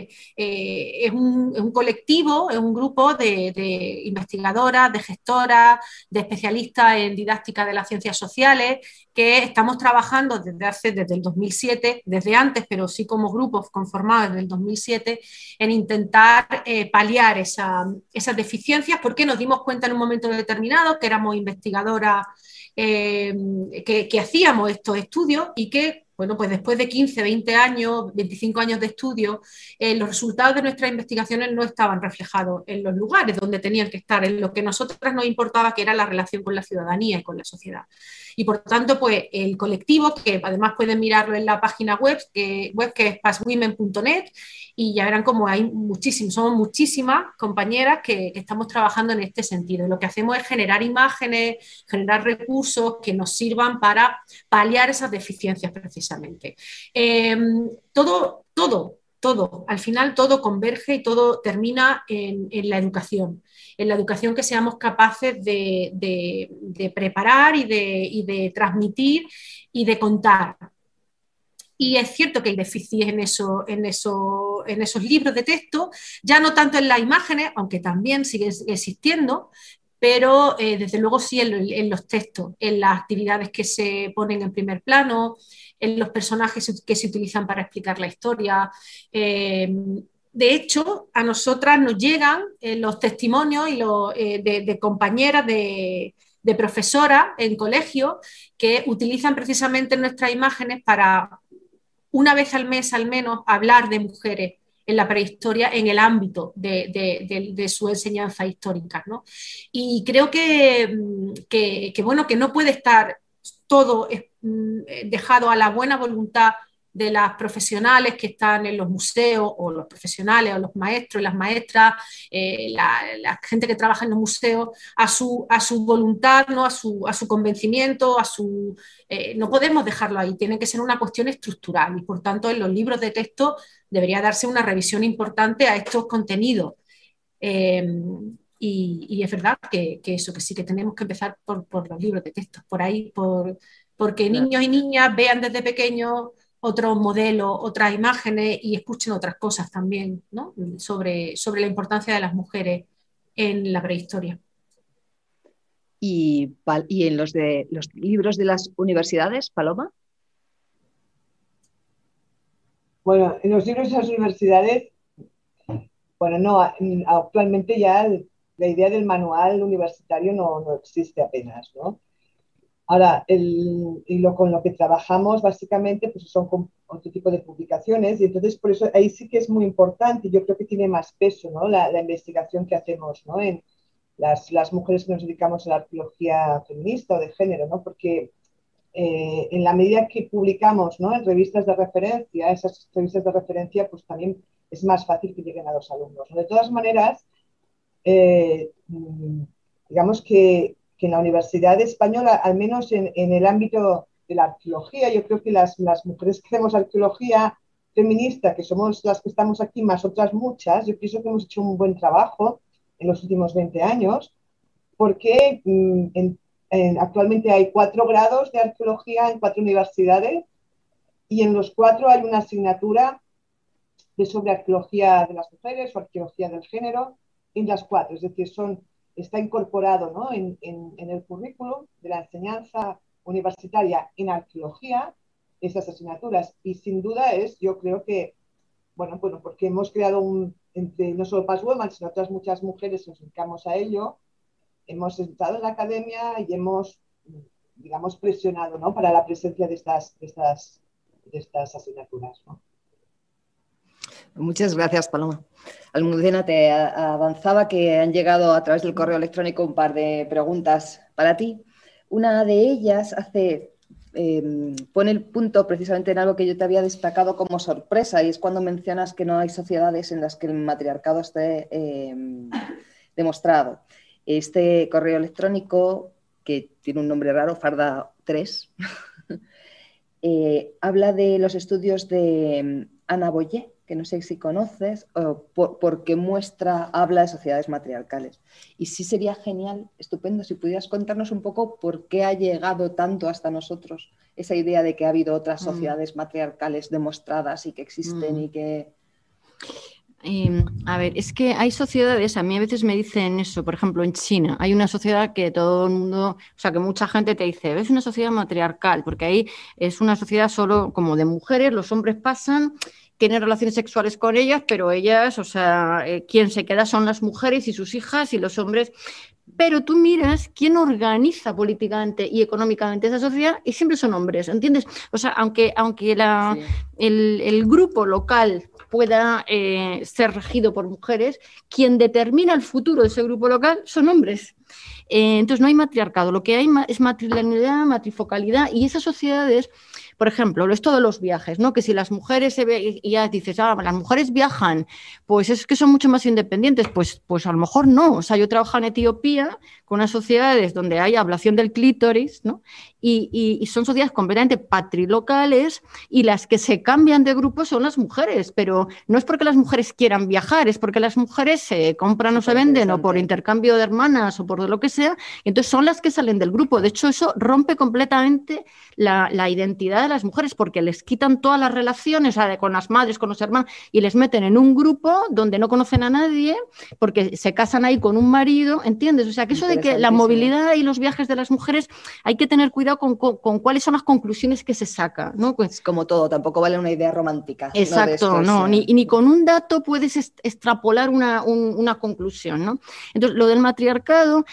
I: un colectivo, es un grupo de investigadoras, de gestoras, de especialistas en didáctica de las ciencias sociales, que estamos trabajando desde el 2007, desde antes, pero sí como grupos conformados desde el 2007, en intentar paliar esas deficiencias, porque nos dimos cuenta en un momento determinado que éramos investigadoras que hacíamos estos estudios y que, bueno, pues después de 15, 20 años, 25 años de estudio, los resultados de nuestras investigaciones no estaban reflejados en los lugares donde tenían que estar, en lo que a nosotras nos importaba, que era la relación con la ciudadanía y con la sociedad. Y por tanto, pues el colectivo, que además pueden mirarlo en la página web que es pastwomen.net, y ya verán como somos muchísimas compañeras que estamos trabajando en este sentido. Y lo que hacemos es generar imágenes, generar recursos que nos sirvan para paliar esas deficiencias precisamente. Al final todo converge y todo termina en la educación que seamos capaces de preparar y de transmitir y de contar. Y es cierto que hay déficit en esos libros de texto, ya no tanto en las imágenes, aunque también siguen existiendo, pero desde luego sí en los textos, en las actividades que se ponen en primer plano, en los personajes que se utilizan para explicar la historia. De hecho, a nosotras nos llegan los testimonios de compañeras de profesoras en colegio que utilizan precisamente nuestras imágenes para, una vez al mes al menos, hablar de mujeres en la prehistoria en el ámbito de su enseñanza histórica, ¿no? Y creo bueno, que no puede estar todo dejado a la buena voluntad de las profesionales que están en los museos, o los profesionales, o los maestros y las maestras, la gente que trabaja en los museos, a su voluntad, ¿no? a su convencimiento, no podemos dejarlo ahí, tiene que ser una cuestión estructural, y por tanto en los libros de texto debería darse una revisión importante a estos contenidos. Y es verdad que sí que tenemos que empezar por los libros de texto, por ahí, porque niños y niñas vean desde pequeños otro modelo, otras imágenes y escuchen otras cosas también, ¿no? sobre la importancia de las mujeres en la prehistoria.
E: ¿Y en los libros de las universidades, Paloma?
F: Bueno, en los libros de las universidades, bueno, no, actualmente ya la idea del manual universitario no existe apenas, ¿no? Ahora, con lo que trabajamos básicamente pues son con otro tipo de publicaciones, y entonces por eso ahí sí que es muy importante, yo creo que tiene más peso, ¿no? la investigación que hacemos, ¿no? En las mujeres que nos dedicamos a la arqueología feminista o de género, ¿no? Porque en la medida que publicamos, ¿no? En revistas de referencia, esas revistas de referencia, pues también es más fácil que lleguen a los alumnos, ¿no? De todas maneras, digamos que en la Universidad Española, al menos en el ámbito de la arqueología, yo creo que las mujeres que hacemos arqueología feminista, que somos las que estamos aquí, más otras muchas, yo pienso que hemos hecho un buen trabajo en los últimos 20 años, porque actualmente hay 4 grados de arqueología en 4 universidades, y en los 4 hay una asignatura sobre arqueología de las mujeres o arqueología del género, en las 4, es decir, está incorporado, ¿no? en el currículum de la enseñanza universitaria en arqueología, esas asignaturas, y sin duda yo creo que, bueno, porque hemos creado entre no solo Passwoman, sino otras muchas mujeres que nos dedicamos a ello, hemos estado en la academia y hemos, digamos, presionado, ¿no? Para la presencia de estas asignaturas, ¿no?
E: Muchas gracias, Paloma. Almudena, te avanzaba que han llegado a través del correo electrónico un par de preguntas para ti. Una de ellas pone el punto precisamente en algo que yo te había destacado como sorpresa, y es cuando mencionas que no hay sociedades en las que el matriarcado esté demostrado. Este correo electrónico, que tiene un nombre raro, Farda 3, habla de los estudios de Ana Boyer, que no sé si conoces, porque habla de sociedades matriarcales. Y sí sería genial, estupendo, si pudieras contarnos un poco por qué ha llegado tanto hasta nosotros esa idea de que ha habido otras sociedades matriarcales demostradas y que existen y que...
B: A ver, es que hay sociedades, a mí a veces me dicen eso, por ejemplo, en China hay una sociedad que todo el mundo, o sea, que mucha gente te dice, es una sociedad matriarcal, porque ahí es una sociedad solo como de mujeres, los hombres pasan, tienen relaciones sexuales con ellas, pero ellas, o sea, quien se queda son las mujeres y sus hijas y los hombres. Pero tú miras quién organiza políticamente y económicamente esa sociedad y siempre son hombres, ¿entiendes? O sea, aunque el grupo local pueda ser regido por mujeres, quien determina el futuro de ese grupo local son hombres. Entonces no hay matriarcado, lo que hay es matrilinealidad, matrifocalidad, y esas sociedades, por ejemplo, esto de los viajes, ¿no? Que si las mujeres y ya dices, las mujeres viajan, pues es que son mucho más independientes, pues a lo mejor no. O sea, yo trabajo en Etiopía con unas sociedades donde hay ablación del clítoris, ¿no? Y son sociedades completamente patrilocales, y las que se cambian de grupo son las mujeres, pero no es porque las mujeres quieran viajar, es porque las mujeres se compran o se venden o por intercambio de hermanas o por lo que sea, y entonces son las que salen del grupo. De hecho, eso rompe completamente la identidad de las mujeres, porque les quitan todas las relaciones, o sea, con las madres, con los hermanos, y les meten en un grupo donde no conocen a nadie, porque se casan ahí con un marido, ¿entiendes? O sea, que eso de que la movilidad y los viajes de las mujeres hay que tener cuidado con cuáles son las conclusiones que se sacan, ¿no? Pues,
E: como todo, tampoco vale una idea romántica.
B: Exacto, no, ni con un dato puedes extrapolar una conclusión, ¿no? Entonces, lo del matriarcado,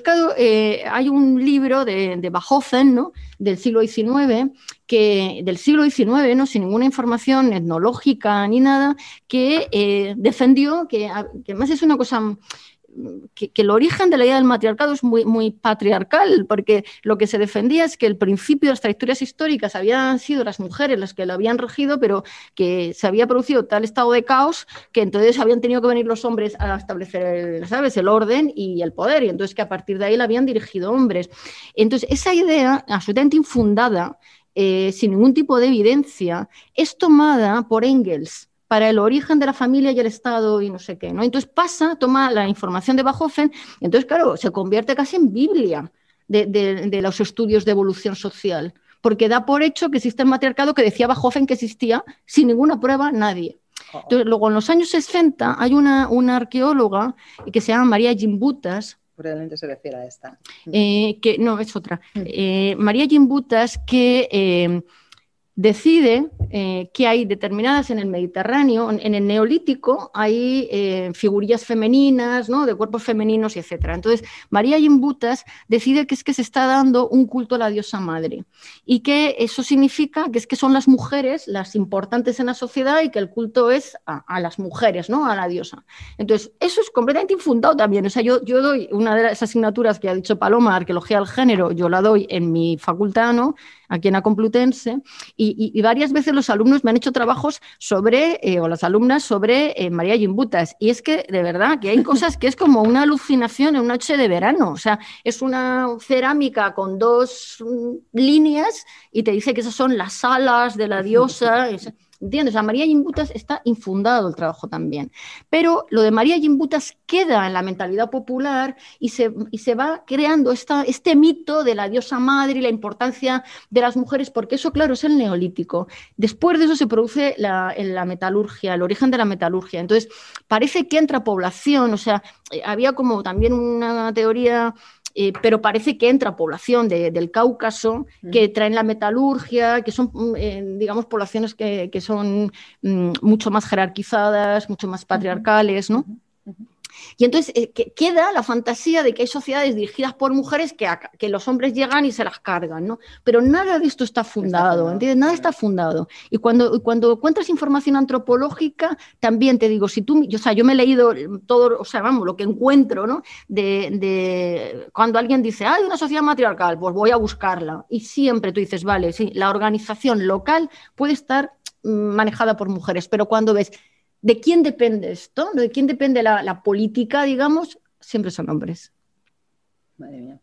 B: hay un libro de Bachofen, ¿no? Del siglo XIX, ¿no? Sin ninguna información etnológica ni nada, que defendió, que además es una cosa... Que el origen de la idea del matriarcado es muy, muy patriarcal, porque lo que se defendía es que el principio de las trayectorias históricas habían sido las mujeres las que lo habían regido, pero que se había producido tal estado de caos que entonces habían tenido que venir los hombres a establecer el orden y el poder, y entonces que a partir de ahí la habían dirigido hombres. Entonces, esa idea absolutamente infundada, sin ningún tipo de evidencia, es tomada por Engels para el origen de la familia y el Estado y no sé qué, ¿no? Entonces toma la información de Bachofen, y entonces, claro, se convierte casi en Biblia de los estudios de evolución social, porque da por hecho que existe el matriarcado que decía Bachofen que existía sin ninguna prueba nadie. Entonces, luego en los años 60 hay una arqueóloga que se llama María Gimbutas.
E: Probablemente se refiere a esta.
B: Que no, es otra. María Gimbutas que decide que hay determinadas en el Mediterráneo, en el Neolítico, hay figurillas femeninas, ¿no? De cuerpos femeninos y etcétera. Entonces, María Gimbutas decide que es que se está dando un culto a la diosa madre y que eso significa que es que son las mujeres las importantes en la sociedad y que el culto es a las mujeres, ¿no? A la diosa. Entonces, eso es completamente infundado también. O sea, yo doy una de las asignaturas que ha dicho Paloma, Arqueología del Género, yo la doy en mi facultad, ¿no? Aquí en la Complutense, y varias veces los alumnos me han hecho trabajos sobre, o las alumnas, sobre María Gimbutas. Y es que, de verdad, que hay cosas que es como una alucinación en una noche de verano. O sea, es una cerámica con 2 líneas y te dice que esas son las alas de la diosa. ¿Entiendes? A María Gimbutas está infundado el trabajo también. Pero lo de María Gimbutas queda en la mentalidad popular y se va creando este mito de la diosa madre y la importancia de las mujeres, porque eso, claro, es el Neolítico. Después de eso se produce la metalurgia, el origen de la metalurgia. Entonces, parece que entra población, o sea, había como también una teoría... pero parece que entra población del Cáucaso que traen la metalurgia, que son, digamos, poblaciones que son mucho más jerarquizadas, mucho más patriarcales, ¿no? Y entonces queda la fantasía de que hay sociedades dirigidas por mujeres que los hombres llegan y se las cargan, ¿no? Pero nada de esto está fundado, ¿entiendes? Nada está fundado. Y cuando encuentras información antropológica, también te digo, si tú, yo me he leído todo, o sea, vamos, lo que encuentro, ¿no? De cuando alguien dice, hay una sociedad matriarcal, pues voy a buscarla. Y siempre tú dices, vale, sí, la organización local puede estar manejada por mujeres, pero cuando ves ¿de quién depende esto? ¿De quién depende la política, digamos? Siempre son hombres.
E: Madre mía.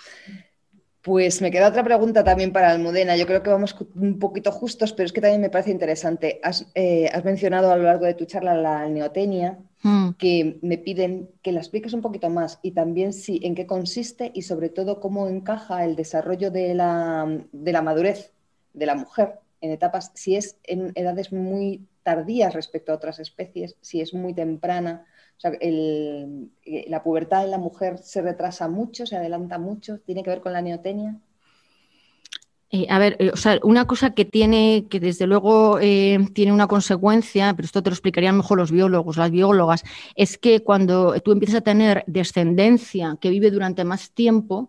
E: Pues me queda otra pregunta también para Almudena. Yo creo que vamos un poquito justos, pero es que también me parece interesante. Has mencionado a lo largo de tu charla la neotenia, que me piden que la expliques un poquito más y también en qué consiste y sobre todo cómo encaja el desarrollo de la madurez de la mujer en etapas, si es en edades muy tardías respecto a otras especies, si es muy temprana. O sea, la pubertad en la mujer se retrasa mucho, se adelanta mucho, ¿tiene que ver con la neotenia?
B: O sea, una cosa que desde luego tiene una consecuencia, pero esto te lo explicarían mejor los biólogos, las biólogas, es que cuando tú empiezas a tener descendencia que vive durante más tiempo,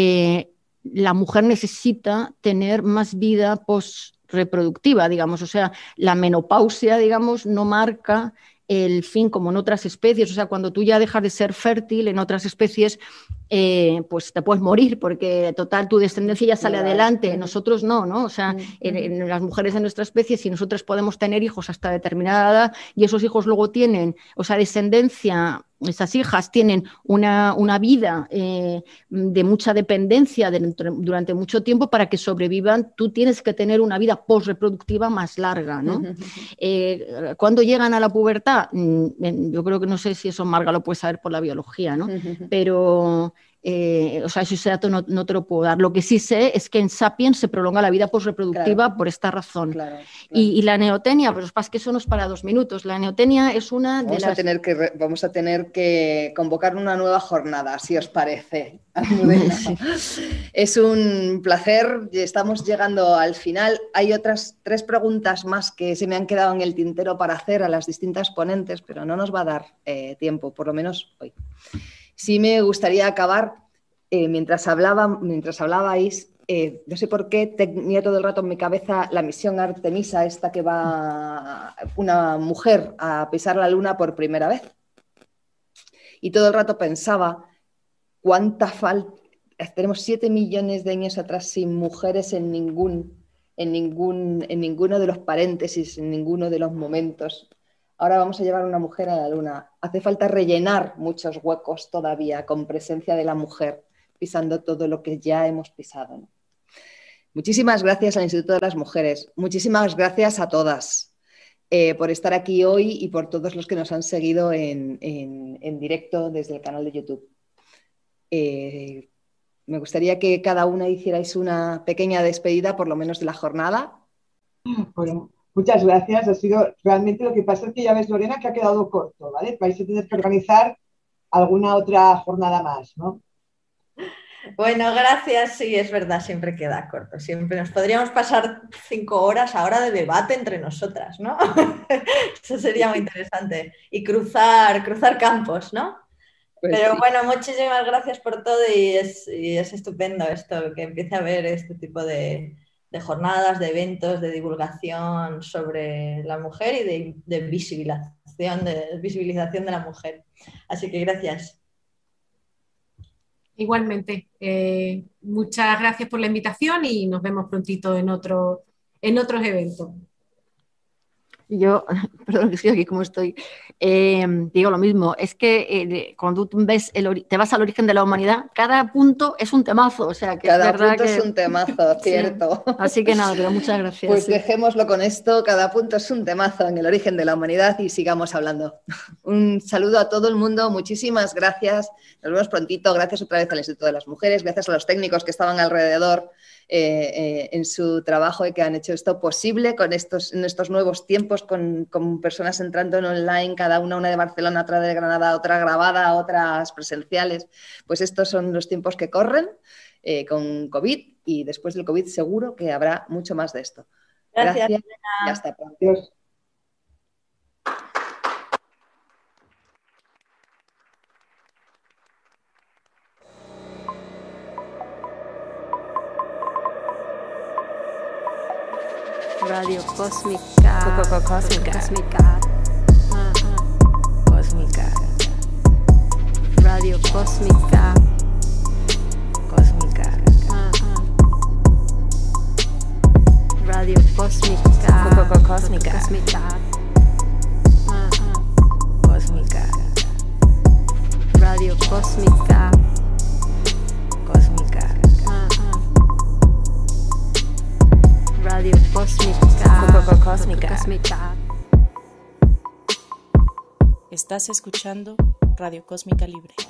B: la mujer necesita tener más vida posreproductiva, digamos. O sea, la menopausia, digamos, no marca el fin como en otras especies. O sea, cuando tú ya dejas de ser fértil en otras especies, pues te puedes morir porque total tu descendencia ya sale adelante. Nosotros no, ¿no? O sea, en las mujeres de nuestra especie, si nosotros podemos tener hijos hasta determinada edad y esos hijos luego tienen, o sea, descendencia, esas hijas tienen una vida de mucha dependencia durante mucho tiempo para que sobrevivan, tú tienes que tener una vida postreproductiva más larga, ¿no? Cuando llegan a la pubertad, yo creo que no sé si eso Marga lo puede saber por la biología, ¿no? Pero o sea, ese dato no te lo puedo dar. Lo que sí sé es que en Sapiens se prolonga la vida posreproductiva por esta razón. Claro. Y la neotenia, pero es que eso no es para 2 minutos. La neotenia es una de las...
E: Vamos a tener que convocar una nueva jornada, si os parece, Almudena. Sí. Es un placer, estamos llegando al final. Hay otras 3 preguntas más que se me han quedado en el tintero para hacer a las distintas ponentes, pero no nos va a dar tiempo, por lo menos hoy. Sí me gustaría acabar, mientras hablabais, no sé por qué tenía todo el rato en mi cabeza la misión Artemisa, esta que va una mujer a pisar la luna por primera vez. Y todo el rato pensaba cuánta falta, tenemos 7 millones de años atrás sin mujeres en ninguno de los paréntesis, en ninguno de los momentos. Ahora vamos a llevar a una mujer a la luna. Hace falta rellenar muchos huecos todavía con presencia de la mujer, pisando todo lo que ya hemos pisado, ¿no? Muchísimas gracias al Instituto de las Mujeres. Muchísimas gracias a todas por estar aquí hoy y por todos los que nos han seguido en directo desde el canal de YouTube. Me gustaría que cada una hicierais una pequeña despedida, por lo menos de la jornada.
F: Bueno, muchas gracias. Ha sido realmente, lo que pasa es que ya ves, Lorena, que ha quedado corto, ¿vale? Vais a tener que organizar alguna otra jornada más, ¿no?
J: Bueno, gracias. Sí, es verdad, siempre queda corto. Siempre nos podríamos pasar 5 horas ahora de debate entre nosotras, ¿no? Eso sería muy interesante. Y cruzar campos, ¿no?
E: Pues
J: Pero
E: sí.
J: bueno, muchísimas gracias por todo y es estupendo esto, que empiece a haber este tipo de jornadas, de eventos, de divulgación sobre la mujer y de visibilización de la mujer. Así que gracias.
I: Igualmente, muchas gracias por la invitación y nos vemos prontito en otros eventos.
B: Yo, perdón que estoy aquí como estoy, digo lo mismo, es que cuando tú ves te vas al origen de la humanidad, cada punto es un temazo, o sea que
E: Cada
B: es verdad
E: punto
B: que
E: es un temazo, cierto.
B: Sí. Así que nada, pero muchas gracias.
E: Pues
B: sí.
E: dejémoslo con esto, cada punto es un temazo en el origen de la humanidad y sigamos hablando. Un saludo a todo el mundo, muchísimas gracias, nos vemos prontito, gracias otra vez al Instituto de las Mujeres, gracias a los técnicos que estaban alrededor en su trabajo y que han hecho esto posible en estos nuevos tiempos, con personas entrando en online, cada una de Barcelona, otra de Granada, otra grabada, otras presenciales. Pues estos son los tiempos que corren con COVID, y después del COVID seguro que habrá mucho más de esto. Gracias y hasta pronto.
F: Adiós.
A: Radio Cósmica. Cósmica.
K: Cósmica.
A: Radio Cósmica.
K: Cósmica.
A: Radio Cósmica.
K: Cósmica.
A: Cósmica.
K: Cósmica.
A: Radio Cósmica.
K: Cósmica.
A: Radio Cósmica.
K: Cósmica.
C: Estás escuchando Radio Cósmica Libre.